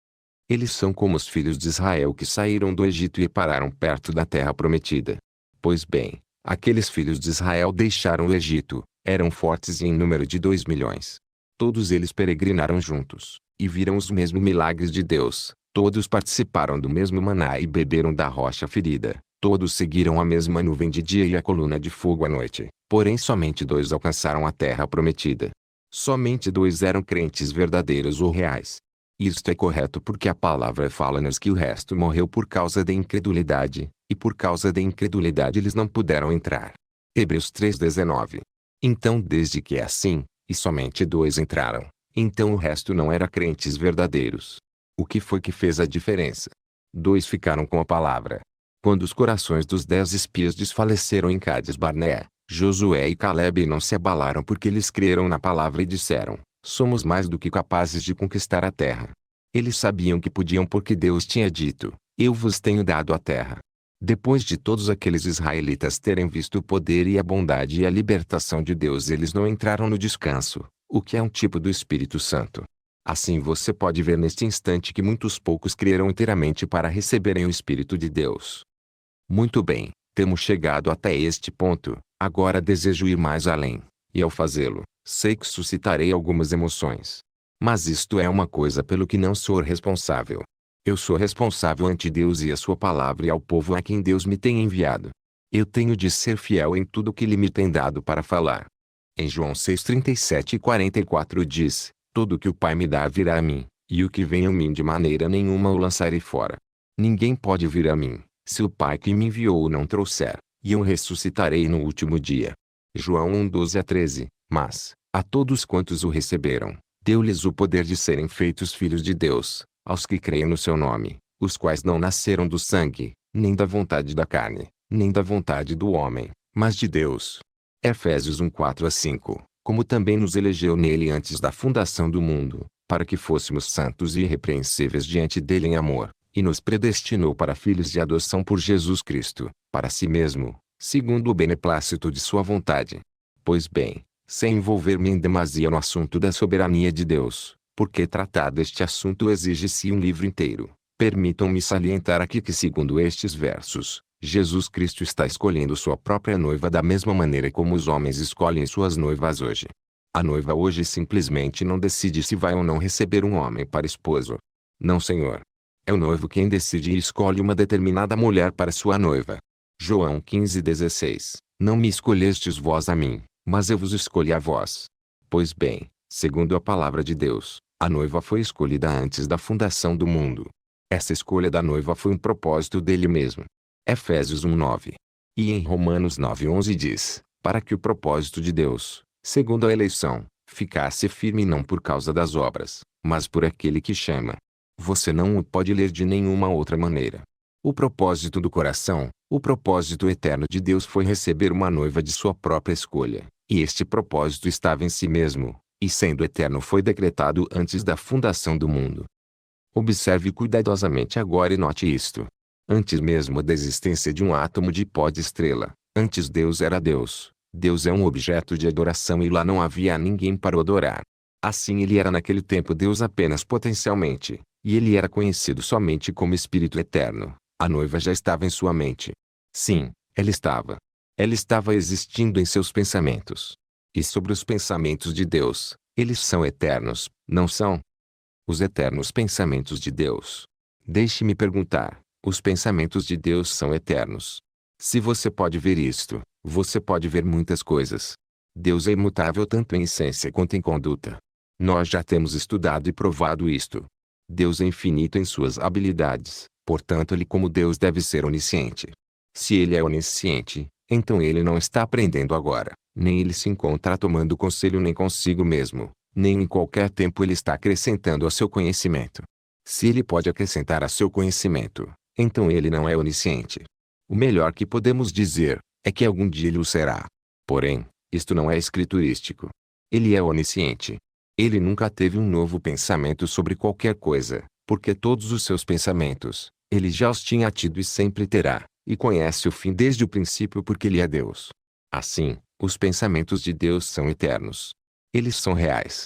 S1: Eles são como os filhos de Israel que saíram do Egito e pararam perto da terra prometida. Pois bem, aqueles filhos de Israel deixaram o Egito, eram fortes e em número de dois milhões. Todos eles peregrinaram juntos, e viram os mesmos milagres de Deus. Todos participaram do mesmo maná e beberam da rocha ferida. Todos seguiram a mesma nuvem de dia e a coluna de fogo à noite. Porém somente dois alcançaram a terra prometida. Somente dois eram crentes verdadeiros ou reais. Isto é correto porque a palavra fala-nos que o resto morreu por causa da incredulidade, e por causa da incredulidade eles não puderam entrar. Hebreus três dezenove. Então desde que é assim, e somente dois entraram, então o resto não era crentes verdadeiros. O que foi que fez a diferença? Dois ficaram com a palavra. Quando os corações dos dez espias desfaleceram em Cades Barneá, Josué e Caleb não se abalaram porque eles creram na palavra e disseram: somos mais do que capazes de conquistar a terra. Eles sabiam que podiam porque Deus tinha dito: eu vos tenho dado a terra. Depois de todos aqueles israelitas terem visto o poder e a bondade e a libertação de Deus, eles não entraram no descanso, o que é um tipo do Espírito Santo. Assim você pode ver neste instante que muitos poucos creram inteiramente para receberem o Espírito de Deus. Muito bem, temos chegado até este ponto, agora desejo ir mais além, e ao fazê-lo, sei que suscitarei algumas emoções. Mas isto é uma coisa pelo que não sou responsável. Eu sou responsável ante Deus e a sua palavra e ao povo a quem Deus me tem enviado. Eu tenho de ser fiel em tudo o que Ele me tem dado para falar. Em João seis trinta e sete e quarenta e quatro diz: tudo o que o Pai me dá virá a mim, e o que vem a mim de maneira nenhuma o lançarei fora. Ninguém pode vir a mim, se o Pai que me enviou o não trouxer, e eu ressuscitarei no último dia. João um doze a treze. Mas, a todos quantos o receberam, deu-lhes o poder de serem feitos filhos de Deus, aos que creem no seu nome, os quais não nasceram do sangue, nem da vontade da carne, nem da vontade do homem, mas de Deus. Efésios um quatro a cinco. Como também nos elegeu nele antes da fundação do mundo, para que fôssemos santos e irrepreensíveis diante dele em amor, e nos predestinou para filhos de adoção por Jesus Cristo, para si mesmo, segundo o beneplácito de sua vontade. Pois bem, sem envolver-me em demasia no assunto da soberania de Deus, porque tratado este assunto exige-se um livro inteiro, permitam-me salientar aqui que segundo estes versos, Jesus Cristo está escolhendo sua própria noiva da mesma maneira como os homens escolhem suas noivas hoje. A noiva hoje simplesmente não decide se vai ou não receber um homem para esposo. Não, senhor. É o noivo quem decide e escolhe uma determinada mulher para sua noiva. João quinze dezesseis. Não me escolhestes vós a mim, mas eu vos escolhi a vós. Pois bem, segundo a palavra de Deus, a noiva foi escolhida antes da fundação do mundo. Essa escolha da noiva foi um propósito dele mesmo. Efésios um nove. E em Romanos nove onze diz: para que o propósito de Deus, segundo a eleição, ficasse firme não por causa das obras, mas por aquele que chama. Você não o pode ler de nenhuma outra maneira. O propósito do coração, o propósito eterno de Deus foi receber uma noiva de sua própria escolha, e este propósito estava em si mesmo, e sendo eterno foi decretado antes da fundação do mundo. Observe cuidadosamente agora e note isto. Antes mesmo da existência de um átomo de pó de estrela, antes Deus era Deus. Deus é um objeto de adoração e lá não havia ninguém para o adorar. Assim ele era naquele tempo Deus apenas potencialmente, e ele era conhecido somente como Espírito Eterno. A noiva já estava em sua mente. Sim, ela estava. Ela estava existindo em seus pensamentos. E sobre os pensamentos de Deus, eles são eternos, não são? Os eternos pensamentos de Deus. Deixe-me perguntar. Os pensamentos de Deus são eternos. Se você pode ver isto, você pode ver muitas coisas. Deus é imutável tanto em essência quanto em conduta. Nós já temos estudado e provado isto. Deus é infinito em suas habilidades, portanto ele como Deus deve ser onisciente. Se ele é onisciente, então ele não está aprendendo agora, nem ele se encontra tomando conselho nem consigo mesmo, nem em qualquer tempo ele está acrescentando ao seu conhecimento. Se ele pode acrescentar a seu conhecimento, então ele não é onisciente. O melhor que podemos dizer, é que algum dia ele o será. Porém, isto não é escriturístico. Ele é onisciente. Ele nunca teve um novo pensamento sobre qualquer coisa, porque todos os seus pensamentos, ele já os tinha tido e sempre terá, e conhece o fim desde o princípio porque ele é Deus. Assim, os pensamentos de Deus são eternos. Eles são reais.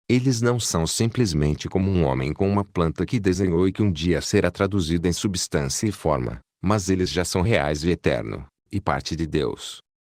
S1: Eles não são simplesmente como um homem com uma planta que desenhou e que um dia será traduzida em substância e forma, mas eles já são reais e eterno, e parte de Deus.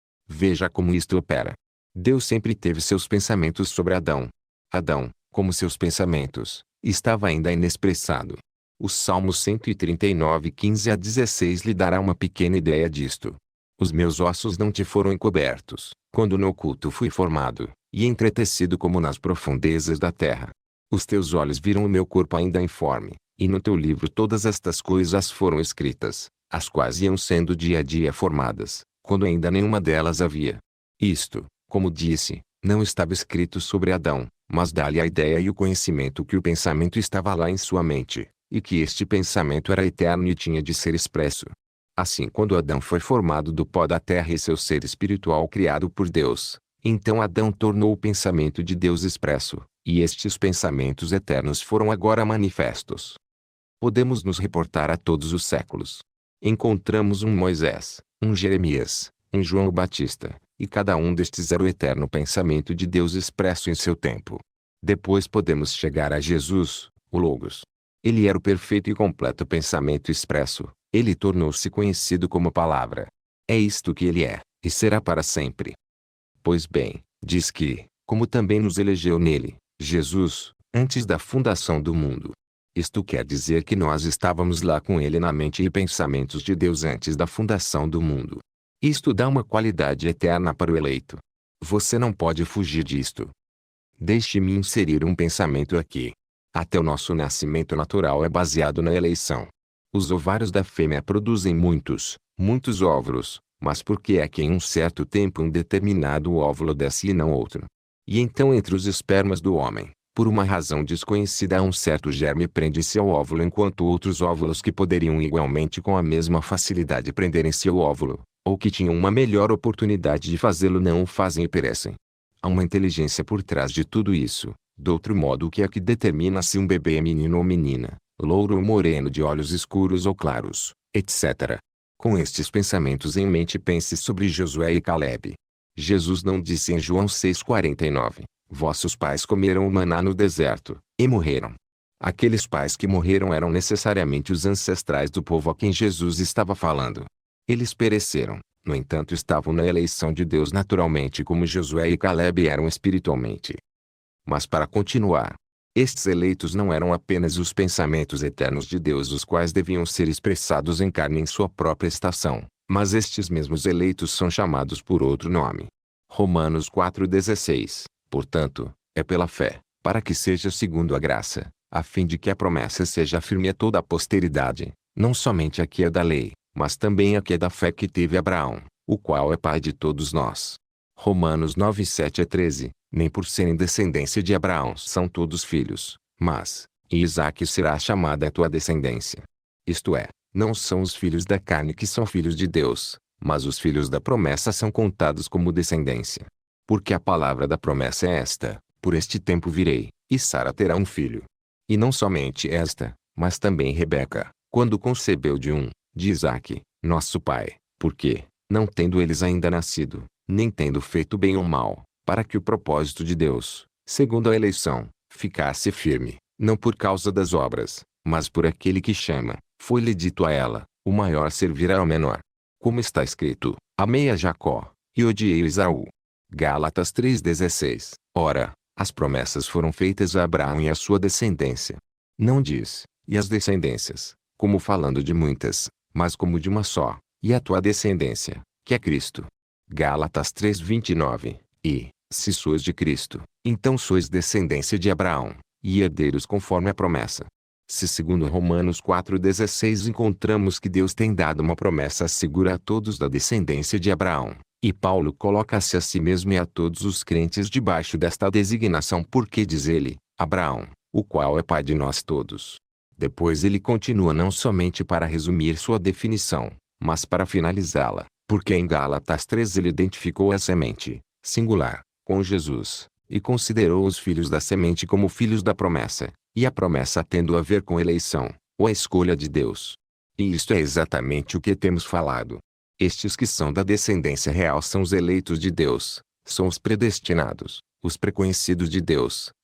S1: Veja como isto opera. Deus sempre teve seus pensamentos sobre Adão. Adão, como seus pensamentos, estava ainda inexpressado. O Salmo cento e trinta e nove, quinze a dezesseis lhe dará uma pequena ideia disto. Os meus ossos não te foram encobertos, quando no oculto fui formado, e entretecido como nas profundezas da terra. Os teus olhos viram o meu corpo ainda informe, e no teu livro todas estas coisas foram escritas, as quais iam sendo dia a dia formadas, quando ainda nenhuma delas havia. Isto, como disse, não estava escrito sobre Adão, mas dá-lhe a ideia e o conhecimento que o pensamento estava lá em sua mente, e que este pensamento era eterno e tinha de ser expresso. Assim, quando Adão foi formado do pó da terra e seu ser espiritual criado por Deus, então Adão tornou o pensamento de Deus expresso, e estes pensamentos eternos foram agora manifestos. Podemos nos reportar a todos os séculos. Encontramos um Moisés, um Jeremias, um João o Batista, e cada um destes era o eterno pensamento de Deus expresso em seu tempo. Depois podemos chegar a Jesus, o Logos. Ele era o perfeito e completo pensamento expresso. Ele tornou-se conhecido como Palavra. É isto que ele é, e será para sempre. Pois bem, diz que, como também nos elegeu nele, Jesus, antes da fundação do mundo. Isto quer dizer que nós estávamos lá com ele na mente e pensamentos de Deus antes da fundação do mundo. Isto dá uma qualidade eterna para o eleito. Você não pode fugir disto. Deixe-me inserir um pensamento aqui. Até o nosso nascimento natural é baseado na eleição. Os ovários da fêmea produzem muitos, muitos óvulos, mas por que é que em um certo tempo um determinado óvulo desce e não outro? E então entre os espermas do homem, por uma razão desconhecida, um certo germe prende-se ao óvulo enquanto outros óvulos que poderiam igualmente com a mesma facilidade prenderem-se ao óvulo, ou que tinham uma melhor oportunidade de fazê-lo, não o fazem e perecem. Há uma inteligência por trás de tudo isso, de outro modo o que é que determina se um bebê é menino ou menina, louro ou moreno, de olhos escuros ou claros, etcétera. Com estes pensamentos em mente, pense sobre Josué e Calebe. Jesus não disse em João seis, quarenta e nove, vossos pais comeram o maná no deserto, e morreram. Aqueles pais que morreram eram necessariamente os ancestrais do povo a quem Jesus estava falando. Eles pereceram, no entanto estavam na eleição de Deus naturalmente, como Josué e Calebe eram espiritualmente. Mas para continuar, estes eleitos não eram apenas os pensamentos eternos de Deus, os quais deviam ser expressados em carne em sua própria estação, mas estes mesmos eleitos são chamados por outro nome. Romanos quatro, dezesseis, portanto, é pela fé, para que seja segundo a graça, a fim de que a promessa seja firme a toda a posteridade, não somente a que é da lei, mas também a que é da fé que teve Abraão, o qual é pai de todos nós. Romanos nove, sete a treze, nem por serem descendência de Abraão são todos filhos, mas, em Isaque será chamada a tua descendência. Isto é, não são os filhos da carne que são filhos de Deus, mas os filhos da promessa são contados como descendência. Porque a palavra da promessa é esta, por este tempo virei, e Sara terá um filho. E não somente esta, mas também Rebeca, quando concebeu de um, de Isaque, nosso pai, porque, não tendo eles ainda nascido, nem tendo feito bem ou mal, para que o propósito de Deus, segundo a eleição, ficasse firme, não por causa das obras, mas por aquele que chama, foi-lhe dito a ela, o maior servirá ao menor. Como está escrito, amei a Jacó, e odiei Esaú. Gálatas três, dezesseis. Ora, as promessas foram feitas a Abraão e à sua descendência. Não diz, e as descendências, como falando de muitas, mas como de uma só, e a tua descendência, que é Cristo. Gálatas três, vinte e nove. E, se sois de Cristo, então sois descendência de Abraão, e herdeiros conforme a promessa. Se segundo Romanos quatro, dezesseis encontramos que Deus tem dado uma promessa segura a todos da descendência de Abraão, e Paulo coloca-se a si mesmo e a todos os crentes debaixo desta designação porque diz ele, Abraão, o qual é pai de nós todos. Depois ele continua não somente para resumir sua definição, mas para finalizá-la, porque em Gálatas três ele identificou a semente, singular, com Jesus, e considerou os filhos da semente como filhos da promessa, e a promessa tendo a ver com eleição, ou a escolha de Deus. E isto é exatamente o que temos falado. Estes que são da descendência real são os eleitos de Deus, são os predestinados, os preconhecidos de Deus,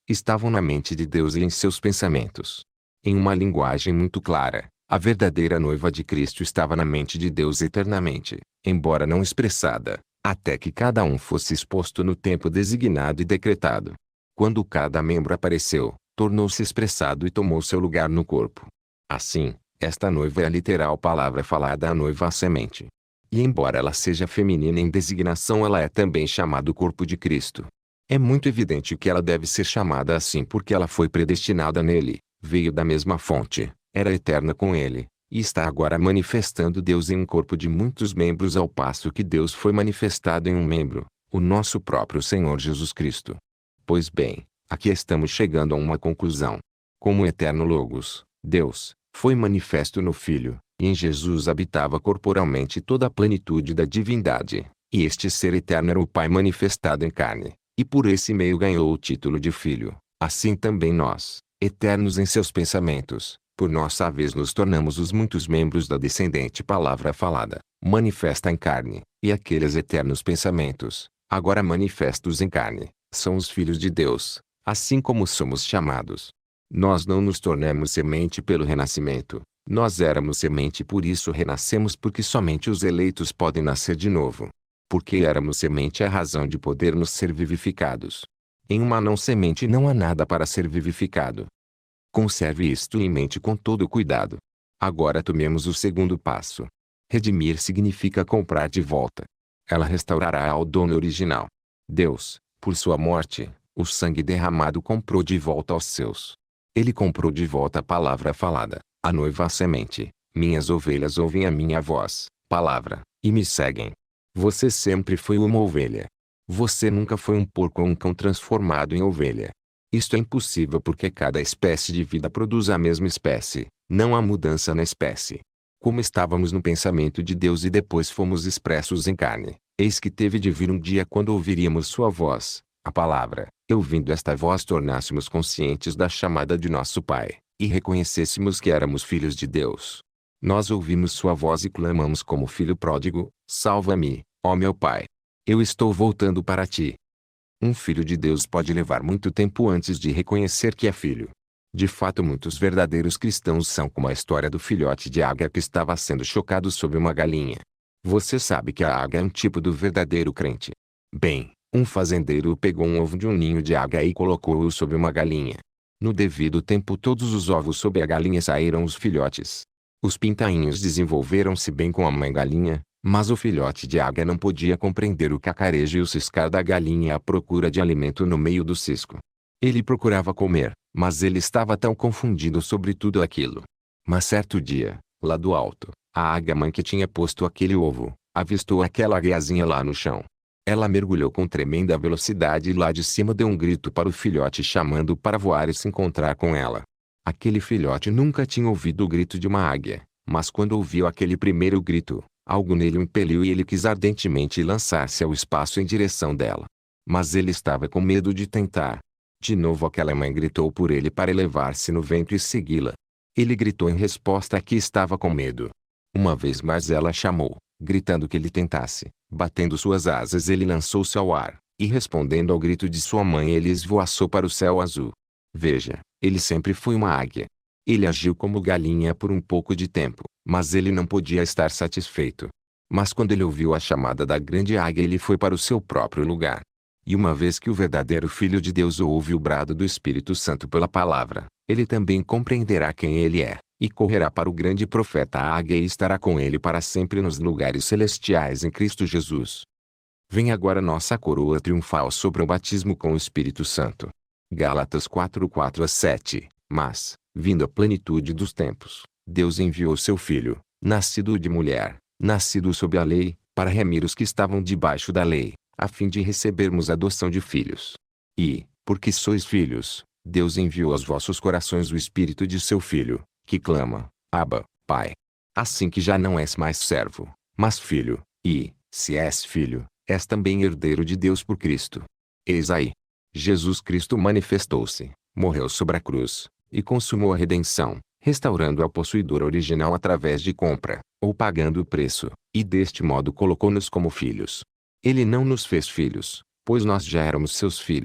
S1: estavam na mente de Deus e em seus pensamentos. Em uma linguagem muito clara, a verdadeira noiva de Cristo estava na mente de Deus eternamente, embora não expressada, até que cada um fosse exposto no tempo designado e decretado. Quando cada membro apareceu, tornou-se expressado e tomou seu lugar no corpo. Assim, esta noiva é a literal palavra falada, a noiva, a semente. E embora ela seja feminina em designação, ela é também chamada o corpo de Cristo. É muito evidente que ela deve ser chamada assim porque ela foi predestinada nele, veio da mesma fonte, era eterna com ele, e está agora manifestando Deus em um corpo de muitos membros, ao passo que Deus foi manifestado em um membro, o nosso próprio Senhor Jesus Cristo. Pois bem, aqui estamos chegando a uma conclusão. Como o eterno Logos, Deus, foi manifesto no Filho, e em Jesus habitava corporalmente toda a plenitude da divindade, e este ser eterno era o Pai manifestado em carne, e por esse meio ganhou o título de Filho. Assim também nós, eternos em seus pensamentos, por nossa vez nos tornamos os muitos membros da descendente palavra falada, manifesta em carne, e aqueles eternos pensamentos, agora manifestos em carne, são os filhos de Deus, assim como somos chamados. Nós não nos tornamos semente pelo renascimento, nós éramos semente e por isso renascemos, porque somente os eleitos podem nascer de novo. Porque éramos semente é a razão de podermos ser vivificados. Em uma não semente não há nada para ser vivificado. Conserve isto em mente com todo cuidado. Agora tomemos o segundo passo. Redimir significa comprar de volta. Ela restaurará ao dono original. Deus, por sua morte, o sangue derramado comprou de volta aos seus. Ele comprou de volta a palavra falada, a noiva, a semente. Minhas ovelhas ouvem a minha voz, palavra, e me seguem. Você sempre foi uma ovelha. Você nunca foi um porco ou um cão transformado em ovelha. Isto é impossível porque cada espécie de vida produz a mesma espécie, não há mudança na espécie. Como estávamos no pensamento de Deus e depois fomos expressos em carne, eis que teve de vir um dia quando ouviríamos sua voz, a palavra, e ouvindo esta voz tornássemos conscientes da chamada de nosso Pai, e reconhecêssemos que éramos filhos de Deus. Nós ouvimos sua voz e clamamos como filho pródigo: salva-me, ó meu Pai. Eu estou voltando para ti. Um filho de Deus pode levar muito tempo antes de reconhecer que é filho. De fato, muitos verdadeiros cristãos são como a história do filhote de águia que estava sendo chocado sob uma galinha. Você sabe que a águia é um tipo do verdadeiro crente. Bem, um fazendeiro pegou um ovo de um ninho de águia e colocou-o sob uma galinha. No devido tempo, todos os ovos sob a galinha saíram os filhotes. Os pintainhos desenvolveram-se bem com a mãe galinha, mas o filhote de águia não podia compreender o cacarejo e o ciscar da galinha à procura de alimento no meio do cisco. Ele procurava comer, mas ele estava tão confundido sobre tudo aquilo. Mas certo dia, lá do alto, a águia-mãe que tinha posto aquele ovo, avistou aquela águiazinha lá no chão. Ela mergulhou com tremenda velocidade e lá de cima deu um grito para o filhote, chamando para voar e se encontrar com ela. Aquele filhote nunca tinha ouvido o grito de uma águia, mas quando ouviu aquele primeiro grito, algo nele o impeliu e ele quis ardentemente lançar-se ao espaço em direção dela. Mas ele estava com medo de tentar. De novo aquela mãe gritou por ele para elevar-se no vento e segui-la. Ele gritou em resposta a que estava com medo. Uma vez mais ela chamou, gritando que ele tentasse. Batendo suas asas ele lançou-se ao ar, e respondendo ao grito de sua mãe ele esvoaçou para o céu azul. Veja, ele sempre foi uma águia. Ele agiu como galinha por um pouco de tempo, mas ele não podia estar satisfeito. Mas quando ele ouviu a chamada da grande águia ele foi para o seu próprio lugar. E uma vez que o verdadeiro Filho de Deus ouve o brado do Espírito Santo pela palavra, ele também compreenderá quem ele é, e correrá para o grande profeta águia e estará com ele para sempre nos lugares celestiais em Cristo Jesus. Vem agora nossa coroa triunfal sobre o batismo com o Espírito Santo. Gálatas quatro, quatro a sete. Mas, vindo a plenitude dos tempos, Deus enviou seu Filho, nascido de mulher, nascido sob a lei, para remir os que estavam debaixo da lei, a fim de recebermos a adoção de filhos. E, porque sois filhos, Deus enviou aos vossos corações o Espírito de seu Filho, que clama: Abba, Pai. Assim que já não és mais servo, mas filho, e, se és filho, és também herdeiro de Deus por Cristo. Eis aí. Jesus Cristo manifestou-se, morreu sobre a cruz, e consumou a redenção, restaurando ao possuidor original através de compra, ou pagando o preço, e deste modo colocou-nos como filhos. Ele não nos fez filhos, pois nós já éramos seus filhos,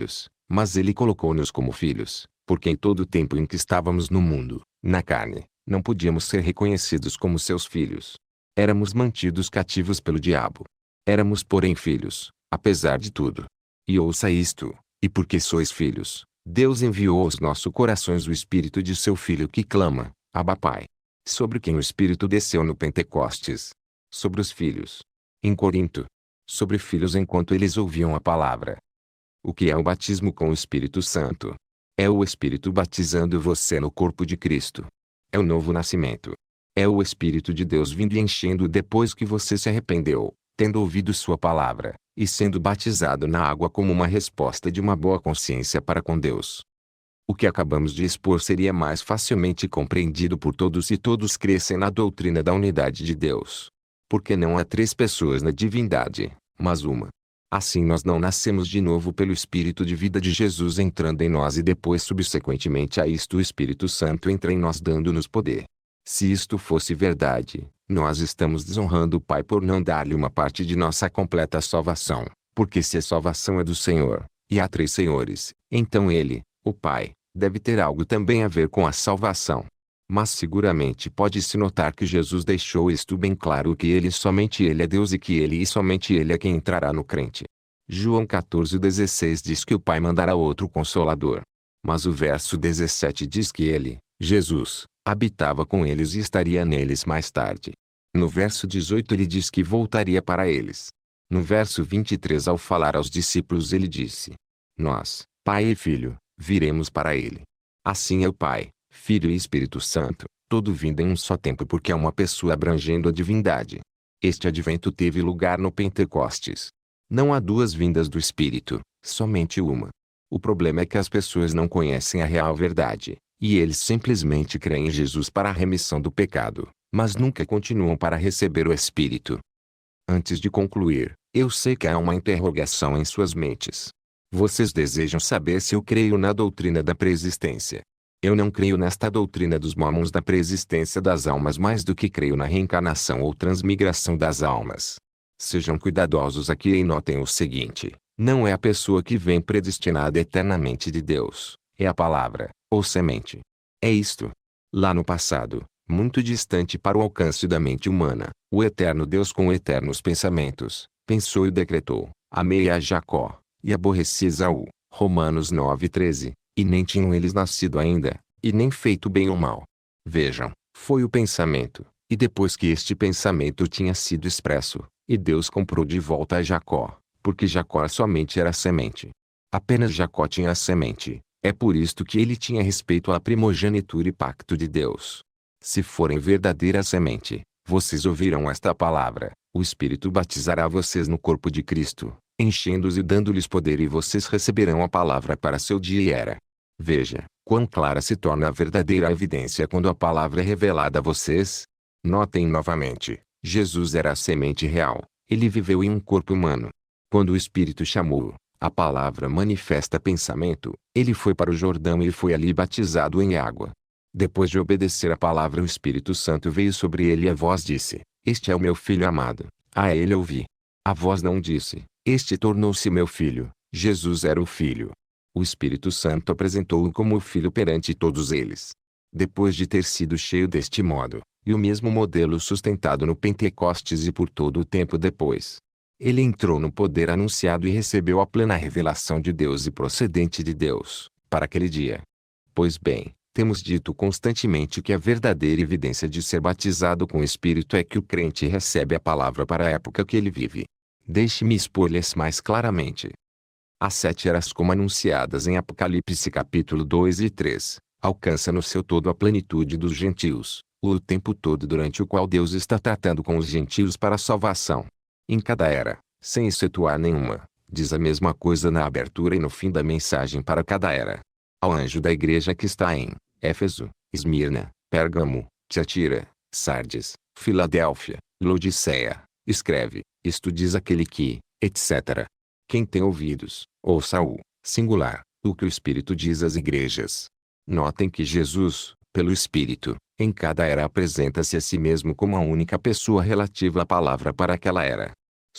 S1: Mas ele colocou-nos como filhos, porque em todo o tempo em que estávamos no mundo, na carne, não podíamos ser reconhecidos como seus filhos. Éramos mantidos cativos pelo diabo. Éramos porém filhos, apesar de tudo. E ouça isto, e porque sois filhos, Deus enviou aos nossos corações o Espírito de seu Filho que clama, Abba Pai. Sobre quem o Espírito desceu no Pentecostes. Sobre os filhos. Em Corinto. Sobre filhos enquanto eles ouviam a palavra. O que é o batismo com o Espírito Santo? É o Espírito batizando você no corpo de Cristo. É o novo nascimento. É o Espírito de Deus vindo e enchendo depois que você se arrependeu, tendo ouvido sua palavra, e sendo batizado na água como uma resposta de uma boa consciência para com Deus. O que acabamos de expor seria mais facilmente compreendido por todos se todos crescem na doutrina da unidade de Deus. Porque não há três pessoas na divindade, mas uma. Assim nós não nascemos de novo pelo Espírito de vida de Jesus entrando em nós e depois subsequentemente a isto o Espírito Santo entra em nós dando-nos poder. Se isto fosse verdade, nós estamos desonrando o Pai por não dar-lhe uma parte de nossa completa salvação, porque se a salvação é do Senhor, e há três senhores, então ele, o Pai, deve ter algo também a ver com a salvação. Mas seguramente pode-se notar que Jesus deixou isto bem claro que ele somente ele é Deus e que ele e somente ele é quem entrará no crente. João quatorze, dezesseis diz que o Pai mandará outro Consolador. Mas o verso dezessete diz que ele, Jesus, habitava com eles e estaria neles mais tarde. No verso dezoito ele diz que voltaria para eles. No verso vinte e três ao falar aos discípulos ele disse: Nós, Pai e Filho, viremos para ele. Assim é o Pai, Filho e Espírito Santo, todo vindo em um só tempo porque é uma pessoa abrangendo a divindade. Este advento teve lugar no Pentecostes. Não há duas vindas do Espírito, somente uma. O problema é que as pessoas não conhecem a real verdade, e eles simplesmente creem em Jesus para a remissão do pecado, mas nunca continuam para receber o Espírito. Antes de concluir, eu sei que há uma interrogação em suas mentes. Vocês desejam saber se eu creio na doutrina da preexistência. Eu não creio nesta doutrina dos mormons da preexistência das almas mais do que creio na reencarnação ou transmigração das almas. Sejam cuidadosos aqui e notem o seguinte: não é a pessoa que vem predestinada eternamente de Deus, é a palavra, ou semente. É isto. Lá no passado, muito distante para o alcance da mente humana, o eterno Deus com eternos pensamentos, pensou e decretou: amei a Jacó, e aborreci Esaú. Romanos nove, treze. E nem tinham eles nascido ainda, e nem feito bem ou mal. Vejam, foi o pensamento, e depois que este pensamento tinha sido expresso, e Deus comprou de volta a Jacó, porque Jacó somente era semente. Apenas Jacó tinha a semente, é por isto que ele tinha respeito à primogenitura e pacto de Deus. Se forem verdadeira semente, vocês ouvirão esta palavra: o Espírito batizará vocês no corpo de Cristo, enchendo-os e dando-lhes poder e vocês receberão a palavra para seu dia e era. Veja, quão clara se torna a verdadeira evidência quando a palavra é revelada a vocês. Notem novamente, Jesus era a semente real, ele viveu em um corpo humano. Quando o Espírito chamou-o, a palavra manifesta pensamento, ele foi para o Jordão e foi ali batizado em água. Depois de obedecer a palavra o Espírito Santo veio sobre ele e a voz disse: Este é o meu filho amado, a ele ouvi. A voz não disse: Este tornou-se meu filho. Jesus era o filho. O Espírito Santo apresentou-o como o filho perante todos eles. Depois de ter sido cheio deste modo, e o mesmo modelo sustentado no Pentecostes e por todo o tempo depois, ele entrou no poder anunciado e recebeu a plena revelação de Deus e procedente de Deus, para aquele dia. Pois bem, temos dito constantemente que a verdadeira evidência de ser batizado com o Espírito é que o crente recebe a palavra para a época que ele vive. Deixe-me expor-lhes mais claramente. As sete eras como anunciadas em Apocalipse capítulo dois e três, alcança no seu todo a plenitude dos gentios, o tempo todo durante o qual Deus está tratando com os gentios para a salvação. Em cada era, sem excetuar nenhuma, diz a mesma coisa na abertura e no fim da mensagem para cada era. Ao anjo da igreja que está em Éfeso, Esmirna, Pérgamo, Tiatira, Sardes, Filadélfia, Laodiceia, escreve: isto diz aquele que, etcétera. Quem tem ouvidos, ouça-o, singular, o que o Espírito diz às igrejas. Notem que Jesus, pelo Espírito, em cada era apresenta-se a si mesmo como a única pessoa relativa à palavra para aquela era.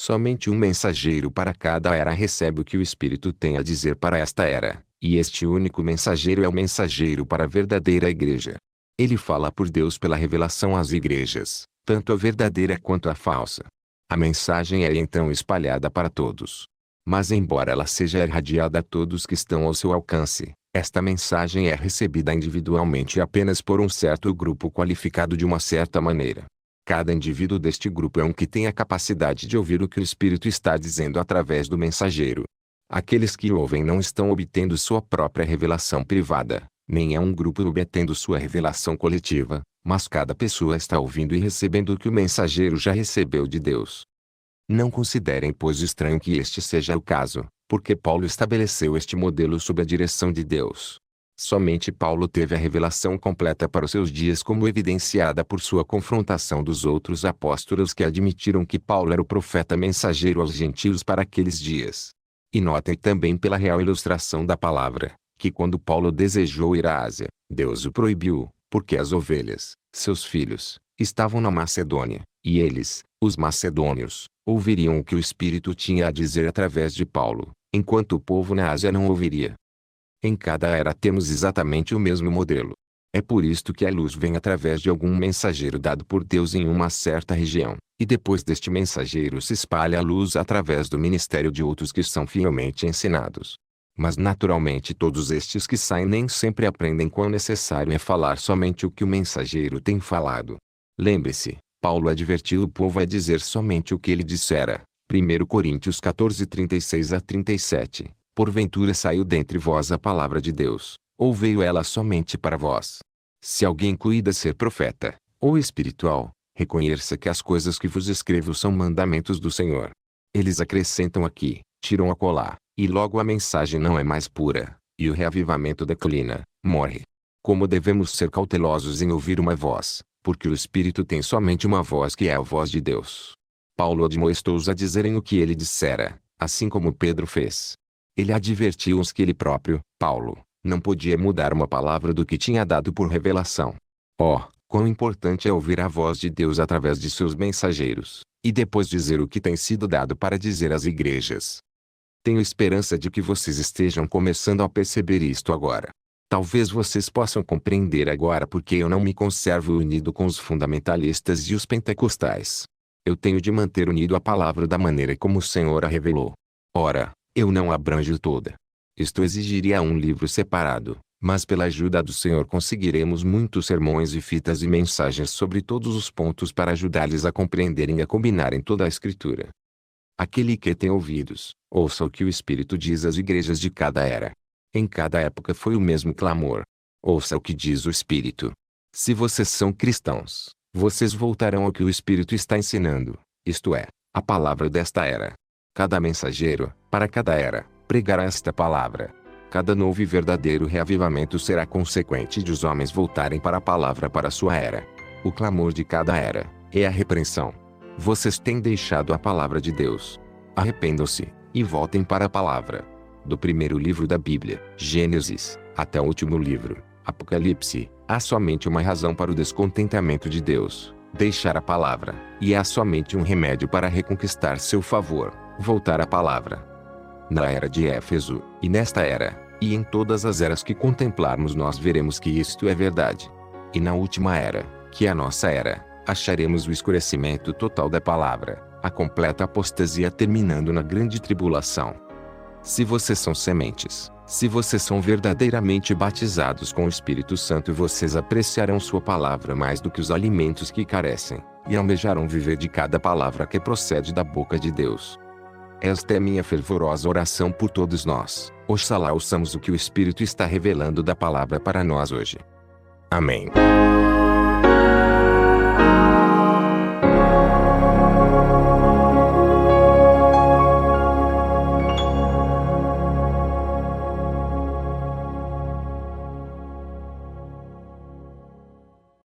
S1: Somente um mensageiro para cada era recebe o que o Espírito tem a dizer para esta era, e este único mensageiro é o mensageiro para a verdadeira igreja. Ele fala por Deus pela revelação às igrejas, tanto a verdadeira quanto a falsa. A mensagem é então espalhada para todos. Mas embora ela seja irradiada a todos que estão ao seu alcance, esta mensagem é recebida individualmente apenas por um certo grupo qualificado de uma certa maneira. Cada indivíduo deste grupo é um que tem a capacidade de ouvir o que o Espírito está dizendo através do mensageiro. Aqueles que ouvem não estão obtendo sua própria revelação privada, nem é um grupo obtendo sua revelação coletiva, mas cada pessoa está ouvindo e recebendo o que o mensageiro já recebeu de Deus. Não considerem, pois, estranho que este seja o caso, porque Paulo estabeleceu este modelo sob a direção de Deus. Somente Paulo teve a revelação completa para os seus dias, como evidenciada por sua confrontação dos outros apóstolos que admitiram que Paulo era o profeta mensageiro aos gentios para aqueles dias. E notem também pela real ilustração da palavra, que quando Paulo desejou ir à Ásia, Deus o proibiu, porque as ovelhas, seus filhos, estavam na Macedônia, e eles, os macedônios, ouviriam o que o Espírito tinha a dizer através de Paulo, enquanto o povo na Ásia não ouviria. Em cada era temos exatamente o mesmo modelo. É por isto que a luz vem através de algum mensageiro dado por Deus em uma certa região, e depois deste mensageiro se espalha a luz através do ministério de outros que são fielmente ensinados. Mas naturalmente todos estes que saem nem sempre aprendem quão necessário é falar somente o que o mensageiro tem falado. Lembre-se, Paulo advertiu o povo a dizer somente o que ele dissera. primeiro Coríntios quatorze, trinta e seis a trinta e sete. Porventura saiu dentre vós a palavra de Deus, ou veio ela somente para vós? Se alguém cuida ser profeta, ou espiritual, reconheça que as coisas que vos escrevo são mandamentos do Senhor. Eles acrescentam aqui, tiram acolá, e logo a mensagem não é mais pura, e o reavivamento declina, morre. Como devemos ser cautelosos em ouvir uma voz, porque o Espírito tem somente uma voz que é a voz de Deus. Paulo admoestou-os a dizerem o que ele dissera, assim como Pedro fez. Ele advertiu-os que ele próprio, Paulo, não podia mudar uma palavra do que tinha dado por revelação. Oh, quão importante é ouvir a voz de Deus através de seus mensageiros, e depois dizer o que tem sido dado para dizer às igrejas. Tenho esperança de que vocês estejam começando a perceber isto agora. Talvez vocês possam compreender agora porque eu não me conservo unido com os fundamentalistas e os pentecostais. Eu tenho de manter unido a palavra da maneira como o Senhor a revelou. Ora, eu não abranjo toda. Isto exigiria um livro separado, mas pela ajuda do Senhor conseguiremos muitos sermões e fitas e mensagens sobre todos os pontos para ajudar-lhes a compreenderem e a combinarem toda a Escritura. Aquele que tem ouvidos, ouça o que o Espírito diz às igrejas de cada era. Em cada época foi o mesmo clamor. Ouça o que diz o Espírito. Se vocês são cristãos, vocês voltarão ao que o Espírito está ensinando, isto é, a palavra desta era. Cada mensageiro, para cada era, pregará esta palavra. Cada novo e verdadeiro reavivamento será consequente de os homens voltarem para a palavra para a sua era. O clamor de cada era é a repreensão. Vocês têm deixado a palavra de Deus. Arrependam-se, e voltem para a palavra. Do primeiro livro da Bíblia, Gênesis, até o último livro, Apocalipse, há somente uma razão para o descontentamento de Deus: deixar a palavra, e há somente um remédio para reconquistar seu favor: voltar à palavra. Na era de Éfeso, e nesta era, e em todas as eras que contemplarmos nós veremos que isto é verdade. E na última era, que é a nossa era, acharemos o escurecimento total da palavra, a completa apostasia terminando na grande tribulação. Se vocês são sementes, se vocês são verdadeiramente batizados com o Espírito Santo, vocês apreciarão sua palavra mais do que os alimentos que carecem, e almejarão viver de cada palavra que procede da boca de Deus. Esta é minha fervorosa oração por todos nós. Oxalá ouçamos o que o Espírito está revelando da palavra para nós hoje. Amém.